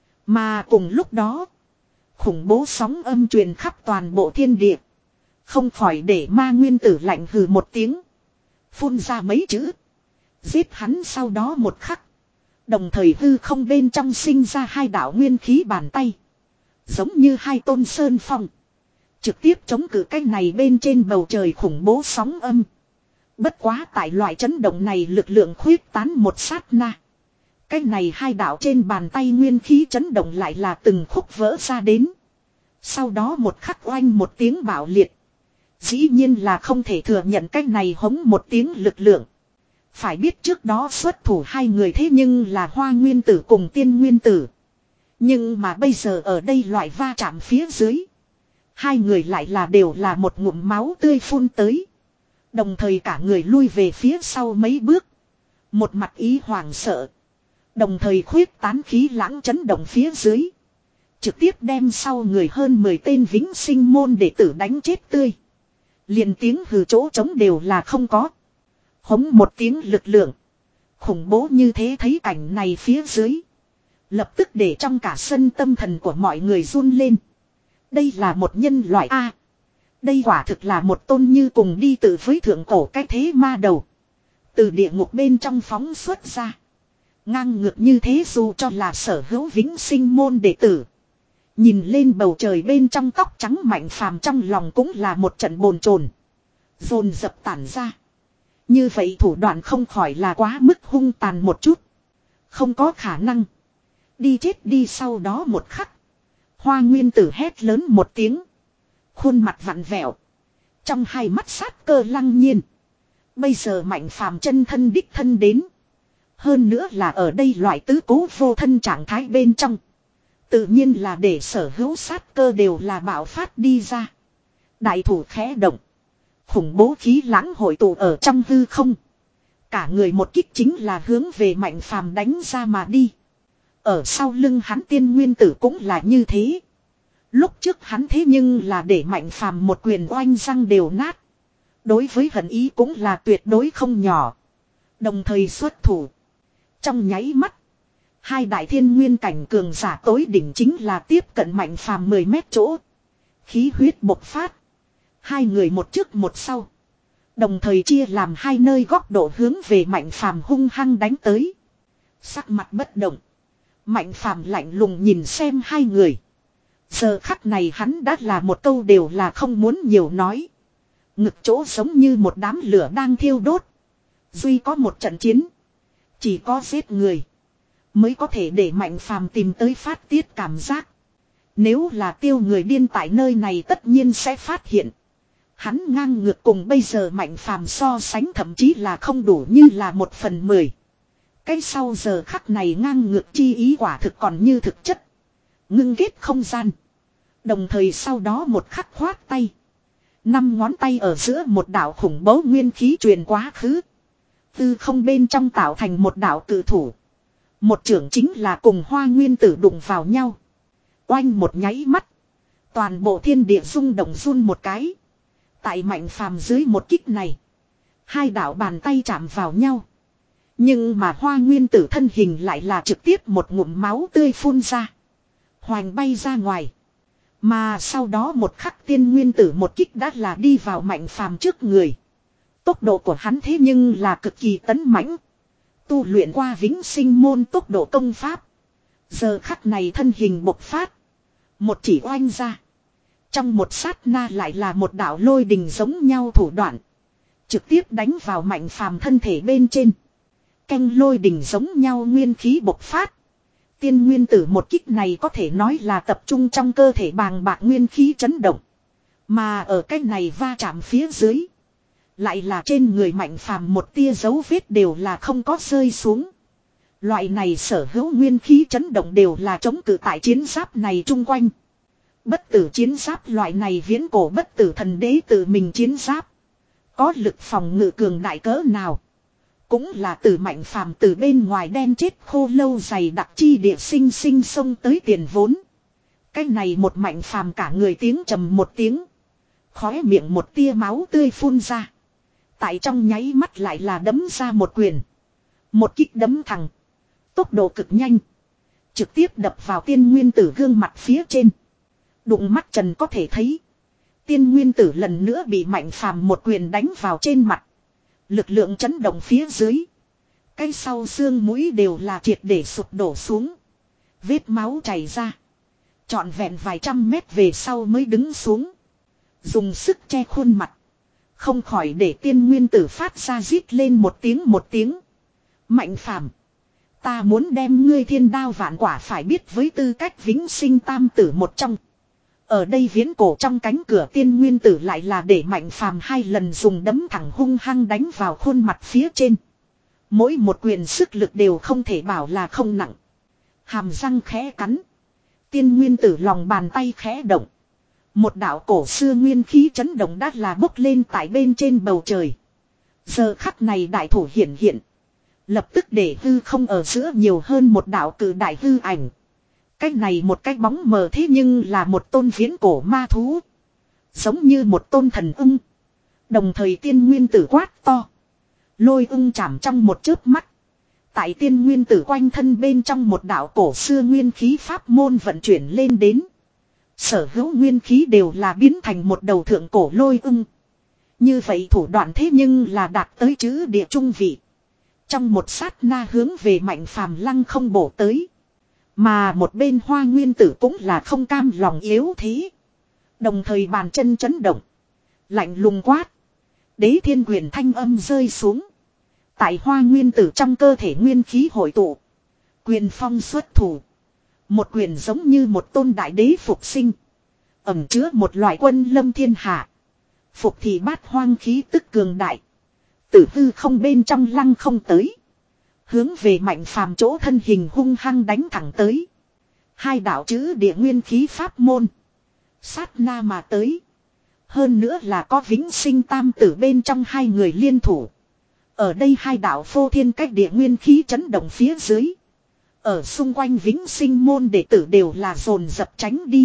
Mà cùng lúc đó. Khủng bố sóng âm truyền khắp toàn bộ thiên địa. Không khỏi để ma nguyên tử lạnh hừ một tiếng. Phun ra mấy chữ. Giết hắn sau đó một khắc. Đồng thời hư không bên trong sinh ra hai đạo nguyên khí bàn tay. Giống như hai tôn sơn phong. Trực tiếp chống cự cái này bên trên bầu trời khủng bố sóng âm. Bất quá tại loại chấn động này lực lượng khuyết tán một sát na. Cái này hai đạo trên bàn tay nguyên khí chấn động lại là từng khúc vỡ ra đến. Sau đó một khắc oanh một tiếng bạo liệt. Dĩ nhiên là không thể thừa nhận cái này hống một tiếng lực lượng. Phải biết trước đó xuất thủ hai người thế nhưng là Hoa Nguyên Tử cùng Tiên Nguyên Tử. Nhưng mà bây giờ ở đây loại va chạm phía dưới. Hai người lại là đều là một ngụm máu tươi phun tới. Đồng thời cả người lui về phía sau mấy bước. Một mặt ý hoàng sợ. Đồng thời khuyết tán khí lãng chấn động phía dưới. Trực tiếp đem sau người hơn mười tên vĩnh sinh môn đệ tử đánh chết tươi. Liền tiếng hừ chỗ trống đều là không có. Hống một tiếng lực lượng. Khủng bố như thế thấy cảnh này phía dưới. Lập tức để trong cả sân tâm thần của mọi người run lên. Đây là một nhân loại A. Đây quả thực là một tôn như cùng đi từ với thượng cổ cái thế ma đầu. Từ địa ngục bên trong phóng xuất ra. Ngang ngược như thế dù cho là sở hữu vĩnh sinh môn đệ tử. Nhìn lên bầu trời bên trong tóc trắng Mạnh Phàm trong lòng cũng là một trận bồn chồn. Dồn dập tản ra. Như vậy thủ đoạn không khỏi là quá mức hung tàn một chút. Không có khả năng. Đi chết đi sau đó một khắc. Hoa Nguyên Tử hét lớn một tiếng. Khuôn mặt vặn vẹo. Trong hai mắt sát cơ lăng nhiên. Bây giờ Mạnh Phàm chân thân đích thân đến. Hơn nữa là ở đây loại tứ cố vô thân trạng thái bên trong. Tự nhiên là để sở hữu sát cơ đều là bạo phát đi ra. Đại thủ khẽ động. Khủng bố khí lãng hội tụ ở trong hư không. Cả người một kích chính là hướng về Mạnh Phàm đánh ra mà đi. Ở sau lưng hắn Tiên Nguyên Tử cũng là như thế. Lúc trước hắn thế nhưng là để Mạnh Phàm một quyền oanh răng đều nát. Đối với hận ý cũng là tuyệt đối không nhỏ. Đồng thời xuất thủ. Trong nháy mắt. Hai đại thiên nguyên cảnh cường giả tối đỉnh chính là tiếp cận Mạnh Phàm mười mét chỗ. Khí huyết bộc phát. Hai người một trước một sau. Đồng thời chia làm hai nơi góc độ hướng về Mạnh Phàm hung hăng đánh tới. Sắc mặt bất động. Mạnh Phàm lạnh lùng nhìn xem hai người. Giờ khắc này hắn đã là một câu đều là không muốn nhiều nói. Ngực chỗ giống như một đám lửa đang thiêu đốt. Duy có một trận chiến. Chỉ có giết người. Mới có thể để Mạnh Phàm tìm tới phát tiết cảm giác. Nếu là tiêu người điên tại nơi này tất nhiên sẽ phát hiện. Hắn ngang ngược cùng bây giờ Mạnh Phàm so sánh thậm chí là không đủ như là một phần mười. Cái sau giờ khắc này ngang ngược chi ý quả thực còn như thực chất. Ngưng kết không gian. Đồng thời sau đó một khắc khoát tay. Năm ngón tay ở giữa một đạo khủng bố nguyên khí truyền quá khứ. Tư không bên trong tạo thành một đạo cự thủ. Một trưởng chính là cùng Hoa Nguyên Tử đụng vào nhau. Oanh một nháy mắt. Toàn bộ thiên địa rung động run một cái. Tại Mạnh Phàm dưới một kích này. Hai đạo bàn tay chạm vào nhau. Nhưng mà Hoa Nguyên Tử thân hình lại là trực tiếp một ngụm máu tươi phun ra. Hoành bay ra ngoài. Mà sau đó một khắc Tiên Nguyên Tử một kích đã là đi vào Mạnh Phàm trước người. Tốc độ của hắn thế nhưng là cực kỳ tấn mãnh. Tu luyện qua vĩnh sinh môn tốc độ công pháp. Giờ khắc này thân hình bộc phát. Một chỉ oanh ra. Trong một sát na lại là một đạo lôi đình giống nhau thủ đoạn. Trực tiếp đánh vào Mạnh Phàm thân thể bên trên. Canh lôi đình giống nhau nguyên khí bộc phát. Tiên Nguyên Tử một kích này có thể nói là tập trung trong cơ thể bàng bạc nguyên khí chấn động. Mà ở cái này va chạm phía dưới. Lại là trên người Mạnh Phàm một tia dấu vết đều là không có rơi xuống. Loại này sở hữu nguyên khí chấn động đều là chống cự tại chiến giáp này chung quanh. Bất tử chiến giáp loại này viễn cổ bất tử thần đế tự mình chiến giáp. Có lực phòng ngự cường đại cỡ nào. Cũng là từ Mạnh Phàm từ bên ngoài đen chết khô lâu dày đặc chi địa sinh sinh xông tới tiền vốn. Cái này một Mạnh Phàm cả người tiếng trầm một tiếng. Khóe miệng một tia máu tươi phun ra. Tại trong nháy mắt lại là đấm ra một quyền. Một kích đấm thẳng. Tốc độ cực nhanh. Trực tiếp đập vào Tiên Nguyên Tử gương mặt phía trên. Đụng mắt trần có thể thấy. Tiên Nguyên Tử lần nữa bị Mạnh Phàm một quyền đánh vào trên mặt. Lực lượng chấn động phía dưới. Cái sau xương mũi đều là triệt để sụp đổ xuống. Vết máu chảy ra. Trọn vẹn vài trăm mét về sau mới đứng xuống. Dùng sức che khuôn mặt. Không khỏi để Tiên Nguyên Tử phát ra rít lên một tiếng một tiếng. Mạnh Phàm, ta muốn đem ngươi thiên đao vạn quả phải biết với tư cách vĩnh sinh tam tử một trong. Ở đây viễn cổ trong cánh cửa Tiên Nguyên Tử lại là để Mạnh Phàm hai lần dùng đấm thẳng hung hăng đánh vào khuôn mặt phía trên. Mỗi một quyền sức lực đều không thể bảo là không nặng. Hàm răng khẽ cắn. Tiên Nguyên Tử lòng bàn tay khẽ động. Một đạo cổ xưa nguyên khí chấn động đắt là bốc lên tại bên trên bầu trời. Giờ khắc này đại thủ hiện hiện. Lập tức để hư không ở giữa nhiều hơn một đạo cử đại hư ảnh. Cái này một cái bóng mờ thế nhưng là một tôn viễn cổ ma thú. Giống như một tôn thần ưng. Đồng thời Tiên Nguyên Tử quát to. Lôi ưng chạm trong một chớp mắt. Tại Tiên Nguyên Tử quanh thân bên trong một đạo cổ xưa nguyên khí pháp môn vận chuyển lên đến. Sở hữu nguyên khí đều là biến thành một đầu thượng cổ lôi ưng. Như vậy thủ đoạn thế nhưng là đạt tới chữ địa trung vị. Trong một sát na hướng về Mạnh Phàm lăng không bổ tới. Mà một bên Hoa Nguyên Tử cũng là không cam lòng yếu thế. Đồng thời bàn chân chấn động. Lạnh lùng quát. Đế thiên quyền thanh âm rơi xuống. Tại Hoa Nguyên Tử trong cơ thể nguyên khí hội tụ. Quyền phong xuất thủ. Một quyền giống như một tôn đại đế phục sinh. Ẩm chứa một loại quân lâm thiên hạ. Phục thì bát hoang khí tức cường đại. Tử hư không bên trong lăng không tới. Hướng về Mạnh Phàm chỗ thân hình hung hăng đánh thẳng tới. Hai đạo chữ địa nguyên khí pháp môn. Sát na mà tới. Hơn nữa là có vĩnh sinh tam tử bên trong hai người liên thủ. Ở đây hai đạo phô thiên cách địa nguyên khí chấn động phía dưới. Ở xung quanh vĩnh sinh môn đệ tử đều là dồn dập tránh đi.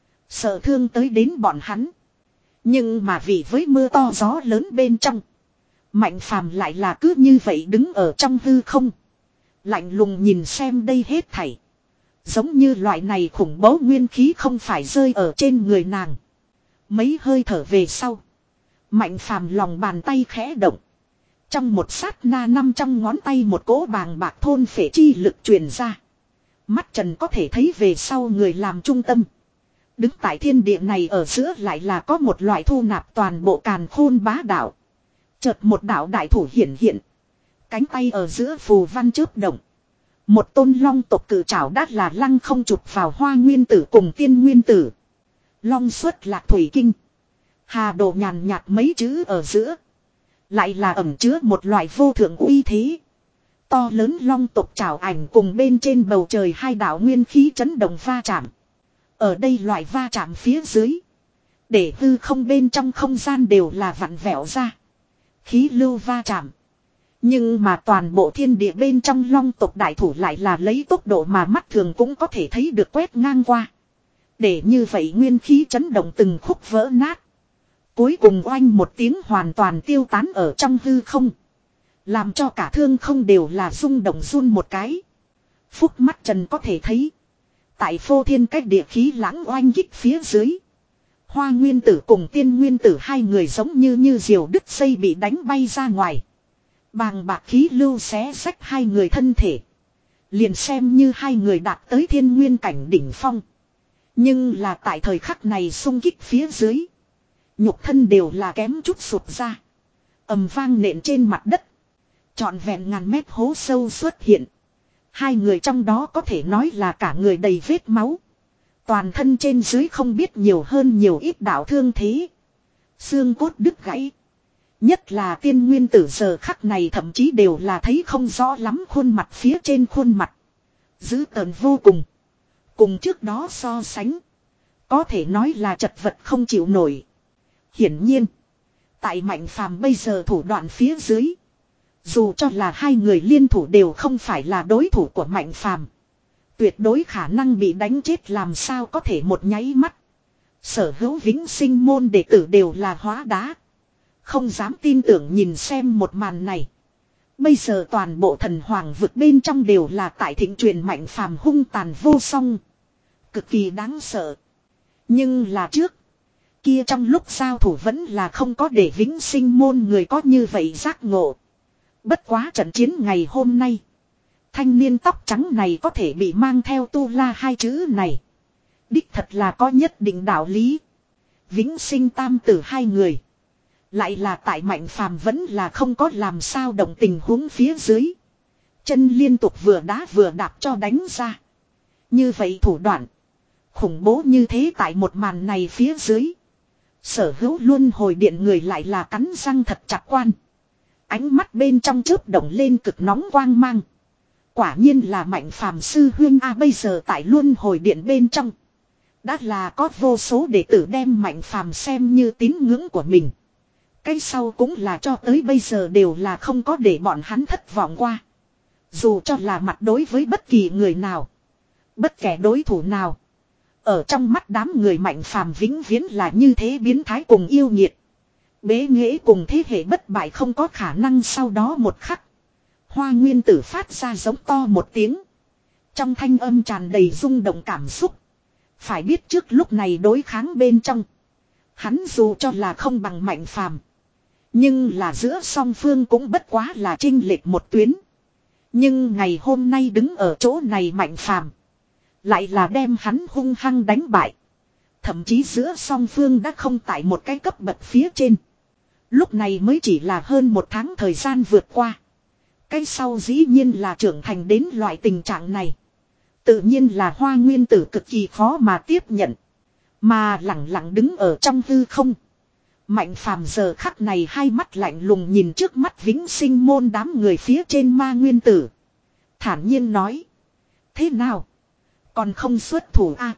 Sợ thương tới đến bọn hắn. Nhưng mà vì với mưa to gió lớn bên trong. Mạnh Phàm lại là cứ như vậy đứng ở trong hư không. Lạnh lùng nhìn xem đây hết thảy. Giống như loại này khủng bố nguyên khí không phải rơi ở trên người nàng. Mấy hơi thở về sau. Mạnh Phàm lòng bàn tay khẽ động. Trong một sát na năm trong ngón tay một cỗ bàng bạc thôn phệ chi lực truyền ra. Mắt trần có thể thấy về sau người làm trung tâm. Đứng tại thiên địa này ở giữa lại là có một loại thu nạp toàn bộ càn khôn bá đạo. Chợt một đạo đại thủ hiển hiện. Cánh tay ở giữa phù văn chớp động. Một tôn long tộc cử trảo đát là lăng không chụp vào Hoa Nguyên Tử cùng Tiên Nguyên Tử. Long xuất lạc thủy kinh. Hà đồ nhàn nhạt mấy chữ ở giữa. Lại là ẩn chứa một loại vô thượng uy thế. To lớn long tộc trảo ảnh cùng bên trên bầu trời hai đạo nguyên khí chấn động va chạm. Ở đây loại va chạm phía dưới. Để hư không bên trong không gian đều là vặn vẹo ra. Khí lưu va chạm. Nhưng mà toàn bộ thiên địa bên trong long tộc đại thủ lại là lấy tốc độ mà mắt thường cũng có thể thấy được quét ngang qua. Để như vậy nguyên khí chấn động từng khúc vỡ nát. Cuối cùng oanh một tiếng hoàn toàn tiêu tán ở trong hư không. Làm cho cả thương không đều là rung động run một cái. Phúc mắt trần có thể thấy. Tại phô thiên cách địa khí lãng oanh kích phía dưới. Hoa nguyên tử cùng tiên nguyên tử hai người giống như như diều đứt dây bị đánh bay ra ngoài. Bàng bạc khí lưu xé xách hai người thân thể. Liền xem như hai người đạt tới thiên nguyên cảnh đỉnh phong. Nhưng là tại thời khắc này xung kích phía dưới. Nhục thân đều là kém chút sụt ra. Ầm vang nện trên mặt đất. Trọn vẹn ngàn mét hố sâu xuất hiện. Hai người trong đó có thể nói là cả người đầy vết máu. Toàn thân trên dưới không biết nhiều hơn nhiều ít đạo thương thế. Xương cốt đứt gãy. Nhất là tiên nguyên tử giờ khắc này thậm chí đều là thấy không rõ lắm khuôn mặt phía trên khuôn mặt. Dữ tợn vô cùng. Cùng trước đó so sánh. Có thể nói là chật vật không chịu nổi. Hiển nhiên. Tại Mạnh Phàm bây giờ thủ đoạn phía dưới. Dù cho là hai người liên thủ đều không phải là đối thủ của Mạnh Phàm. Tuyệt đối khả năng bị đánh chết làm sao có thể một nháy mắt. Sở hữu vĩnh sinh môn đệ tử đều là hóa đá. Không dám tin tưởng nhìn xem một màn này. Bây giờ toàn bộ thần hoàng vực bên trong đều là tại thịnh truyền Mạnh Phàm hung tàn vô song. Cực kỳ đáng sợ. Nhưng là trước. Kia trong lúc giao thủ vẫn là không có để vĩnh sinh môn người có như vậy giác ngộ. Bất quá trận chiến ngày hôm nay. Thanh niên tóc trắng này có thể bị mang theo tu la hai chữ này. Đích thật là có nhất định đạo lý. Vĩnh sinh tam tử hai người. Lại là tại Mạnh Phàm vẫn là không có làm sao động tình huống phía dưới. Chân liên tục vừa đá vừa đạp cho đánh ra. Như vậy thủ đoạn. Khủng bố như thế tại một màn này phía dưới. Sở hữu luân hồi điện người lại là cắn răng thật chặt quan. Ánh mắt bên trong chớp động lên cực nóng quang mang. Quả nhiên là Mạnh Phàm sư huyên a bây giờ tại luân hồi điện bên trong. Đã là có vô số đệ tử đem Mạnh Phàm xem như tín ngưỡng của mình. Cái sau cũng là cho tới bây giờ đều là không có để bọn hắn thất vọng qua. Dù cho là mặt đối với bất kỳ người nào. Bất kể đối thủ nào. Ở trong mắt đám người Mạnh Phàm vĩnh viễn là như thế biến thái cùng yêu nghiệt. Bế nghệ cùng thế hệ bất bại không có khả năng sau đó một khắc. Hoa nguyên tử phát ra giống to một tiếng. Trong thanh âm tràn đầy rung động cảm xúc. Phải biết trước lúc này đối kháng bên trong. Hắn dù cho là không bằng Mạnh Phàm, nhưng là giữa song phương cũng bất quá là chênh lệch một tuyến. Nhưng ngày hôm nay đứng ở chỗ này Mạnh Phàm lại là đem hắn hung hăng đánh bại. Thậm chí giữa song phương đã không tại một cái cấp bậc phía trên. Lúc này mới chỉ là hơn một tháng thời gian vượt qua. Cái sau dĩ nhiên là trưởng thành đến loại tình trạng này. Tự nhiên là Hoa nguyên tử cực kỳ khó mà tiếp nhận. Mà lặng lặng đứng ở trong hư không. Mạnh Phàm giờ khắc này hai mắt lạnh lùng nhìn trước mắt vĩnh sinh môn đám người phía trên ma nguyên tử. Thản nhiên nói. Thế nào? Còn không xuất thủ a?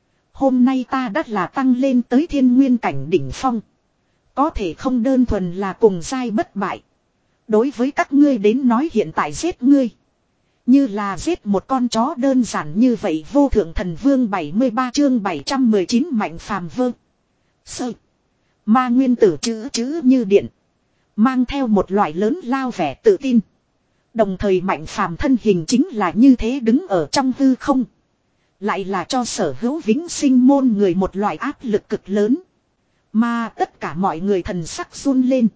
Hôm nay ta đã là tăng lên tới thiên nguyên cảnh đỉnh phong. Có thể không đơn thuần là cùng giai bất bại. Đối với các ngươi đến nói hiện tại giết ngươi. Như là giết một con chó đơn giản như vậy. Vô thượng thần vương bảy mươi ba chương bảy trăm mười chín Mạnh Phàm vơ. Sơ. Ma nguyên tử chữ chữ như điện. Mang theo một loại lớn lao vẻ tự tin. Đồng thời Mạnh Phàm thân hình chính là như thế đứng ở trong hư không. Lại là cho sở hữu vĩnh sinh môn người một loại áp lực cực lớn. Mà tất cả mọi người thần sắc run lên.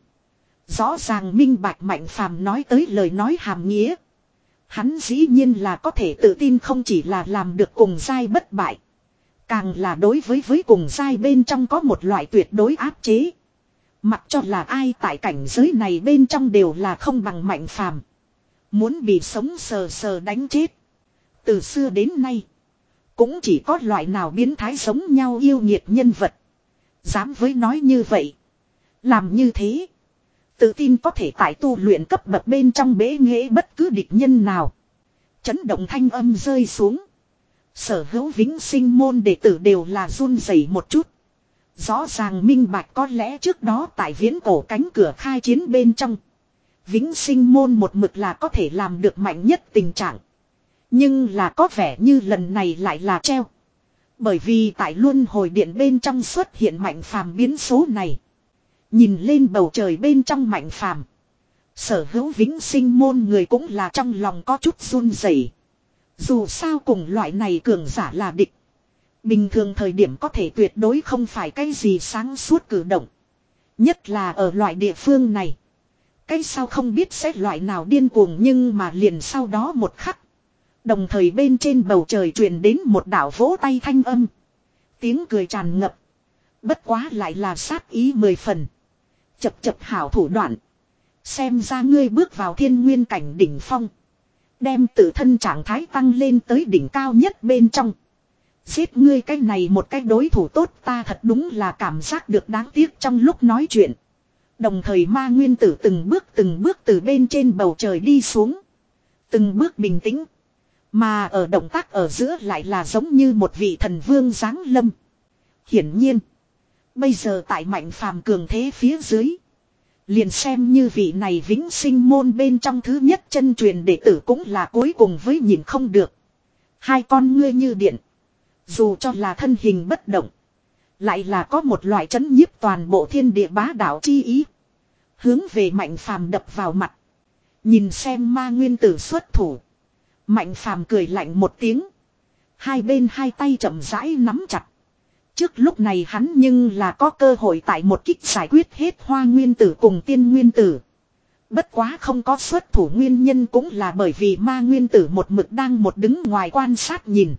Rõ ràng minh bạch Mạnh Phàm nói tới lời nói hàm nghĩa. Hắn dĩ nhiên là có thể tự tin không chỉ là làm được cùng giai bất bại. Càng là đối với với cùng giai bên trong có một loại tuyệt đối áp chế. Mặc cho là ai tại cảnh giới này bên trong đều là không bằng Mạnh Phàm. Muốn bị sống sờ sờ đánh chết. Từ xưa đến nay. Cũng chỉ có loại nào biến thái giống nhau yêu nghiệt nhân vật. Dám với nói như vậy. Làm như thế. Tự tin có thể tại tu luyện cấp bậc bên trong bế nghệ bất cứ địch nhân nào. Chấn động thanh âm rơi xuống. Sở hữu vĩnh sinh môn đệ tử đều là run rẩy một chút. Rõ ràng minh bạch có lẽ trước đó tại viễn cổ cánh cửa khai chiến bên trong. Vĩnh sinh môn một mực là có thể làm được mạnh nhất tình trạng. Nhưng là có vẻ như lần này lại là treo. Bởi vì tại luân hồi điện bên trong xuất hiện mạnh phàm biến số này. Nhìn lên bầu trời bên trong mạnh phàm. Sở hữu vĩnh sinh môn người cũng là trong lòng có chút run rẩy. Dù sao cùng loại này cường giả là địch. Bình thường thời điểm có thể tuyệt đối không phải cái gì sáng suốt cử động. Nhất là ở loại địa phương này. Cái sao không biết sẽ loại nào điên cuồng nhưng mà liền sau đó một khắc. Đồng thời bên trên bầu trời truyền đến một đạo vỗ tay thanh âm. Tiếng cười tràn ngập. Bất quá lại là sát ý mười phần. Chập chập hảo thủ đoạn. Xem ra ngươi bước vào thiên nguyên cảnh đỉnh phong. Đem tự thân trạng thái tăng lên tới đỉnh cao nhất bên trong. Giết ngươi cái này một cái đối thủ tốt ta thật đúng là cảm giác được đáng tiếc trong lúc nói chuyện. Đồng thời ma nguyên tử từng bước từng bước từ bên trên bầu trời đi xuống. Từng bước bình tĩnh. Mà ở động tác ở giữa lại là giống như một vị thần vương giáng lâm. Hiển nhiên. Bây giờ tại mạnh phàm cường thế phía dưới. Liền xem như vị này vĩnh sinh môn bên trong thứ nhất chân truyền đệ tử cũng là cuối cùng với nhìn không được. Hai con ngươi như điện. Dù cho là thân hình bất động. Lại là có một loại chấn nhiếp toàn bộ thiên địa bá đạo chi ý. Hướng về mạnh phàm đập vào mặt. Nhìn xem ma nguyên tử xuất thủ. Mạnh phàm cười lạnh một tiếng. Hai bên hai tay chậm rãi nắm chặt. Trước lúc này hắn nhưng là có cơ hội tại một kích giải quyết hết hoa nguyên tử cùng tiên nguyên tử. Bất quá không có xuất thủ nguyên nhân cũng là bởi vì ma nguyên tử một mực đang một đứng ngoài quan sát nhìn.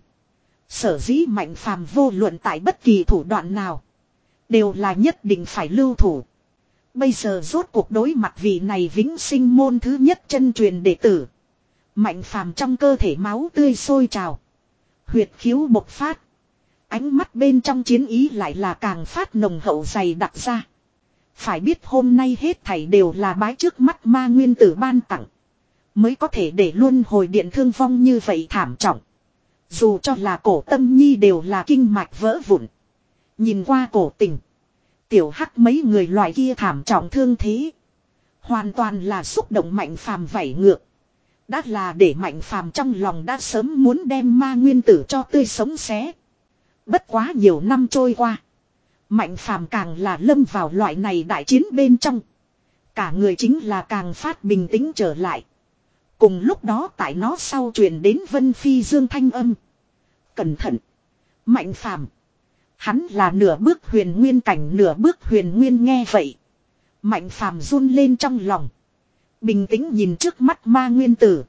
Sở dĩ mạnh phàm vô luận tại bất kỳ thủ đoạn nào. Đều là nhất định phải lưu thủ. Bây giờ rốt cuộc đối mặt vị này vĩnh sinh môn thứ nhất chân truyền đệ tử. Mạnh phàm trong cơ thể máu tươi sôi trào. Huyệt khiếu bộc phát. Ánh mắt bên trong chiến ý lại là càng phát nồng hậu dày đặc ra. Phải biết hôm nay hết thảy đều là bái trước mắt ma nguyên tử ban tặng. Mới có thể để luân hồi điện thương vong như vậy thảm trọng. Dù cho là cổ tâm nhi đều là kinh mạch vỡ vụn. Nhìn qua cổ tình. Tiểu hắc mấy người loại kia thảm trọng thương thế. Hoàn toàn là xúc động mạnh phàm vảy ngược. Đã là để mạnh phàm trong lòng đã sớm muốn đem ma nguyên tử cho tươi sống xé. Bất quá nhiều năm trôi qua. Mạnh phàm càng là lâm vào loại này đại chiến bên trong. Cả người chính là càng phát bình tĩnh trở lại. Cùng lúc đó tại nó sau truyền đến Vân Phi Dương thanh âm. Cẩn thận. Mạnh phàm. Hắn là nửa bước huyền nguyên cảnh nửa bước huyền nguyên nghe vậy. Mạnh phàm run lên trong lòng. Bình tĩnh nhìn trước mắt ma nguyên tử.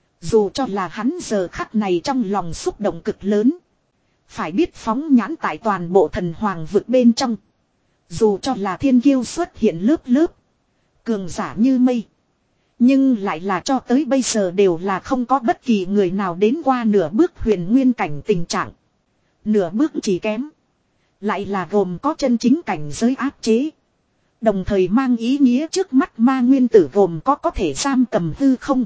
Dù cho là hắn giờ khắc này trong lòng xúc động cực lớn. Phải biết phóng nhãn tại toàn bộ thần hoàng vực bên trong. Dù cho là thiên kiêu xuất hiện lớp lớp. Cường giả như mây. Nhưng lại là cho tới bây giờ đều là không có bất kỳ người nào đến qua nửa bước huyền nguyên cảnh tình trạng. Nửa bước chỉ kém. Lại là gồm có chân chính cảnh giới áp chế. Đồng thời mang ý nghĩa trước mắt ma nguyên tử gồm có có thể giam cầm hư không.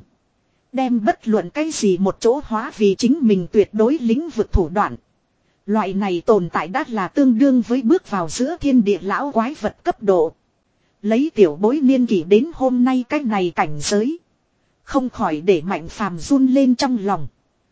Đem bất luận cái gì một chỗ hóa vì chính mình tuyệt đối lĩnh vực thủ đoạn. Loại này tồn tại đã là tương đương với bước vào giữa thiên địa lão quái vật cấp độ. Lấy tiểu bối niên kỷ đến hôm nay cái này cảnh giới. Không khỏi để mạnh phàm run lên trong lòng.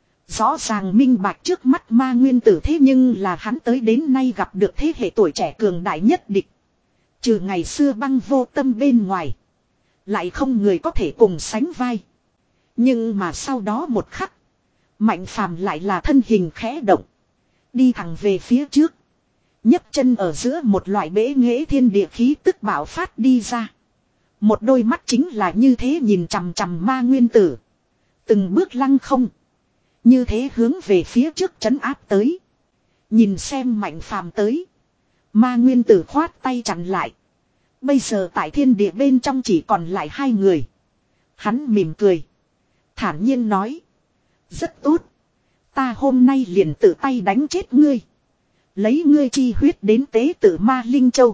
Rõ ràng minh bạch trước mắt ma nguyên tử thế nhưng là hắn tới đến nay gặp được thế hệ tuổi trẻ cường đại nhất địch. Trừ ngày xưa băng vô tâm bên ngoài. Lại không người có thể cùng sánh vai. Nhưng mà sau đó một khắc. Mạnh phàm lại là thân hình khẽ động. Đi thẳng về phía trước. nhấc chân ở giữa một loại bể nghệ thiên địa khí tức bạo phát đi ra. Một đôi mắt chính là như thế nhìn chằm chằm ma nguyên tử. Từng bước lăng không. Như thế hướng về phía trước trấn áp tới. Nhìn xem mạnh phàm tới. Ma nguyên tử khoát tay chặn lại. Bây giờ tại thiên địa bên trong chỉ còn lại hai người. Hắn mỉm cười. Thản nhiên nói. Rất tốt. Ta hôm nay liền tự tay đánh chết ngươi. Lấy ngươi chi huyết đến tế tự ma Linh Châu.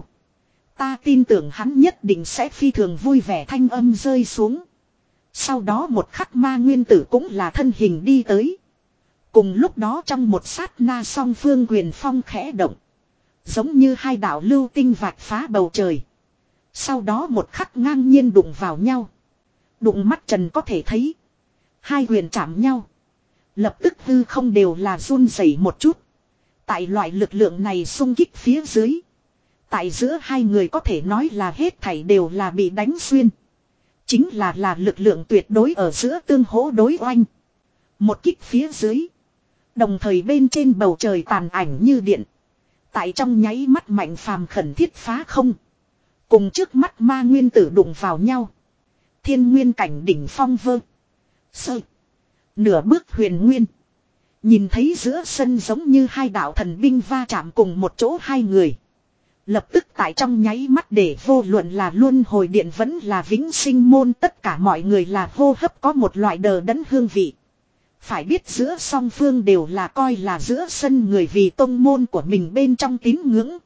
Ta tin tưởng hắn nhất định sẽ phi thường vui vẻ thanh âm rơi xuống. Sau đó một khắc ma nguyên tử cũng là thân hình đi tới. Cùng lúc đó trong một sát na song phương quyền phong khẽ động. Giống như hai đạo lưu tinh vạch phá bầu trời. Sau đó một khắc ngang nhiên đụng vào nhau. Đụng mắt trần có thể thấy. Hai quyền chạm nhau. Lập tức hư không đều là run rẩy một chút. Tại loại lực lượng này xung kích phía dưới. Tại giữa hai người có thể nói là hết thảy đều là bị đánh xuyên. Chính là là lực lượng tuyệt đối ở giữa tương hỗ đối oanh. Một kích phía dưới. Đồng thời bên trên bầu trời tàn ảnh như điện. Tại trong nháy mắt Mạnh Phàm khẩn thiết phá không. Cùng trước mắt ma nguyên tử đụng vào nhau. Thiên nguyên cảnh đỉnh phong vơ. Sơ. Nửa bước huyền nguyên. Nhìn thấy giữa sân giống như hai đạo thần binh va chạm cùng một chỗ hai người. Lập tức tại trong nháy mắt để vô luận là luân hồi điện vẫn là vĩnh sinh môn, tất cả mọi người là hô hấp có một loại đờ đẫn hương vị. Phải biết giữa song phương đều là coi là giữa sân người vì tông môn của mình bên trong tín ngưỡng.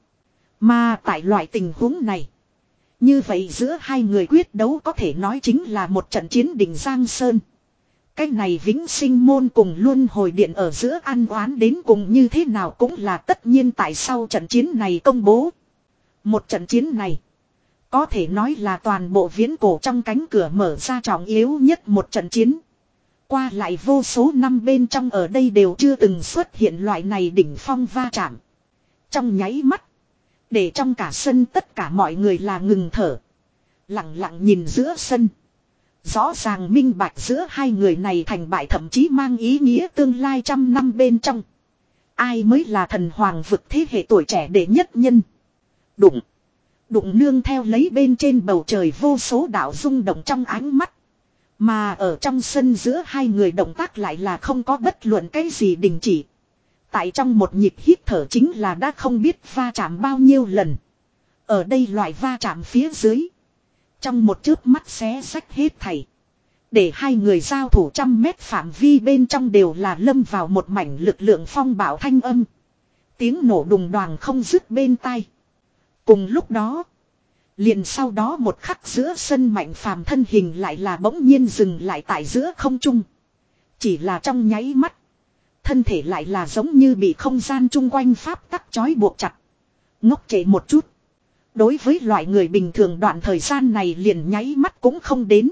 Mà tại loại tình huống này. Như vậy giữa hai người quyết đấu có thể nói chính là một trận chiến đỉnh Giang Sơn. Cái này vĩnh sinh môn cùng luân hồi điện ở giữa ăn oán đến cùng như thế nào cũng là tất nhiên tại sau trận chiến này công bố. Một trận chiến này. Có thể nói là toàn bộ viễn cổ trong cánh cửa mở ra trọng yếu nhất một trận chiến. Qua lại vô số năm bên trong ở đây đều chưa từng xuất hiện loại này đỉnh phong va chạm. Trong nháy mắt. Để trong cả sân tất cả mọi người là ngừng thở. Lặng lặng nhìn giữa sân. Rõ ràng minh bạch giữa hai người này thành bại thậm chí mang ý nghĩa tương lai trăm năm bên trong. Ai mới là thần hoàng vực thế hệ tuổi trẻ đệ nhất nhân. Đụng. Đụng nương theo lấy bên trên bầu trời vô số đạo rung động trong ánh mắt. Mà ở trong sân giữa hai người động tác lại là không có bất luận cái gì đình chỉ. Tại trong một nhịp hít thở chính là đã không biết va chạm bao nhiêu lần. Ở đây loại va chạm phía dưới. Trong một chớp mắt xé rách hết thảy. Để hai người giao thủ trăm mét phạm vi bên trong đều là lâm vào một mảnh lực lượng phong bạo thanh âm. Tiếng nổ đùng đoàng không dứt bên tai. Cùng lúc đó. Liền sau đó một khắc giữa sân Mạnh Phàm thân hình lại là bỗng nhiên dừng lại tại giữa không trung. Chỉ là trong nháy mắt. Thân thể lại là giống như bị không gian chung quanh pháp tắc trói buộc chặt. Ngốc trệ một chút. Đối với loại người bình thường đoạn thời gian này liền nháy mắt cũng không đến.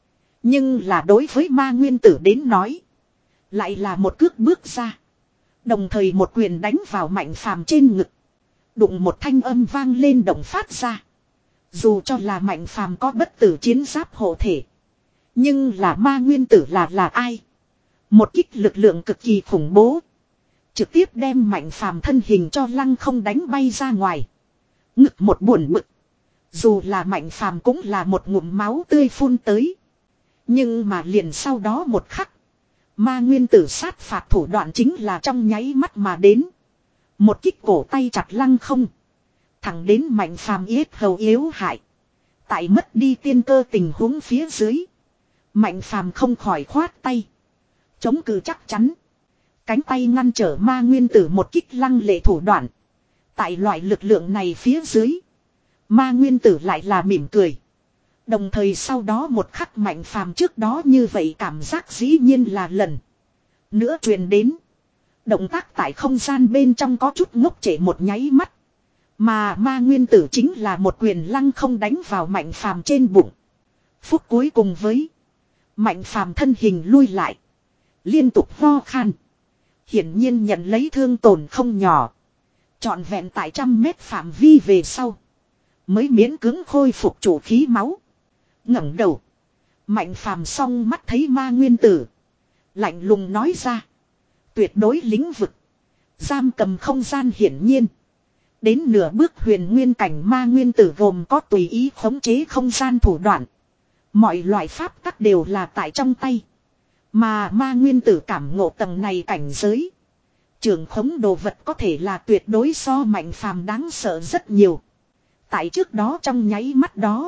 Nhưng là đối với ma nguyên tử đến nói. Lại là một cước bước ra. Đồng thời một quyền đánh vào Mạnh Phàm trên ngực. Đụng một thanh âm vang lên động phát ra. Dù cho là Mạnh Phàm có bất tử chiến giáp hộ thể. Nhưng là ma nguyên tử là là ai? Một kích lực lượng cực kỳ khủng bố. Trực tiếp đem Mạnh Phàm thân hình cho lăng không đánh bay ra ngoài. Ngực một buồn bực. Dù là Mạnh Phàm cũng là một ngụm máu tươi phun tới. Nhưng mà liền sau đó một khắc. Ma nguyên tử sát phạt thủ đoạn chính là trong nháy mắt mà đến. Một kích cổ tay chặt lăng không. Thẳng đến Mạnh Phàm yết hầu yếu hại. Tại mất đi tiên cơ tình huống phía dưới. Mạnh Phàm không khỏi khoát tay. Chống cự chắc chắn. Cánh tay ngăn trở ma nguyên tử một kích lăng lệ thủ đoạn. Tại loại lực lượng này phía dưới. Ma nguyên tử lại là mỉm cười. Đồng thời sau đó một khắc Mạnh Phàm trước đó như vậy cảm giác dĩ nhiên là lần nữa truyền đến. Động tác tại không gian bên trong có chút ngốc trệ một nháy mắt. Mà ma nguyên tử chính là một quyền lăng không đánh vào Mạnh Phàm trên bụng. Phút cuối cùng với Mạnh Phàm thân hình lui lại. Liên tục ho khan. Hiển nhiên nhận lấy thương tổn không nhỏ. Trọn vẹn tại trăm mét phạm vi về sau. Mới miễn cưỡng khôi phục chủ khí máu. Ngẩng đầu. Mạnh Phàm song mắt thấy ma nguyên tử. Lạnh lùng nói ra. Tuyệt đối lĩnh vực. Giam cầm không gian hiển nhiên. Đến nửa bước huyền nguyên cảnh ma nguyên tử gồm có tùy ý khống chế không gian thủ đoạn. Mọi loại pháp tắc đều là tại trong tay. Mà ma nguyên tử cảm ngộ tầng này cảnh giới. Trường khống đồ vật có thể là tuyệt đối so Mạnh Phàm đáng sợ rất nhiều. Tại trước đó trong nháy mắt đó.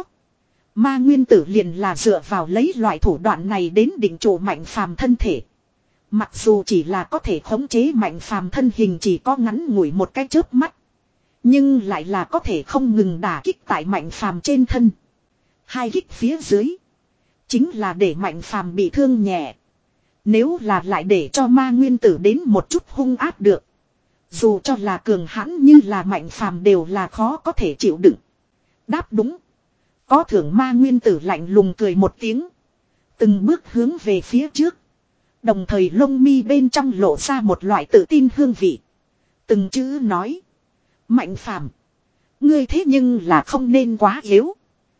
Ma nguyên tử liền là dựa vào lấy loại thủ đoạn này đến định trụ Mạnh Phàm thân thể. Mặc dù chỉ là có thể khống chế Mạnh Phàm thân hình chỉ có ngắn ngủi một cái chớp mắt. Nhưng lại là có thể không ngừng đả kích tại Mạnh Phàm trên thân. Hai kích phía dưới. Chính là để Mạnh Phàm bị thương nhẹ. Nếu là lại để cho ma nguyên tử đến một chút hung áp được. Dù cho là cường hãn như là Mạnh Phàm đều là khó có thể chịu đựng. Đáp đúng. Có thưởng ma nguyên tử lạnh lùng cười một tiếng. Từng bước hướng về phía trước. Đồng thời lông mi bên trong lộ ra một loại tự tin hương vị. Từng chữ nói. Mạnh Phàm, ngươi thế nhưng là không nên quá yếu.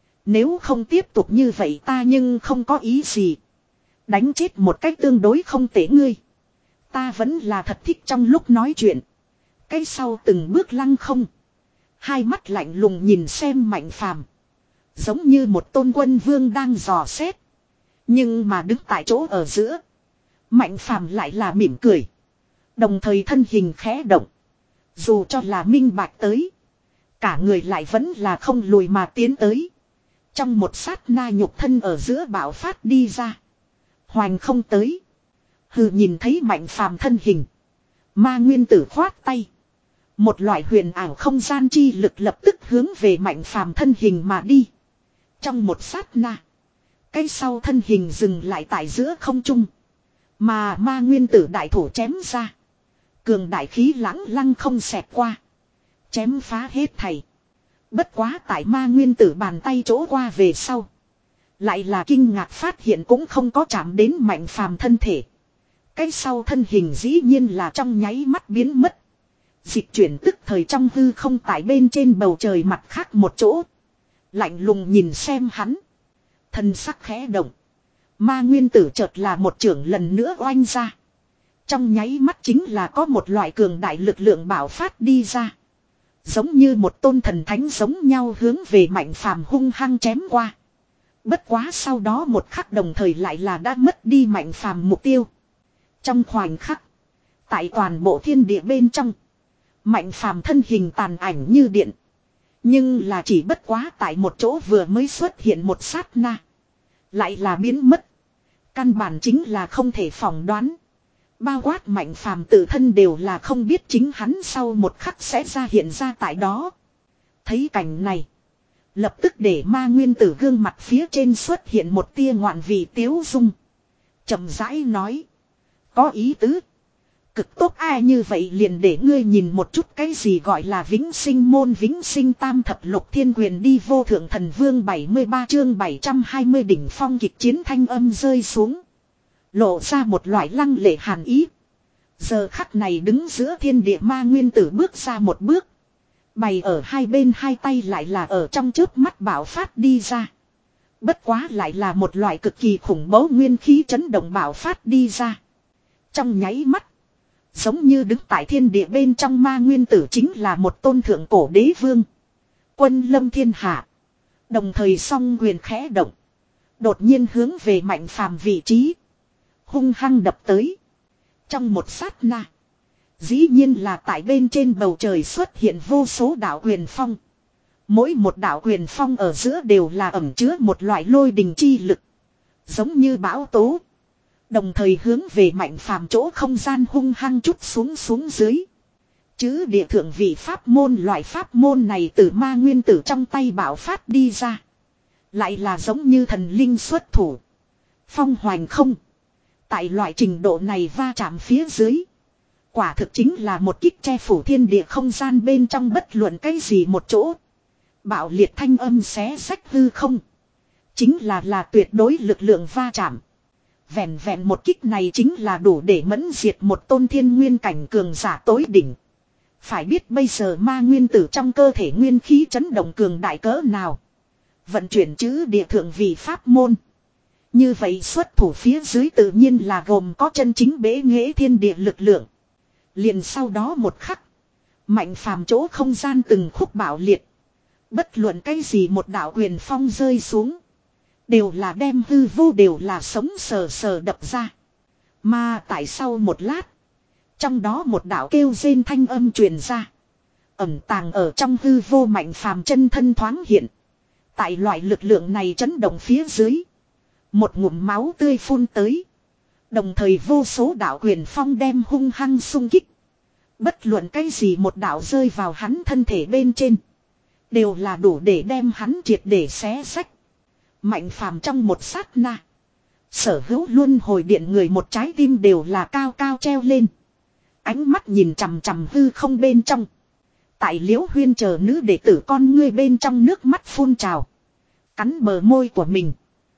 Nếu không tiếp tục như vậy ta nhưng không có ý gì. Đánh chết một cách tương đối không tệ ngươi. Ta vẫn là thật thích trong lúc nói chuyện. Cái sau từng bước lăng không. Hai mắt lạnh lùng nhìn xem Mạnh Phàm, giống như một tôn quân vương đang dò xét. Nhưng mà đứng tại chỗ ở giữa, Mạnh Phàm lại là mỉm cười. Đồng thời thân hình khẽ động. Dù cho là minh bạch tới, cả người lại vẫn là không lùi mà tiến tới. Trong một sát na nhục thân ở giữa bạo phát đi ra. Hoành không tới. Hừ, nhìn thấy Mạnh Phàm thân hình, ma nguyên tử khoát tay. Một loại huyền ảo không gian chi lực lập tức hướng về Mạnh Phàm thân hình mà đi. Trong một sát na, cái sau thân hình dừng lại tại giữa không trung. Mà ma nguyên tử đại thủ chém ra. Cường đại khí lãng lăng không xẹt qua. Chém phá hết thảy. Bất quá tại ma nguyên tử bàn tay chỗ qua về sau, lại là kinh ngạc phát hiện cũng không có chạm đến Mạnh Phàm thân thể. Cái sau thân hình dĩ nhiên là trong nháy mắt biến mất. Dịch chuyển tức thời trong hư không tại bên trên bầu trời mặt khác một chỗ. Lạnh lùng nhìn xem hắn. Thân sắc khẽ động. Ma nguyên tử chợt là một trưởng lần nữa oanh ra. Trong nháy mắt chính là có một loại cường đại lực lượng bạo phát đi ra. Giống như một tôn thần thánh giống nhau hướng về Mạnh Phàm hung hăng chém qua. Bất quá sau đó một khắc đồng thời lại là đã mất đi Mạnh Phàm mục tiêu. Trong khoảnh khắc, tại toàn bộ thiên địa bên trong, Mạnh Phàm thân hình tàn ảnh như điện. Nhưng là chỉ bất quá tại một chỗ vừa mới xuất hiện một sát na, lại là biến mất. Căn bản chính là không thể phỏng đoán. Bao quát Mạnh Phàm tự thân đều là không biết chính hắn sau một khắc sẽ ra hiện ra tại đó. Thấy cảnh này, lập tức để ma nguyên tử gương mặt phía trên xuất hiện một tia ngoạn vị tiếu dung. Chậm rãi nói. Có ý tứ. Cực tốt ai như vậy liền để ngươi nhìn một chút cái gì gọi là vĩnh sinh môn vĩnh sinh tam thập lục thiên quyền đi. Vô thượng thần vương bảy mươi ba chương bảy trăm hai mươi đỉnh phong kịch chiến thanh âm rơi xuống. Lộ ra một loại lăng lệ hàn ý. Giờ khắc này đứng giữa thiên địa ma nguyên tử bước ra một bước. Bày ở hai bên hai tay lại là ở trong chớp mắt bạo phát đi ra. Bất quá lại là một loại cực kỳ khủng bố nguyên khí chấn động bạo phát đi ra. Trong nháy mắt, giống như đứng tại thiên địa bên trong ma nguyên tử chính là một tôn thượng cổ đế vương. Quân lâm thiên hạ. Đồng thời song quyền khẽ động. Đột nhiên hướng về Mạnh Phàm vị trí. Hung hăng đập tới. Trong một sát na, dĩ nhiên là tại bên trên bầu trời xuất hiện vô số đạo quyền phong. Mỗi một đạo quyền phong ở giữa đều là ẩn chứa một loại lôi đình chi lực. Giống như bão tố. Đồng thời hướng về Mạnh Phàm chỗ không gian hung hăng chút xuống xuống dưới. Chứ địa thượng vị pháp môn, loại pháp môn này từ ma nguyên tử trong tay bạo phát đi ra. Lại là giống như thần linh xuất thủ. Phong hoành không. Tại loại trình độ này va chạm phía dưới, quả thực chính là một kích che phủ thiên địa không gian bên trong bất luận cái gì một chỗ. Bạo liệt thanh âm xé rách hư không. Chính là là tuyệt đối lực lượng va chạm. Vẹn vẹn một kích này chính là đủ để mẫn diệt một tôn thiên nguyên cảnh cường giả tối đỉnh. Phải biết bây giờ ma nguyên tử trong cơ thể nguyên khí chấn động cường đại cỡ nào. Vận chuyển chữ địa thượng vị pháp môn. Như vậy xuất thủ phía dưới tự nhiên là gồm có chân chính bế nghệ thiên địa lực lượng. Liền sau đó một khắc, Mạnh Phàm chỗ không gian từng khúc bạo liệt. Bất luận cái gì một đạo quyền phong rơi xuống, đều là đem hư vô đều là sống sờ sờ đập ra. Mà tại sau một lát, trong đó một đạo kêu rên thanh âm truyền ra. Ẩn tàng ở trong hư vô Mạnh Phàm chân thân thoáng hiện. Tại loại lực lượng này chấn động phía dưới, một ngụm máu tươi phun tới. Đồng thời vô số đạo quyền phong đem hung hăng xung kích. Bất luận cái gì một đạo rơi vào hắn thân thể bên trên, đều là đủ để đem hắn triệt để xé xách. Mạnh Phàm trong một sát na, sở hữu luân hồi điện người một trái tim đều là cao cao treo lên. ánh mắt nhìn chằm chằm hư không bên trong. Tại Liễu Huyên chờ nữ đệ tử con ngươi bên trong nước mắt phun trào. Cắn bờ môi của mình.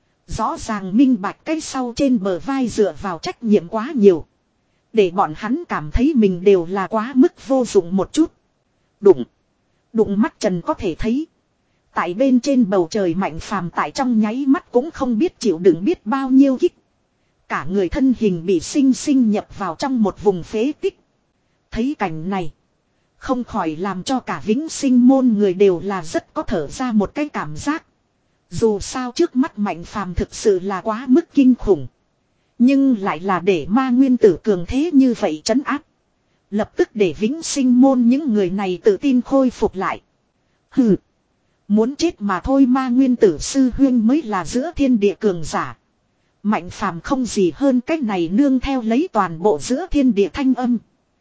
Rõ ràng minh bạch cái sau trên bờ vai dựa vào trách nhiệm quá nhiều. Để bọn hắn cảm thấy mình đều là quá mức vô dụng một chút. Đụng. Đụng mắt trần có thể thấy. Tại bên trên bầu trời Mạnh Phàm tại trong nháy mắt cũng không biết chịu đựng biết bao nhiêu kích. Cả người thân hình bị sinh sinh nhập vào trong một vùng phế tích. Thấy cảnh này. Không khỏi làm cho cả Vĩnh Sinh môn người đều là rất có thở ra một cái cảm giác. Dù sao trước mắt Mạnh Phàm thực sự là quá mức kinh khủng. Nhưng lại là để ma nguyên tử cường thế như vậy trấn áp. Lập tức để Vĩnh Sinh môn những người này tự tin khôi phục lại. Hừ. Muốn chết mà thôi, ma nguyên tử sư huyên mới là giữa thiên địa cường giả. Mạnh Phàm không gì hơn cách này nương theo lấy toàn bộ giữa thiên địa thanh âm.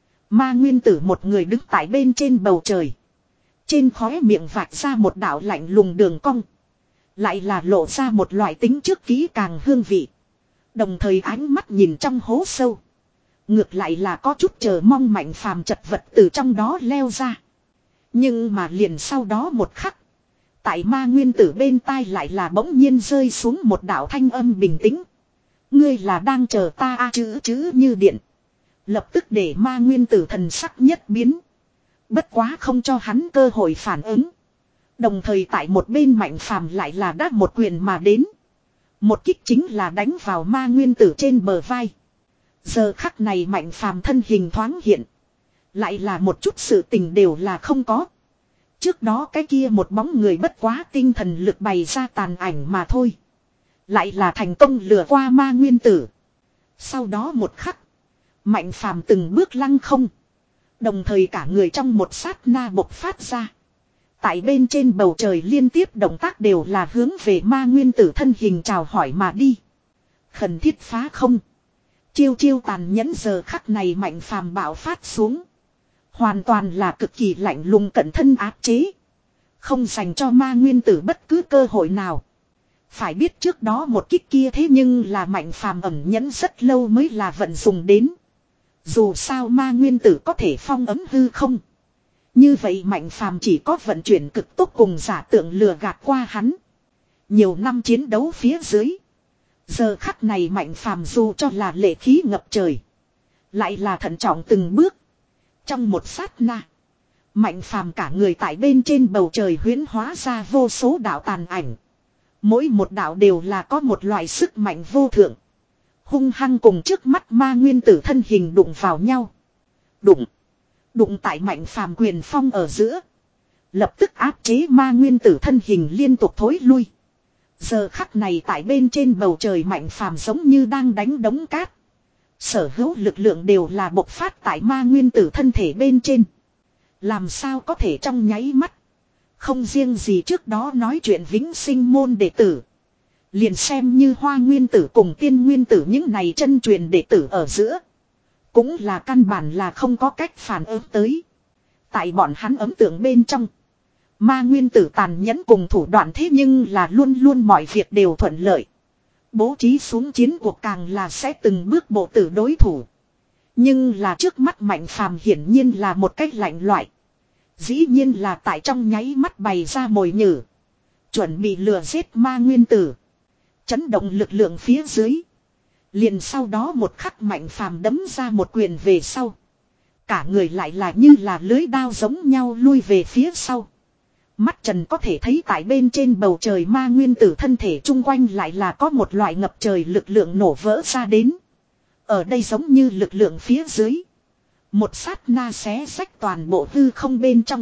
Ma nguyên tử một người đứng tại bên trên bầu trời. Trên khóe miệng vạch ra một đạo lạnh lùng đường cong. Lại là lộ ra một loại tính trước kỹ càng hương vị. Đồng thời ánh mắt nhìn trong hố sâu. Ngược lại là có chút chờ mong Mạnh Phàm chật vật từ trong đó leo ra. Nhưng mà liền sau đó một khắc. Tại ma nguyên tử bên tai lại là bỗng nhiên rơi xuống một đạo thanh âm bình tĩnh. Ngươi là đang chờ ta a chữ chữ như điện. Lập tức để ma nguyên tử thần sắc nhất biến. Bất quá không cho hắn cơ hội phản ứng. Đồng thời tại một bên Mạnh Phàm lại là đáp một quyền mà đến. Một kích chính là đánh vào ma nguyên tử trên bờ vai. Giờ khắc này Mạnh Phàm thân hình thoáng hiện. Lại là một chút sự tình đều là không có. Trước đó cái kia một bóng người bất quá tinh thần lực bày ra tàn ảnh mà thôi. Lại là thành công lừa qua ma nguyên tử. Sau đó một khắc. Mạnh Phàm từng bước lăng không. Đồng thời cả người trong một sát na bộc phát ra. Tại bên trên bầu trời liên tiếp động tác đều là hướng về ma nguyên tử thân hình chào hỏi mà đi. Khẩn thiết phá không. Chiêu chiêu tàn nhẫn giờ khắc này Mạnh Phàm bạo phát xuống. Hoàn toàn là cực kỳ lạnh lùng cẩn thân áp chế. Không dành cho ma nguyên tử bất cứ cơ hội nào. Phải biết trước đó một kích kia thế nhưng là Mạnh Phàm ẩn nhẫn rất lâu mới là vận dùng đến. Dù sao ma nguyên tử có thể phong ấm hư không. Như vậy Mạnh Phàm chỉ có vận chuyển cực tốc cùng giả tượng lừa gạt qua hắn. Nhiều năm chiến đấu phía dưới. Giờ khắc này Mạnh Phàm dù cho là lệ khí ngập trời. Lại là thận trọng từng bước. Trong một sát na. Mạnh Phàm cả người tại bên trên bầu trời huyễn hóa ra vô số đạo tàn ảnh. Mỗi một đạo đều là có một loại sức mạnh vô thượng. Hung hăng cùng trước mắt ma nguyên tử thân hình đụng vào nhau. Đụng. Đụng tại Mạnh Phàm quyền phong ở giữa. Lập tức áp chế ma nguyên tử thân hình liên tục thối lui. Giờ khắc này tại bên trên bầu trời Mạnh Phàm giống như đang đánh đống cát. Sở hữu lực lượng đều là bộc phát tại ma nguyên tử thân thể bên trên. Làm sao có thể trong nháy mắt. Không riêng gì trước đó nói chuyện Vĩnh Sinh môn đệ tử. Liền xem như Hoa nguyên tử cùng Tiên nguyên tử những này chân truyền đệ tử ở giữa. Cũng là căn bản là không có cách phản ứng tới. Tại bọn hắn ấn tượng bên trong. Ma nguyên tử tàn nhẫn cùng thủ đoạn thế nhưng là luôn luôn mọi việc đều thuận lợi. Bố trí xuống chiến cuộc càng là sẽ từng bước bộ tử đối thủ. Nhưng là trước mắt Mạnh Phàm hiển nhiên là một cách lạnh loại. Dĩ nhiên là tại trong nháy mắt bày ra mồi nhử. Chuẩn bị lừa giết ma nguyên tử. Chấn động lực lượng phía dưới. Liền sau đó một khắc Mạnh Phàm đấm ra một quyền về sau. Cả người lại là như là lưới đao giống nhau lui về phía sau. Mắt trần có thể thấy tại bên trên bầu trời ma nguyên tử thân thể chung quanh lại là có một loại ngập trời lực lượng nổ vỡ ra đến. Ở đây giống như lực lượng phía dưới. Một sát na xé rách toàn bộ hư không bên trong.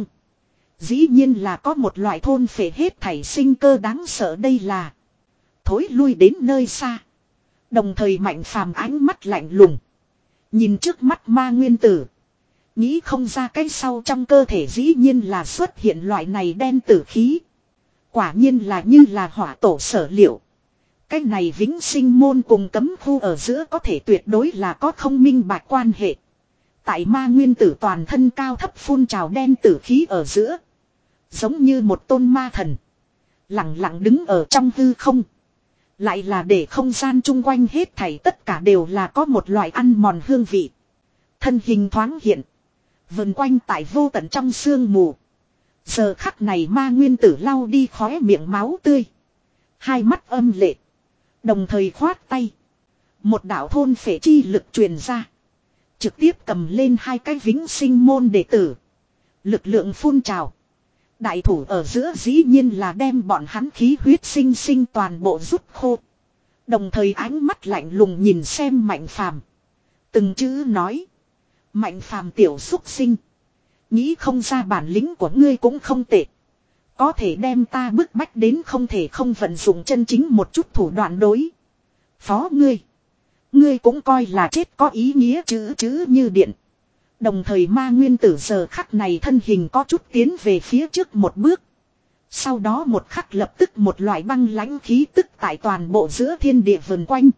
Dĩ nhiên là có một loại thôn phệ hết thảy sinh cơ đáng sợ đây là. Thối lui đến nơi xa. Đồng thời Mạnh Phàm ánh mắt lạnh lùng. Nhìn trước mắt ma nguyên tử. Nghĩ không ra cái sau trong cơ thể dĩ nhiên là xuất hiện loại này đen tử khí. Quả nhiên là như là hỏa tổ sở liệu. Cái này Vĩnh Sinh môn cùng cấm khu ở giữa có thể tuyệt đối là có không minh bạch quan hệ. Tại ma nguyên tử toàn thân cao thấp phun trào đen tử khí ở giữa. Giống như một tôn ma thần. Lặng lặng đứng ở trong hư không. Lại là để không gian chung quanh hết thảy tất cả đều là có một loại ăn mòn hương vị. Thân hình thoáng hiện. Vần quanh tại vô tận trong sương mù. Giờ khắc này ma nguyên tử lau đi khóe miệng máu tươi. Hai mắt âm lệ. Đồng thời khoát tay. Một đạo thôn phệ chi lực truyền ra. Trực tiếp cầm lên hai cái vĩnh sinh môn đệ tử. Lực lượng phun trào. Đại thủ ở giữa dĩ nhiên là đem bọn hắn khí huyết sinh sinh toàn bộ rút khô. Đồng thời ánh mắt lạnh lùng nhìn xem Mạnh Phàm. Từng chữ nói. Mạnh Phàm tiểu xúc sinh. Nghĩ không ra bản lĩnh của ngươi cũng không tệ. Có thể đem ta bức bách đến không thể không vận dụng chân chính một chút thủ đoạn đối. Phó ngươi. Ngươi cũng coi là chết có ý nghĩa chữ chữ như điện. Đồng thời ma nguyên tử giờ khắc này thân hình có chút tiến về phía trước một bước. Sau đó một khắc lập tức một loại băng lãnh khí tức tại toàn bộ giữa thiên địa vần quanh.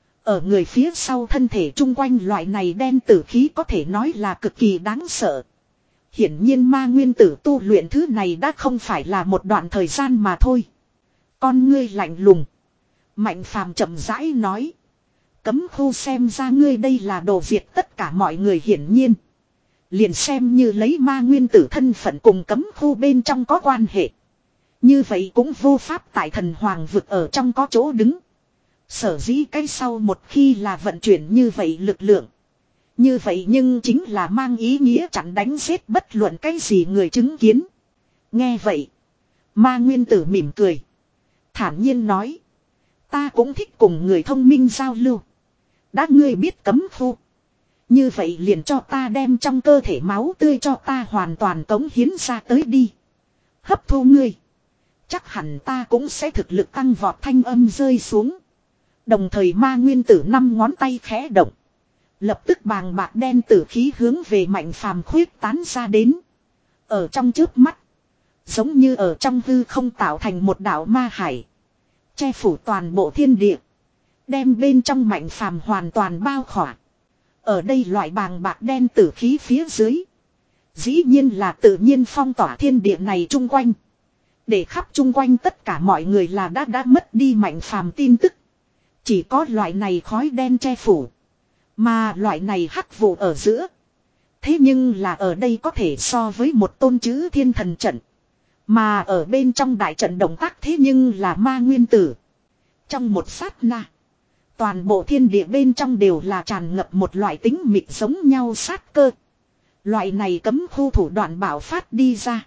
Ở người phía sau thân thể chung quanh loại này đen tử khí có thể nói là cực kỳ đáng sợ. Hiển nhiên ma nguyên tử tu luyện thứ này đã không phải là một đoạn thời gian mà thôi. Con ngươi lạnh lùng. Mạnh Phàm chậm rãi nói. Cấm khu xem ra ngươi đây là đồ diệt tất cả mọi người hiển nhiên. Liền xem như lấy ma nguyên tử thân phận cùng cấm khu bên trong có quan hệ. Như vậy cũng vô pháp tại thần hoàng vực ở trong có chỗ đứng. Sở dĩ cái sau một khi là vận chuyển như vậy lực lượng. Như vậy nhưng chính là mang ý nghĩa chặn đánh giết bất luận cái gì người chứng kiến. Nghe vậy. Ma nguyên tử mỉm cười. Thản nhiên nói. Ta cũng thích cùng người thông minh giao lưu. Đã ngươi biết cấm khu. Như vậy liền cho ta đem trong cơ thể máu tươi cho ta hoàn toàn cống hiến ra tới đi. Hấp thu ngươi. Chắc hẳn ta cũng sẽ thực lực tăng vọt thanh âm rơi xuống. Đồng thời ma nguyên tử năm ngón tay khẽ động. Lập tức bàng bạc đen tử khí hướng về Mạnh Phàm khuyết tán ra đến. Ở trong trước mắt. Giống như ở trong hư không tạo thành một đảo ma hải. Che phủ toàn bộ thiên địa. Đem bên trong Mạnh Phàm hoàn toàn bao khỏa. Ở đây loại bàng bạc đen tử khí phía dưới. Dĩ nhiên là tự nhiên phong tỏa thiên địa này chung quanh. Để khắp chung quanh tất cả mọi người là đã đã mất đi Mạnh Phàm tin tức. Chỉ có loại này khói đen che phủ. Mà loại này hắc vụ ở giữa. Thế nhưng là ở đây có thể so với một tôn chữ thiên thần trận. Mà ở bên trong đại trận động tác thế nhưng là ma nguyên tử. Trong một sát na. Toàn bộ thiên địa bên trong đều là tràn ngập một loại tính mịt giống nhau sát cơ. Loại này cấm khu thủ đoạn bảo phát đi ra.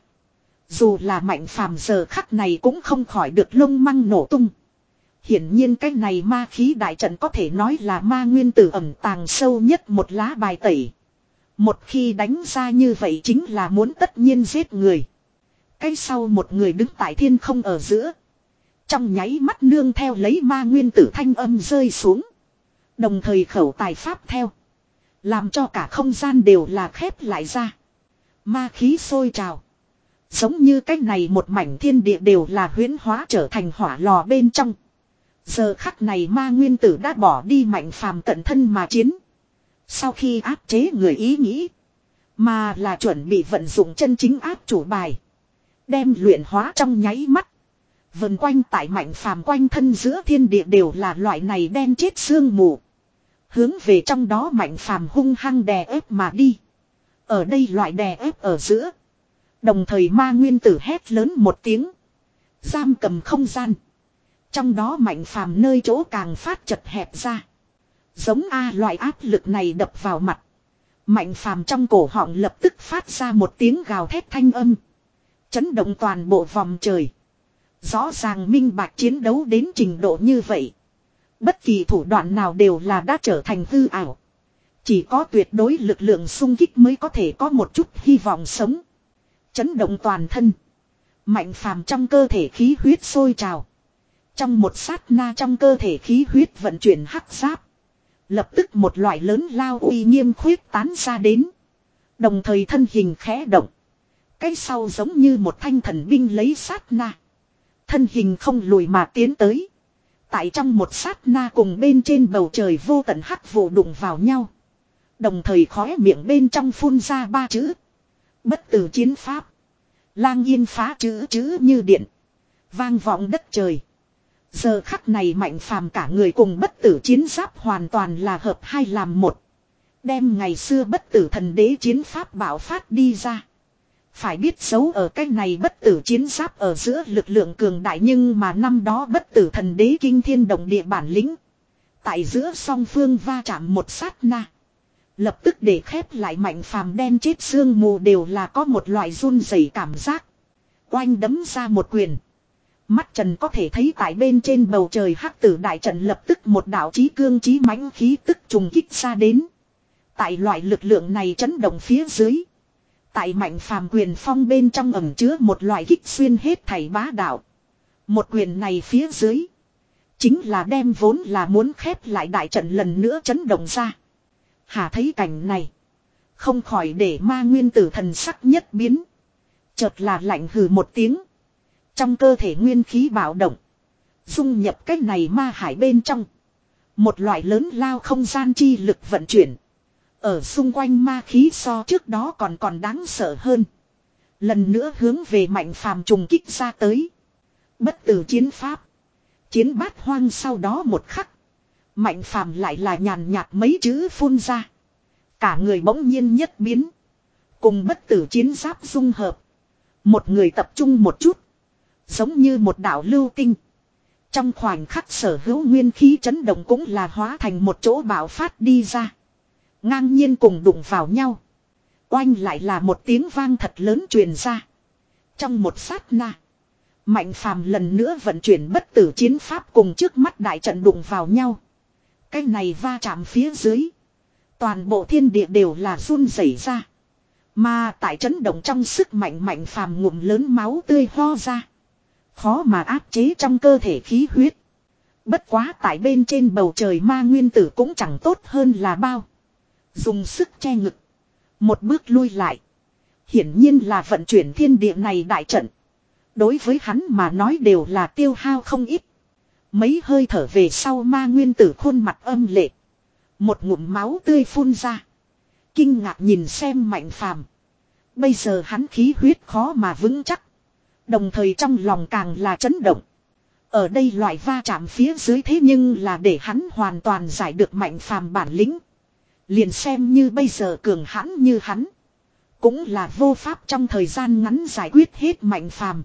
Dù là Mạnh Phàm giờ khắc này cũng không khỏi được lông măng nổ tung. Hiển nhiên cái này ma khí đại trận có thể nói là ma nguyên tử ẩn tàng sâu nhất một lá bài tẩy. Một khi đánh ra như vậy chính là muốn tất nhiên giết người. Cái sau một người đứng tại thiên không ở giữa. Trong nháy mắt nương theo lấy ma nguyên tử thanh âm rơi xuống. Đồng thời khẩu tài pháp theo. Làm cho cả không gian đều là khép lại ra. Ma khí sôi trào. Giống như cái này một mảnh thiên địa đều là huyễn hóa trở thành hỏa lò bên trong. Giờ khắc này ma nguyên tử đã bỏ đi Mạnh Phàm cận thân mà chiến. Sau khi áp chế người ý nghĩ. Mà là chuẩn bị vận dụng chân chính áp chủ bài. Đem luyện hóa trong nháy mắt. Vần quanh tại Mạnh Phàm quanh thân giữa thiên địa đều là loại này đen chết sương mù. Hướng về trong đó Mạnh Phàm hung hăng đè ép mà đi. Ở đây loại đè ép ở giữa. Đồng thời ma nguyên tử hét lớn một tiếng. Giam cầm không gian. Trong đó Mạnh Phàm nơi chỗ càng phát chật hẹp ra. Giống A loại áp lực này đập vào mặt. Mạnh Phàm trong cổ họng lập tức phát ra một tiếng gào thét thanh âm. Chấn động toàn bộ vòng trời. Rõ ràng minh bạch chiến đấu đến trình độ như vậy. Bất kỳ thủ đoạn nào đều là đã trở thành hư ảo. Chỉ có tuyệt đối lực lượng xung kích mới có thể có một chút hy vọng sống. Chấn động toàn thân. Mạnh Phàm trong cơ thể khí huyết sôi trào. Trong một sát na trong cơ thể khí huyết vận chuyển hắc giáp. Lập tức một loại lớn lao uy nghiêm khuyết tán ra đến. Đồng thời thân hình khẽ động. Cái sau giống như một thanh thần binh lấy sát na. Thân hình không lùi mà tiến tới. Tại trong một sát na cùng bên trên bầu trời vô tận hắc vụ đụng vào nhau. Đồng thời khóe miệng bên trong phun ra ba chữ. Bất tử chiến pháp. Lang yên phá chữ chữ như điện. Vang vọng đất trời. Giờ khắc này Mạnh Phàm cả người cùng bất tử chiến giáp hoàn toàn là hợp hai làm một. Đem ngày xưa bất tử thần đế chiến pháp bảo phát đi ra. Phải biết giấu ở cái này bất tử chiến giáp ở giữa lực lượng cường đại, nhưng mà năm đó bất tử thần đế kinh thiên động địa bản lĩnh. Tại giữa song phương va chạm một sát na. Lập tức để khép lại Mạnh Phàm đen chết xương mù đều là có một loại run rẩy cảm giác. Oanh đấm ra một quyền. Mắt trần có thể thấy tại bên trên bầu trời hắc tử đại trận lập tức một đạo chí cương chí mãnh khí tức trùng kích ra đến. Tại loại lực lượng này chấn động phía dưới. Tại Mạnh Phàm quyền phong bên trong ẩn chứa một loại kích xuyên hết thảy bá đạo. Một quyền này phía dưới. Chính là đem vốn là muốn khép lại đại trận lần nữa chấn động ra. Hà thấy cảnh này. Không khỏi để ma nguyên tử thần sắc nhất biến. Chợt là lạnh hừ một tiếng. Trong cơ thể nguyên khí bạo động. Dung nhập cái này ma hải bên trong. Một loại lớn lao không gian chi lực vận chuyển. Ở xung quanh ma khí so trước đó còn còn đáng sợ hơn. Lần nữa hướng về Mạnh Phàm trùng kích ra tới. Bất tử chiến pháp. Chiến bát hoang sau đó một khắc. Mạnh Phàm lại là nhàn nhạt mấy chữ phun ra. Cả người bỗng nhiên nhất biến. Cùng bất tử chiến giáp dung hợp. Một người tập trung một chút. Giống như một đạo lưu tinh. Trong khoảnh khắc sở hữu nguyên khí chấn động cũng là hóa thành một chỗ bạo phát đi ra. Ngang nhiên cùng đụng vào nhau. Oanh lại là một tiếng vang thật lớn truyền ra. Trong một sát na. Mạnh Phàm lần nữa vận chuyển bất tử chiến pháp cùng trước mắt đại trận đụng vào nhau. Cái này va chạm phía dưới. Toàn bộ thiên địa đều là run rẩy ra. Mà tại chấn động trong sức mạnh Mạnh Phàm ngụm lớn máu tươi ho ra. Khó mà áp chế trong cơ thể khí huyết. Bất quá tại bên trên bầu trời ma nguyên tử cũng chẳng tốt hơn là bao. Dùng sức che ngực. Một bước lui lại. Hiển nhiên là vận chuyển thiên địa này đại trận. Đối với hắn mà nói đều là tiêu hao không ít. Mấy hơi thở về sau ma nguyên tử khuôn mặt âm lệ. Một ngụm máu tươi phun ra. Kinh ngạc nhìn xem Mạnh Phàm. Bây giờ hắn khí huyết khó mà vững chắc. Đồng thời trong lòng càng là chấn động. Ở đây loại va chạm phía dưới thế nhưng là để hắn hoàn toàn giải được Mạnh Phàm bản lĩnh. Liền xem như bây giờ cường hãn như hắn. Cũng là vô pháp trong thời gian ngắn giải quyết hết Mạnh Phàm.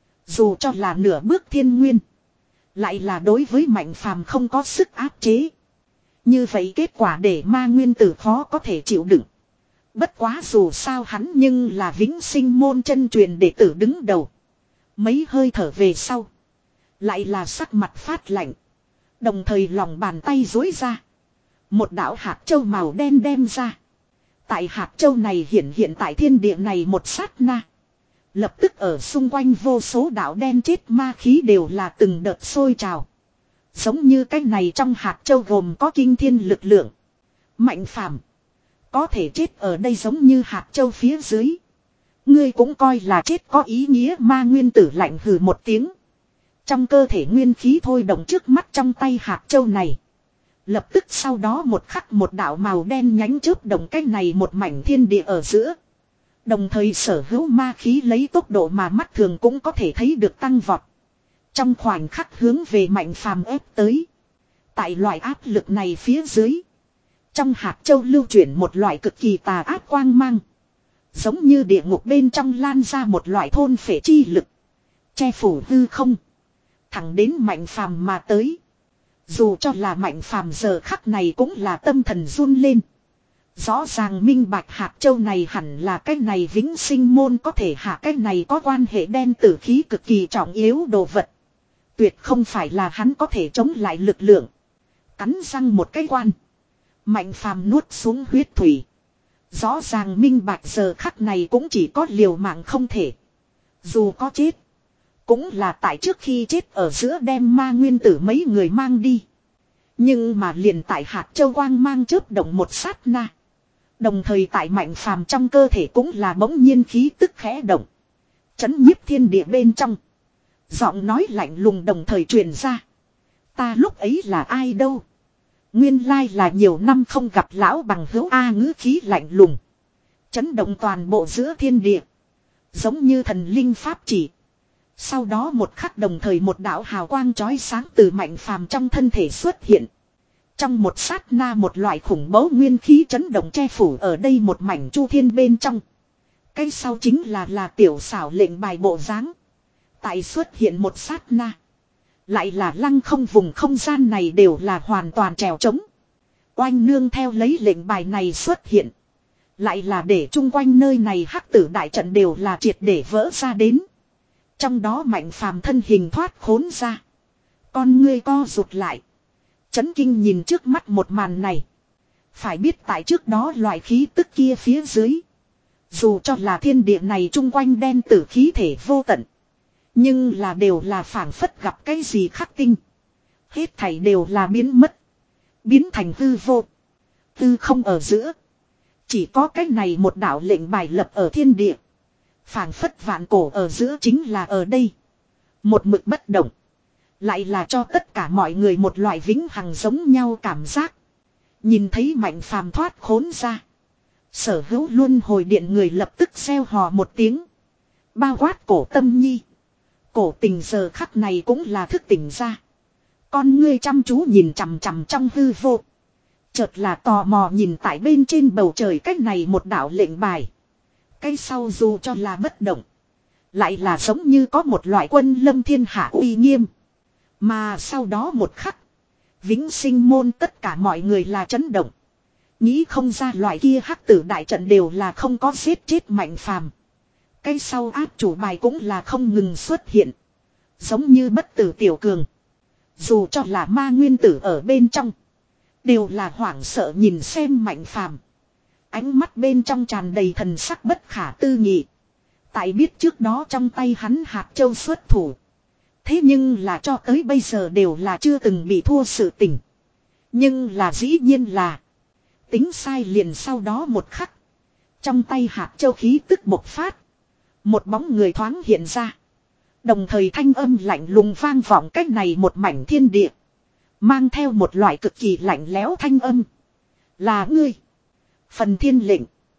Dù cho là nửa bước thiên nguyên. Lại là đối với Mạnh Phàm không có sức áp chế. Như vậy kết quả để ma nguyên tử khó có thể chịu đựng. Bất quá dù sao hắn nhưng là vĩnh sinh môn chân truyền đệ tử đứng đầu. Mấy hơi thở về sau. Lại là sắc mặt phát lạnh. Đồng thời lòng bàn tay dối ra. Một đạo hạt châu màu đen đem ra. Tại hạt châu này hiện hiện tại thiên địa này một sát na. Lập tức ở xung quanh vô số đạo đen chết ma khí đều là từng đợt sôi trào. Giống như cái này trong hạt châu gồm có kinh thiên lực lượng. Mạnh Phàm có thể chết ở đây giống như hạt châu phía dưới. Ngươi cũng coi là chết có ý nghĩa. Ma nguyên tử lạnh hừ một tiếng. Trong cơ thể nguyên khí thôi động trước mắt trong tay hạt châu này. Lập tức sau đó một khắc một đạo màu đen nhánh chớp động cái này một mảnh thiên địa ở giữa. Đồng thời sở hữu ma khí lấy tốc độ mà mắt thường cũng có thể thấy được tăng vọt. Trong khoảnh khắc hướng về Mạnh Phàm ép tới. Tại loại áp lực này phía dưới. Trong hạt châu lưu chuyển một loại cực kỳ tà ác quang mang. Giống như địa ngục bên trong lan ra một loại thôn phệ chi lực. Che phủ hư không. Thẳng đến Mạnh Phàm mà tới. Dù cho là Mạnh Phàm giờ khắc này cũng là tâm thần run lên. Rõ ràng minh bạch hạt châu này hẳn là cái này vĩnh sinh môn có thể hạ cái này có quan hệ đen tử khí cực kỳ trọng yếu đồ vật. Tuyệt không phải là hắn có thể chống lại lực lượng. Cắn răng một cái quan. Mạnh Phàm nuốt xuống huyết thủy. Rõ ràng minh bạch giờ khắc này cũng chỉ có liều mạng không thể. Dù có chết. Cũng là tại trước khi chết ở giữa đem ma nguyên tử mấy người mang đi. Nhưng mà liền tại hạt châu quang mang chớp động một sát na. Đồng thời tại Mạnh Phàm trong cơ thể cũng là bỗng nhiên khí tức khẽ động. Chấn nhiếp thiên địa bên trong. Giọng nói lạnh lùng đồng thời truyền ra. Ta lúc ấy là ai đâu? Nguyên lai là nhiều năm không gặp lão bằng hữu A, ngữ khí lạnh lùng. Chấn động toàn bộ giữa thiên địa. Giống như thần linh pháp chỉ. Sau đó một khắc đồng thời một đạo hào quang chói sáng từ Mạnh Phàm trong thân thể xuất hiện. Trong một sát na một loại khủng bố nguyên khí chấn động che phủ ở đây một mảnh chu thiên bên trong. Cái sau chính là là tiểu xảo lệnh bài bộ dáng. Tại xuất hiện một sát na. Lại là lăng không vùng không gian này đều là hoàn toàn trèo trống. Oanh nương theo lấy lệnh bài này xuất hiện. Lại là để chung quanh nơi này hắc tử đại trận đều là triệt để vỡ ra đến. Trong đó Mạnh Phàm thân hình thoát khốn ra. Con ngươi co rụt lại. Chấn kinh nhìn trước mắt một màn này. Phải biết tại trước đó loại khí tức kia phía dưới. Dù cho là thiên địa này chung quanh đen tử khí thể vô tận. Nhưng là đều là phảng phất gặp cái gì khắc tinh. Hết thảy đều là biến mất. Biến thành hư vô. Hư không ở giữa. Chỉ có cái này một đạo lệnh bài lập ở thiên địa. Phảng phất vạn cổ ở giữa chính là ở đây. Một mực bất động. Lại là cho tất cả mọi người một loại vĩnh hằng giống nhau cảm giác. Nhìn thấy Mạnh Phàm thoát khốn ra. Sở hữu luân hồi điện người lập tức reo hò một tiếng. Bao quát cổ Tâm Nhi. Cổ Tình giờ khắc này cũng là thức tỉnh ra. Con ngươi chăm chú nhìn chằm chằm trong hư vô. Chợt là tò mò nhìn tại bên trên bầu trời cách này một đạo lệnh bài. Cái sau dù cho là bất động. Lại là giống như có một loại quân lâm thiên hạ uy nghiêm. Mà sau đó một khắc. Vĩnh sinh môn tất cả mọi người là chấn động. Nghĩ không ra loại kia hắc tử đại trận đều là không có giết chết Mạnh Phàm. Cái sau áp chủ bài cũng là không ngừng xuất hiện. Giống như bất tử tiểu cường. Dù cho là ma nguyên tử ở bên trong. Đều là hoảng sợ nhìn xem Mạnh Phàm. Ánh mắt bên trong tràn đầy thần sắc bất khả tư nghị. Tại biết trước đó trong tay hắn hạt châu xuất thủ. Thế nhưng là cho tới bây giờ đều là chưa từng bị thua sự tình. Nhưng là dĩ nhiên là. Tính sai liền sau đó một khắc. Trong tay hạt châu khí tức bộc phát. Một bóng người thoáng hiện ra. Đồng thời thanh âm lạnh lùng vang vọng cách này một mảnh thiên địa. Mang theo một loại cực kỳ lạnh lẽo thanh âm. Là ngươi. Phần Thiên lệnh.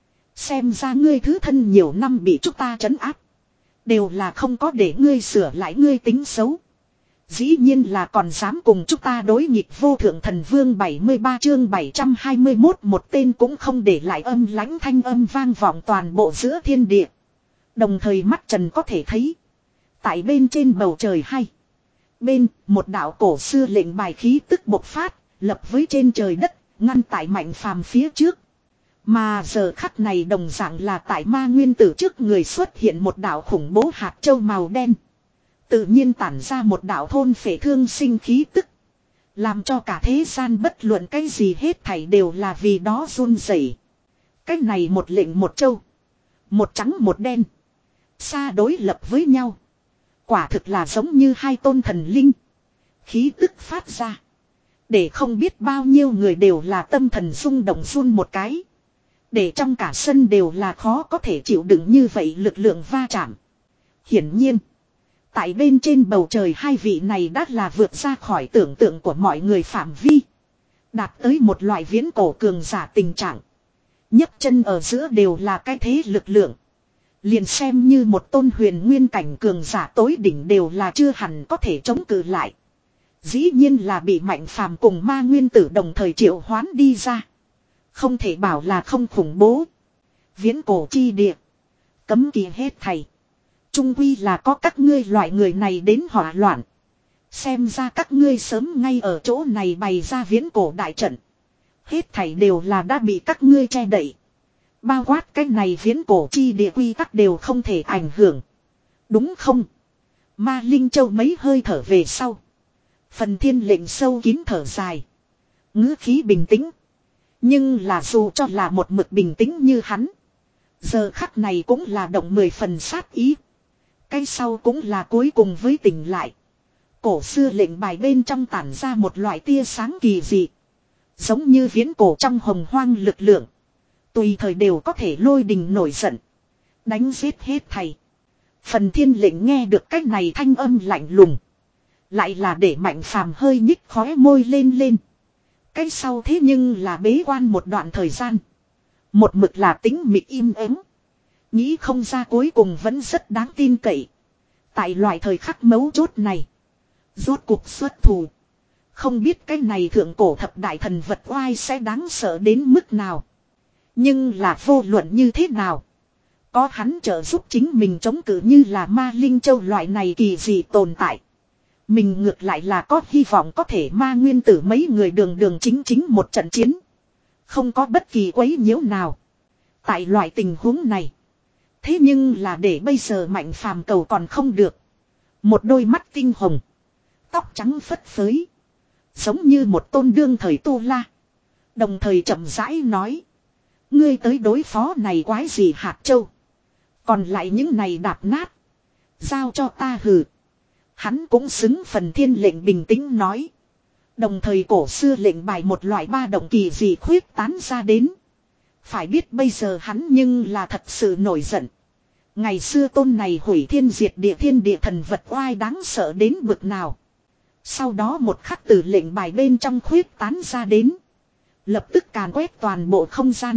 Xem ra ngươi thứ thân nhiều năm bị chúng ta trấn áp. Đều là không có để ngươi sửa lại ngươi tính xấu. Dĩ nhiên là còn dám cùng chúng ta đối nghịch vô thượng thần vương bảy mươi ba chương bảy trăm hai mươi mốt một tên cũng không để lại âm lãnh thanh âm vang vọng toàn bộ giữa thiên địa. Đồng thời mắt trần có thể thấy. Tại bên trên bầu trời hay. Bên một đạo cổ xưa lệnh bài khí tức bộc phát, lập với trên trời đất, ngăn tại Mạnh Phàm phía trước. Mà giờ khắc này đồng dạng là tại ma nguyên tử trước người xuất hiện một đạo khủng bố hạt châu màu đen. Tự nhiên tản ra một đạo thôn phệ thương sinh khí tức. Làm cho cả thế gian bất luận cái gì hết thảy đều là vì đó run rẩy. Cái này một lệnh một châu. Một trắng một đen. Xa đối lập với nhau. Quả thực là giống như hai tôn thần linh. Khí tức phát ra. Để không biết bao nhiêu người đều là tâm thần rung động run một cái. Để trong cả sân đều là khó có thể chịu đựng như vậy lực lượng va chạm. Hiển nhiên. Tại bên trên bầu trời hai vị này đã là vượt ra khỏi tưởng tượng của mọi người phạm vi. Đạt tới một loại viễn cổ cường giả tình trạng. nhấc chân ở giữa đều là cái thế lực lượng. Liền xem như một tôn huyền nguyên cảnh cường giả tối đỉnh đều là chưa hẳn có thể chống cự lại. Dĩ nhiên là bị Mạnh Phàm cùng ma nguyên tử đồng thời triệu hoán đi ra. Không thể bảo là không khủng bố. Viễn cổ chi địa. Cấm kỵ hết thầy. Trung quy là có các ngươi loại người này đến hỏa loạn. Xem ra các ngươi sớm ngay ở chỗ này bày ra viễn cổ đại trận. Hết thảy đều là đã bị các ngươi che đậy. Bao quát cái này viễn cổ chi địa quy tắc đều không thể ảnh hưởng. Đúng không? Ma Linh Châu mấy hơi thở về sau. Phần Thiên lệnh sâu kín thở dài. Ngữ khí bình tĩnh. Nhưng là dù cho là một mực bình tĩnh như hắn. Giờ khắc này cũng là động mười phần sát ý. Cái sau cũng là cuối cùng với tỉnh lại. Cổ xưa lệnh bài bên trong tản ra một loại tia sáng kỳ dị. Giống như viễn cổ trong hồng hoang lực lượng. Tùy thời đều có thể lôi đình nổi giận. Đánh giết hết thầy. Phần Thiên lệnh nghe được cách này thanh âm lạnh lùng. Lại là để Mạnh Phàm hơi nhích khóe môi lên lên. Cái sau thế nhưng là bế quan một đoạn thời gian. Một mực là tính mịt im ắng. Nghĩ không ra cuối cùng vẫn rất đáng tin cậy. Tại loại thời khắc mấu chốt này. Rốt cuộc xuất thủ. Không biết cái này thượng cổ thập đại thần vật oai sẽ đáng sợ đến mức nào. Nhưng là vô luận như thế nào. Có hắn trợ giúp chính mình chống cự như là ma linh châu loại này kỳ dị tồn tại. Mình ngược lại là có hy vọng có thể ma nguyên tử mấy người đường đường chính chính một trận chiến. Không có bất kỳ quấy nhiễu nào. Tại loại tình huống này. Thế nhưng là để bây giờ Mạnh Phàm cầu còn không được. Một đôi mắt tinh hồng. Tóc trắng phất phới. Giống như một tôn đương thời tu la. Đồng thời chậm rãi nói. Ngươi tới đối phó này quái gì hạt châu. Còn lại những này đạp nát. Giao cho ta hừ. Hắn cũng xứng phần thiên lệnh bình tĩnh nói. Đồng thời cổ xưa lệnh bài một loại ba động kỳ dị khuyết tán ra đến. Phải biết bây giờ hắn nhưng là thật sự nổi giận. Ngày xưa tôn này hủy thiên diệt địa thiên địa thần vật oai đáng sợ đến bực nào. Sau đó một khắc từ lệnh bài bên trong khuyết tán ra đến. Lập tức càn quét toàn bộ không gian.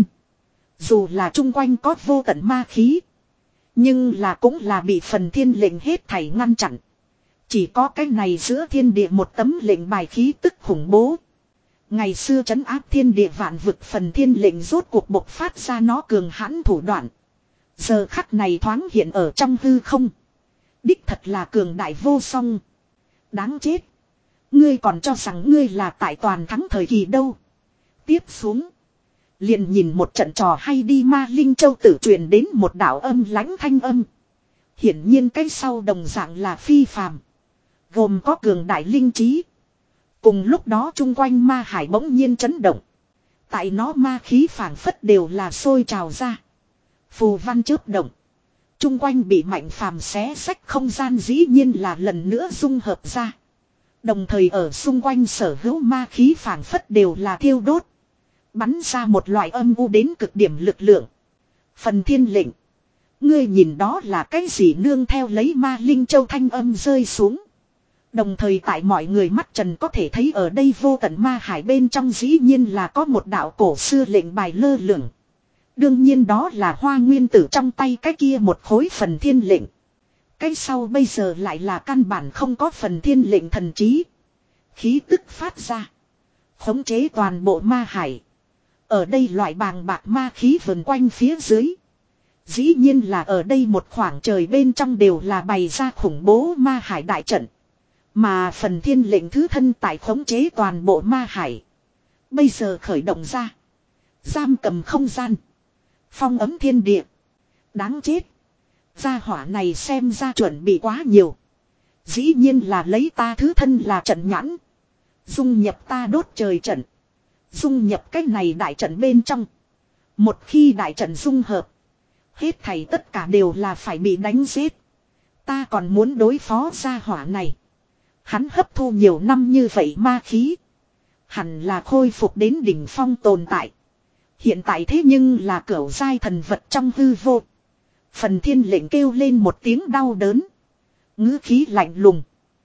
Dù là chung quanh có vô tận ma khí. Nhưng là cũng là bị phần thiên lệnh hết thảy ngăn chặn. Chỉ có cái này giữa thiên địa một tấm lệnh bài khí tức khủng bố. Ngày xưa trấn áp thiên địa vạn vực phần thiên lệnh rốt cuộc bộc phát ra nó cường hãn thủ đoạn. Giờ khắc này thoáng hiện ở trong hư không. Đích thật là cường đại vô song. Đáng chết. Ngươi còn cho rằng ngươi là tại toàn thắng thời kỳ đâu. Tiếp xuống. Liền nhìn một trận trò hay đi ma linh châu tử truyền đến một đạo âm lãnh thanh âm. Hiển nhiên cái sau đồng dạng là phi phàm. Gồm có cường đại linh trí. Cùng lúc đó chung quanh ma hải bỗng nhiên chấn động. Tại nó ma khí phảng phất đều là sôi trào ra. Phù văn chớp động. Chung quanh bị Mạnh Phàm xé xách không gian dĩ nhiên là lần nữa dung hợp ra. Đồng thời ở xung quanh sở hữu ma khí phảng phất đều là thiêu đốt. Bắn ra một loại âm u đến cực điểm lực lượng. Phần thiên lệnh. Ngươi nhìn đó là cái gì nương theo lấy ma linh châu thanh âm rơi xuống. Đồng thời tại mọi người mắt trần có thể thấy ở đây vô tận ma hải bên trong dĩ nhiên là có một đạo cổ xưa lệnh bài lơ lửng. Đương nhiên đó là Hoa Nguyên Tử trong tay cái kia một khối phần thiên lệnh. Cái sau bây giờ lại là căn bản không có phần thiên lệnh thần trí. Khí tức phát ra. Khống chế toàn bộ ma hải. Ở đây loại bàng bạc ma khí vần quanh phía dưới. Dĩ nhiên là ở đây một khoảng trời bên trong đều là bày ra khủng bố ma hải đại trận. Mà phần thiên lệnh thứ thân tại khống chế toàn bộ ma hải. Bây giờ khởi động ra. Giam cầm không gian. Phong ấm thiên địa. Đáng chết. Gia hỏa này xem ra chuẩn bị quá nhiều. Dĩ nhiên là lấy ta thứ thân là trận nhãn. Dung nhập ta đốt trời trận. Dung nhập cái này đại trận bên trong. Một khi đại trận dung hợp. Hết thảy tất cả đều là phải bị đánh giết. Ta còn muốn đối phó gia hỏa này. Hắn hấp thu nhiều năm như vậy ma khí. Hẳn là khôi phục đến đỉnh phong tồn tại. Hiện tại thế nhưng là cửu giai thần vật trong hư vô. Phần thiên lệnh kêu lên một tiếng đau đớn. Ngữ khí lạnh lùng.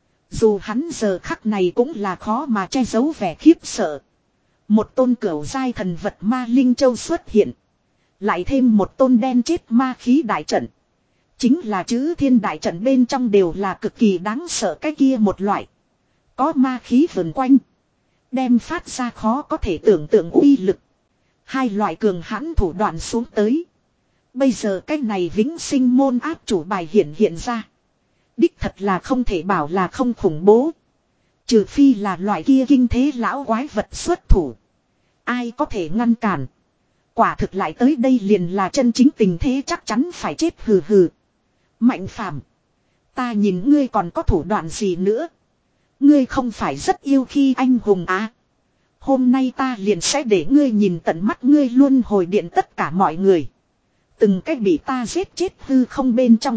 Dù hắn giờ khắc này cũng là khó mà che giấu vẻ khiếp sợ. Một tôn cửu giai thần vật ma linh châu xuất hiện. Lại thêm một tôn đen chết ma khí đại trận. Chính là chữ thiên đại trận bên trong đều là cực kỳ đáng sợ cái kia một loại. Có ma khí vần quanh. Đem phát ra khó có thể tưởng tượng uy lực. Hai loại cường hãn thủ đoạn xuống tới. Bây giờ cái này vĩnh sinh môn áp chủ bài hiện hiện ra. Đích thật là không thể bảo là không khủng bố. Trừ phi là loại kia kinh thế lão quái vật xuất thủ. Ai có thể ngăn cản. Quả thực lại tới đây liền là chân chính tình thế chắc chắn phải chết hừ hừ. Mạnh Phàm, ta nhìn ngươi còn có thủ đoạn gì nữa. Ngươi không phải rất yêu khi anh hùng à. Hôm nay ta liền sẽ để ngươi nhìn tận mắt ngươi luôn hồi điện tất cả mọi người. Từng cách bị ta giết chết hư không bên trong.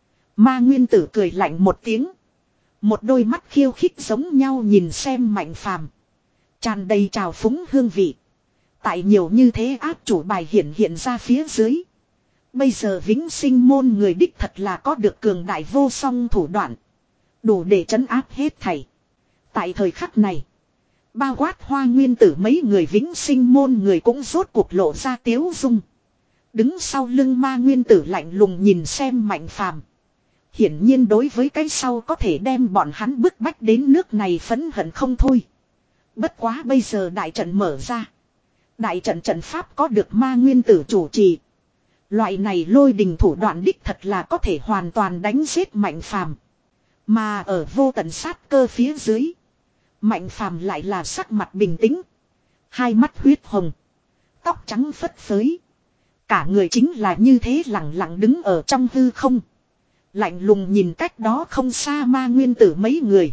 Ma Nguyên Tử cười lạnh một tiếng. Một đôi mắt khiêu khích giống nhau nhìn xem Mạnh Phàm, tràn đầy trào phúng hương vị. Tại nhiều như thế áp chủ bài hiện hiện ra phía dưới. Bây giờ vĩnh sinh môn người đích thật là có được cường đại vô song thủ đoạn. Đủ để trấn áp hết thảy. Tại thời khắc này. Bao quát Hoa Nguyên Tử mấy người vĩnh sinh môn người cũng rốt cuộc lộ ra tiếu dung. Đứng sau lưng Ma Nguyên Tử lạnh lùng nhìn xem Mạnh Phàm. Hiển nhiên đối với cái sau có thể đem bọn hắn bức bách đến nước này phẫn hận không thôi. Bất quá bây giờ đại trận mở ra. Đại trận trận pháp có được ma nguyên tử chủ trì. Loại này lôi đình thủ đoạn đích thật là có thể hoàn toàn đánh giết Mạnh Phàm. Mà ở vô tận sát cơ phía dưới. Mạnh Phàm lại là sắc mặt bình tĩnh. Hai mắt huyết hồng. Tóc trắng phất phới. Cả người chính là như thế lặng lặng đứng ở trong hư không. Lạnh lùng nhìn cách đó không xa ma nguyên tử mấy người.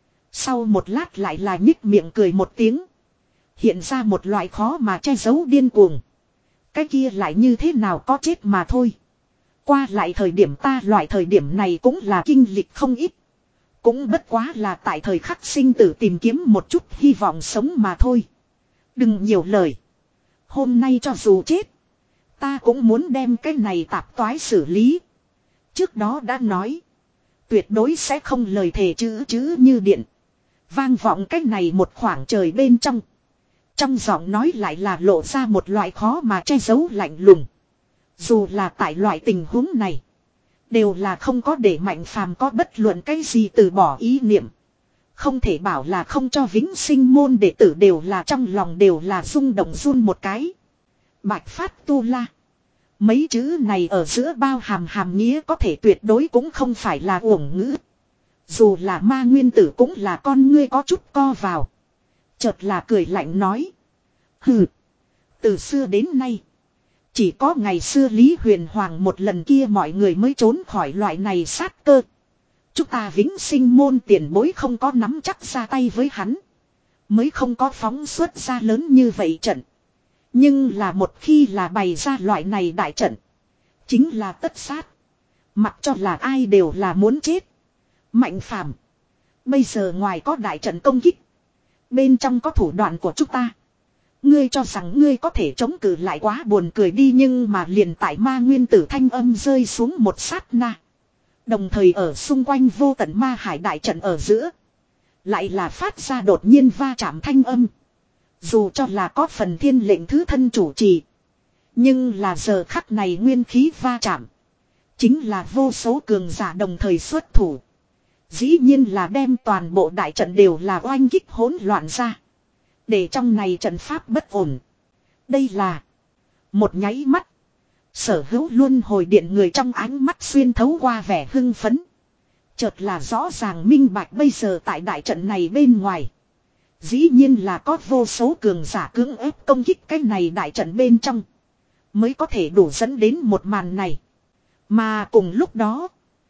Sau một lát lại là nhích miệng cười một tiếng. Hiện ra một loại khó mà che giấu điên cuồng. Cái kia lại như thế nào có chết mà thôi. Qua lại thời điểm ta loại thời điểm này cũng là kinh lịch không ít. Cũng bất quá là tại thời khắc sinh tử tìm kiếm một chút hy vọng sống mà thôi. Đừng nhiều lời. Hôm nay cho dù chết. Ta cũng muốn đem cái này tạp toái xử lý. Trước đó đã nói. Tuyệt đối sẽ không lời thề chữ chữ như điện. Vang vọng cái này một khoảng trời bên trong. Trong giọng nói lại là lộ ra một loại khó mà che giấu lạnh lùng. Dù là tại loại tình huống này. Đều là không có để Mạnh Phàm có bất luận cái gì từ bỏ ý niệm. Không thể bảo là không cho vĩnh sinh môn đệ tử đều là trong lòng đều là rung động run một cái. Bạch phát tu la. Mấy chữ này ở giữa bao hàm hàm nghĩa có thể tuyệt đối cũng không phải là uổng ngữ. Dù là ma nguyên tử cũng là con ngươi có chút co vào. Chợt là cười lạnh nói. Hừ. Từ xưa đến nay. Chỉ có ngày xưa Lý Huyền Hoàng một lần kia mọi người mới trốn khỏi loại này sát cơ. Chúng ta vĩnh sinh môn tiền bối không có nắm chắc ra tay với hắn. Mới không có phóng xuất ra lớn như vậy trận. Nhưng là một khi là bày ra loại này đại trận. Chính là tất sát. Mặc cho là ai đều là muốn chết. Mạnh Phàm. Bây giờ ngoài có đại trận công kích. Bên trong có thủ đoạn của chúng ta. Ngươi cho rằng ngươi có thể chống cự lại quá buồn cười đi nhưng mà liền tại ma nguyên tử thanh âm rơi xuống một sát na. Đồng thời ở xung quanh vô tận ma hải đại trận ở giữa. Lại là phát ra đột nhiên va chạm thanh âm. Dù cho là có phần thiên lệnh thứ thân chủ trì. Nhưng là giờ khắc này nguyên khí va chạm. Chính là vô số cường giả đồng thời xuất thủ. Dĩ nhiên là đem toàn bộ đại trận đều là oanh kích hỗn loạn ra. Để trong này trận pháp bất ổn. Đây là một nháy mắt. Sở hữu luân hồi điện người trong ánh mắt xuyên thấu qua vẻ hưng phấn. Chợt là rõ ràng minh bạch bây giờ tại đại trận này bên ngoài. Dĩ nhiên là có vô số cường giả cưỡng ép công kích cái này đại trận bên trong. Mới có thể đủ dẫn đến một màn này. Mà cùng lúc đó.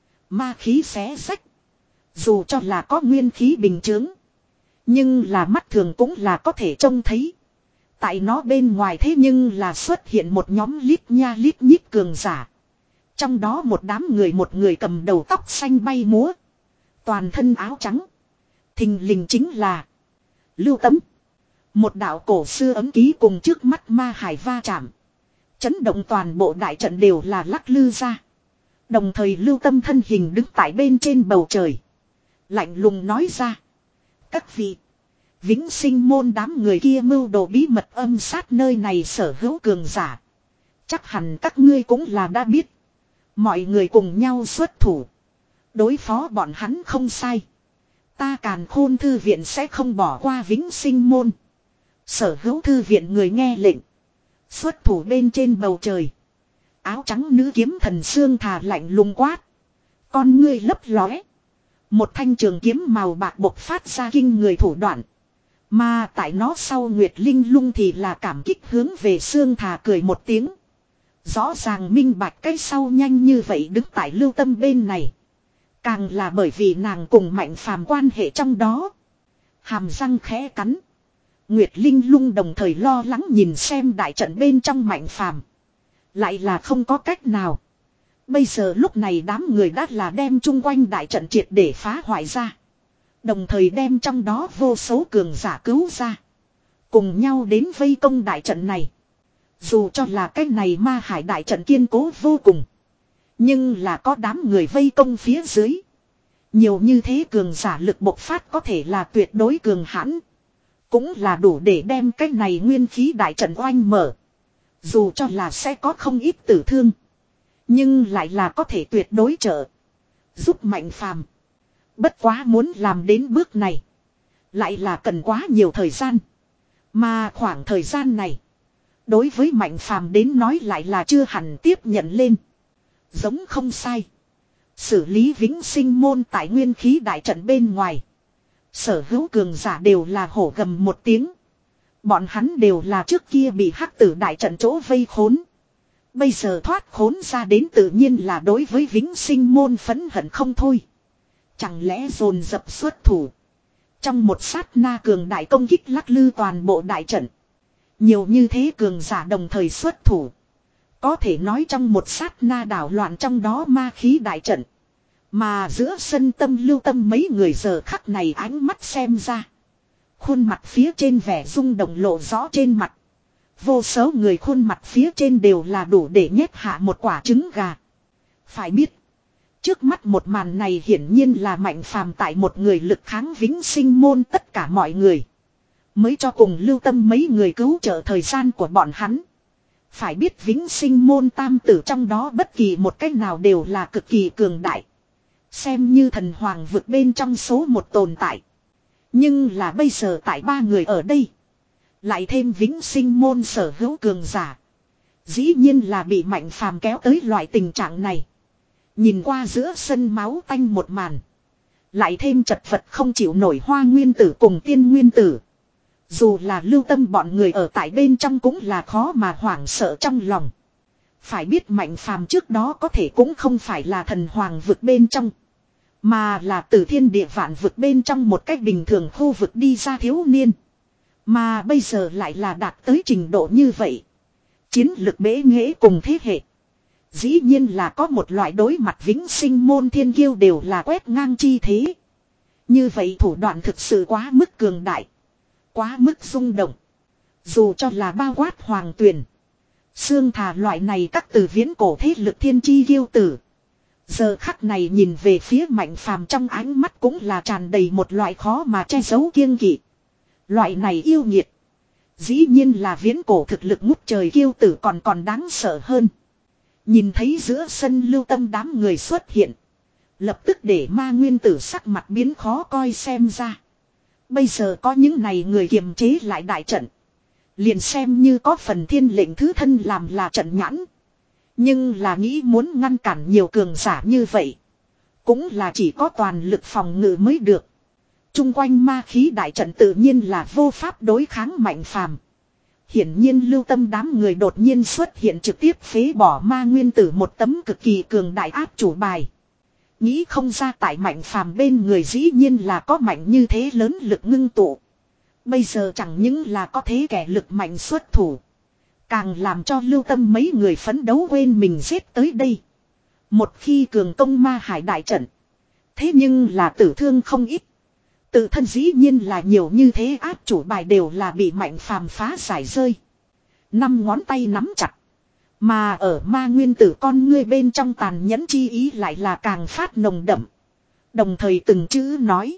Ma khí xé rách. Dù cho là có nguyên khí bình chướng. Nhưng là mắt thường cũng là có thể trông thấy. Tại nó bên ngoài thế nhưng là xuất hiện một nhóm lít nha lít nhít cường giả. Trong đó một đám người một người cầm đầu tóc xanh bay múa. Toàn thân áo trắng. Thình lình chính là Lưu Tấm. Một đạo cổ xưa ấm ký cùng trước mắt ma hải va chạm. Chấn động toàn bộ đại trận đều là lắc lư ra. Đồng thời Lưu Tâm thân hình đứng tại bên trên bầu trời. Lạnh lùng nói ra. Các vị. Vĩnh sinh môn đám người kia mưu đồ bí mật âm sát nơi này sở hữu cường giả. Chắc hẳn các ngươi cũng là đã biết. Mọi người cùng nhau xuất thủ. Đối phó bọn hắn không sai. Ta Càn Khôn thư viện sẽ không bỏ qua vĩnh sinh môn. Sở hữu thư viện người nghe lệnh. Xuất thủ bên trên bầu trời. Áo trắng nữ kiếm thần xương thà lạnh lùng quát. Con ngươi lấp lóe. Một thanh trường kiếm màu bạc bộc phát ra kinh người thủ đoạn. Mà tại nó sau Nguyệt Linh Lung thì là cảm kích hướng về xương thà cười một tiếng. Rõ ràng minh bạch cái sau nhanh như vậy đứng tại Lưu Tâm bên này. Càng là bởi vì nàng cùng Mạnh Phàm quan hệ trong đó. Hàm răng khẽ cắn. Nguyệt Linh Lung đồng thời lo lắng nhìn xem đại trận bên trong Mạnh Phàm. Lại là không có cách nào. Bây giờ lúc này đám người đã là đem chung quanh đại trận triệt để phá hoại ra. Đồng thời đem trong đó vô số cường giả cứu ra. Cùng nhau đến vây công đại trận này. Dù cho là cái này ma hải đại trận kiên cố vô cùng. Nhưng là có đám người vây công phía dưới. Nhiều như thế cường giả lực bộc phát có thể là tuyệt đối cường hãn. Cũng là đủ để đem cái này nguyên khí đại trận oanh mở. Dù cho là sẽ có không ít tử thương. Nhưng lại là có thể tuyệt đối trợ giúp Mạnh Phàm. Bất quá muốn làm đến bước này. Lại là cần quá nhiều thời gian. Mà khoảng thời gian này. Đối với Mạnh Phàm đến nói lại là chưa hẳn tiếp nhận lên. Giống không sai. Xử lý vĩnh sinh môn tại nguyên khí đại trận bên ngoài. Sở hữu cường giả đều là hổ gầm một tiếng. Bọn hắn đều là trước kia bị hắc tử đại trận chỗ vây khốn. Bây giờ thoát khốn ra đến tự nhiên là đối với vĩnh sinh môn phẫn hận không thôi. Chẳng lẽ dồn dập xuất thủ. Trong một sát na cường đại công kích lắc lư toàn bộ đại trận. Nhiều như thế cường giả đồng thời xuất thủ. Có thể nói trong một sát na đảo loạn trong đó ma khí đại trận. Mà giữa sân tâm lưu tâm mấy người giờ khắc này ánh mắt xem ra. Khuôn mặt phía trên vẻ rung động lộ rõ trên mặt. Vô số người khuôn mặt phía trên đều là đủ để nhét hạ một quả trứng gà. Phải biết. Trước mắt một màn này hiển nhiên là Mạnh Phàm tại một người lực kháng vĩnh sinh môn tất cả mọi người. Mới cho cùng lưu tâm mấy người cứu trợ thời gian của bọn hắn. Phải biết vĩnh sinh môn tam tử trong đó bất kỳ một cách nào đều là cực kỳ cường đại. Xem như thần hoàng vực bên trong số một tồn tại. Nhưng là bây giờ tại ba người ở đây. Lại thêm vĩnh sinh môn sở hữu cường giả. Dĩ nhiên là bị Mạnh Phàm kéo tới loại tình trạng này. Nhìn qua giữa sân máu tanh một màn. Lại thêm chật vật không chịu nổi Hoa Nguyên Tử cùng Tiên Nguyên Tử. Dù là lưu tâm bọn người ở tại bên trong cũng là khó mà hoảng sợ trong lòng. Phải biết Mạnh Phàm trước đó có thể cũng không phải là thần hoàng vực bên trong. Mà là từ thiên địa vạn vực bên trong một cách bình thường khu vực đi ra thiếu niên. Mà bây giờ lại là đạt tới trình độ như vậy. Chiến lực bế nghệ cùng thế hệ. Dĩ nhiên là có một loại đối mặt vĩnh sinh môn thiên kiêu đều là quét ngang chi thế. Như vậy thủ đoạn thực sự quá mức cường đại. Quá mức rung động. Dù cho là bao quát hoàng tuyền. Xương thà loại này các từ viễn cổ thế lực thiên chi kiêu tử. Giờ khắc này nhìn về phía Mạnh Phàm trong ánh mắt cũng là tràn đầy một loại khó mà che giấu kiêng kỵ. Loại này yêu nghiệt. Dĩ nhiên là viễn cổ thực lực ngút trời kiêu tử còn còn đáng sợ hơn. Nhìn thấy giữa sân lưu tâm đám người xuất hiện. Lập tức để Ma Nguyên Tử sắc mặt biến khó coi xem ra. Bây giờ có những này người kiềm chế lại đại trận. Liền xem như có phần thiên lệnh thứ thân làm là trận nhãn. Nhưng là nghĩ muốn ngăn cản nhiều cường giả như vậy. Cũng là chỉ có toàn lực phòng ngự mới được. Trung quanh ma khí đại trận tự nhiên là vô pháp đối kháng Mạnh Phàm. Hiển nhiên lưu tâm đám người đột nhiên xuất hiện trực tiếp phế bỏ Ma Nguyên Tử một tấm cực kỳ cường đại áp chủ bài. Nghĩ không ra tại Mạnh Phàm bên người dĩ nhiên là có mạnh như thế lớn lực ngưng tụ. Bây giờ chẳng những là có thế kẻ lực mạnh xuất thủ. Càng làm cho lưu tâm mấy người phấn đấu quên mình giết tới đây. Một khi cường công ma hải đại trận. Thế nhưng là tử thương không ít. Tự thân dĩ nhiên là nhiều như thế áp chủ bài đều là bị Mạnh Phàm phá giải rơi. Năm ngón tay nắm chặt. Mà ở Ma Nguyên Tử con ngươi bên trong tàn nhẫn chi ý lại là càng phát nồng đậm. Đồng thời từng chữ nói.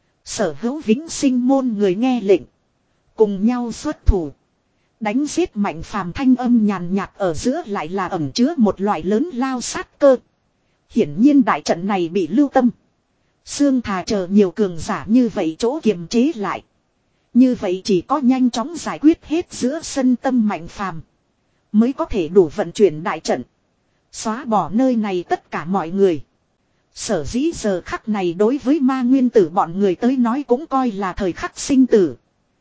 Sở hữu vĩnh sinh môn người nghe lệnh. Cùng nhau xuất thủ. Đánh giết Mạnh Phàm thanh âm nhàn nhạt ở giữa lại là ẩn chứa một loại lớn lao sát cơ. Hiển nhiên đại trận này bị lưu tâm. Xương thà chờ nhiều cường giả như vậy chỗ kiềm chế lại. Như vậy chỉ có nhanh chóng giải quyết hết giữa sân tâm Mạnh Phàm mới có thể đủ vận chuyển đại trận. Xóa bỏ nơi này tất cả mọi người. Sở dĩ giờ khắc này đối với Ma Nguyên Tử bọn người tới nói cũng coi là thời khắc sinh tử.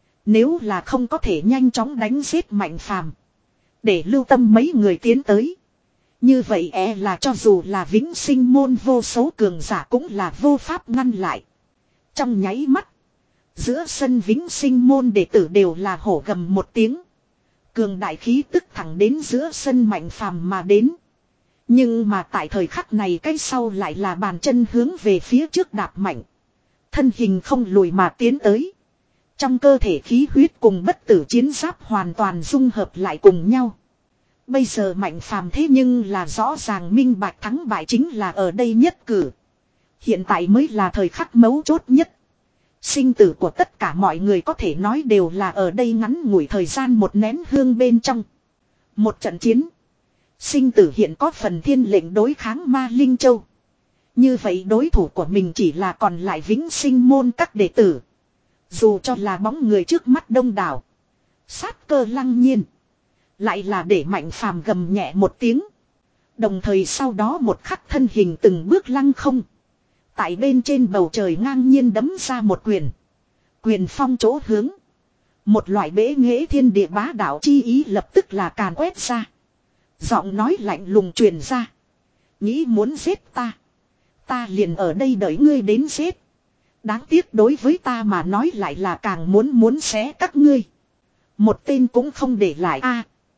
Nếu là không có thể nhanh chóng đánh giết Mạnh Phàm để lưu tâm mấy người tiến tới. Như vậy e là cho dù là vĩnh sinh môn vô số cường giả cũng là vô pháp ngăn lại. Trong nháy mắt. Giữa sân vĩnh sinh môn đệ tử đều là hổ gầm một tiếng. Cường đại khí tức thẳng đến giữa sân Mạnh Phàm mà đến. Nhưng mà tại thời khắc này cái sau lại là bàn chân hướng về phía trước đạp mạnh. Thân hình không lùi mà tiến tới. Trong cơ thể khí huyết cùng bất tử chiến giáp hoàn toàn dung hợp lại cùng nhau. Bây giờ Mạnh Phàm thế nhưng là rõ ràng minh bạch thắng bại chính là ở đây nhất cử. Hiện tại mới là thời khắc mấu chốt nhất. Sinh tử của tất cả mọi người có thể nói đều là ở đây ngắn ngủi thời gian một nén hương bên trong. Một trận chiến. Sinh tử hiện có phần thiên lệnh đối kháng Ma Linh Châu. Như vậy đối thủ của mình chỉ là còn lại vĩnh sinh môn các đệ tử. Dù cho là bóng người trước mắt đông đảo. Sát cơ lăng nhiên. Lại là để Mạnh Phàm gầm nhẹ một tiếng. Đồng thời sau đó một khắc thân hình từng bước lăng không. Tại bên trên bầu trời ngang nhiên đấm ra một quyền. Quyền phong chỗ hướng. Một loại bế nghệ thiên địa bá đạo chi ý lập tức là càn quét ra. Giọng nói lạnh lùng truyền ra. Nghĩ muốn giết ta. Ta liền ở đây đợi ngươi đến giết. Đáng tiếc đối với ta mà nói lại là càng muốn muốn xé các ngươi. Một tên cũng không để lại a.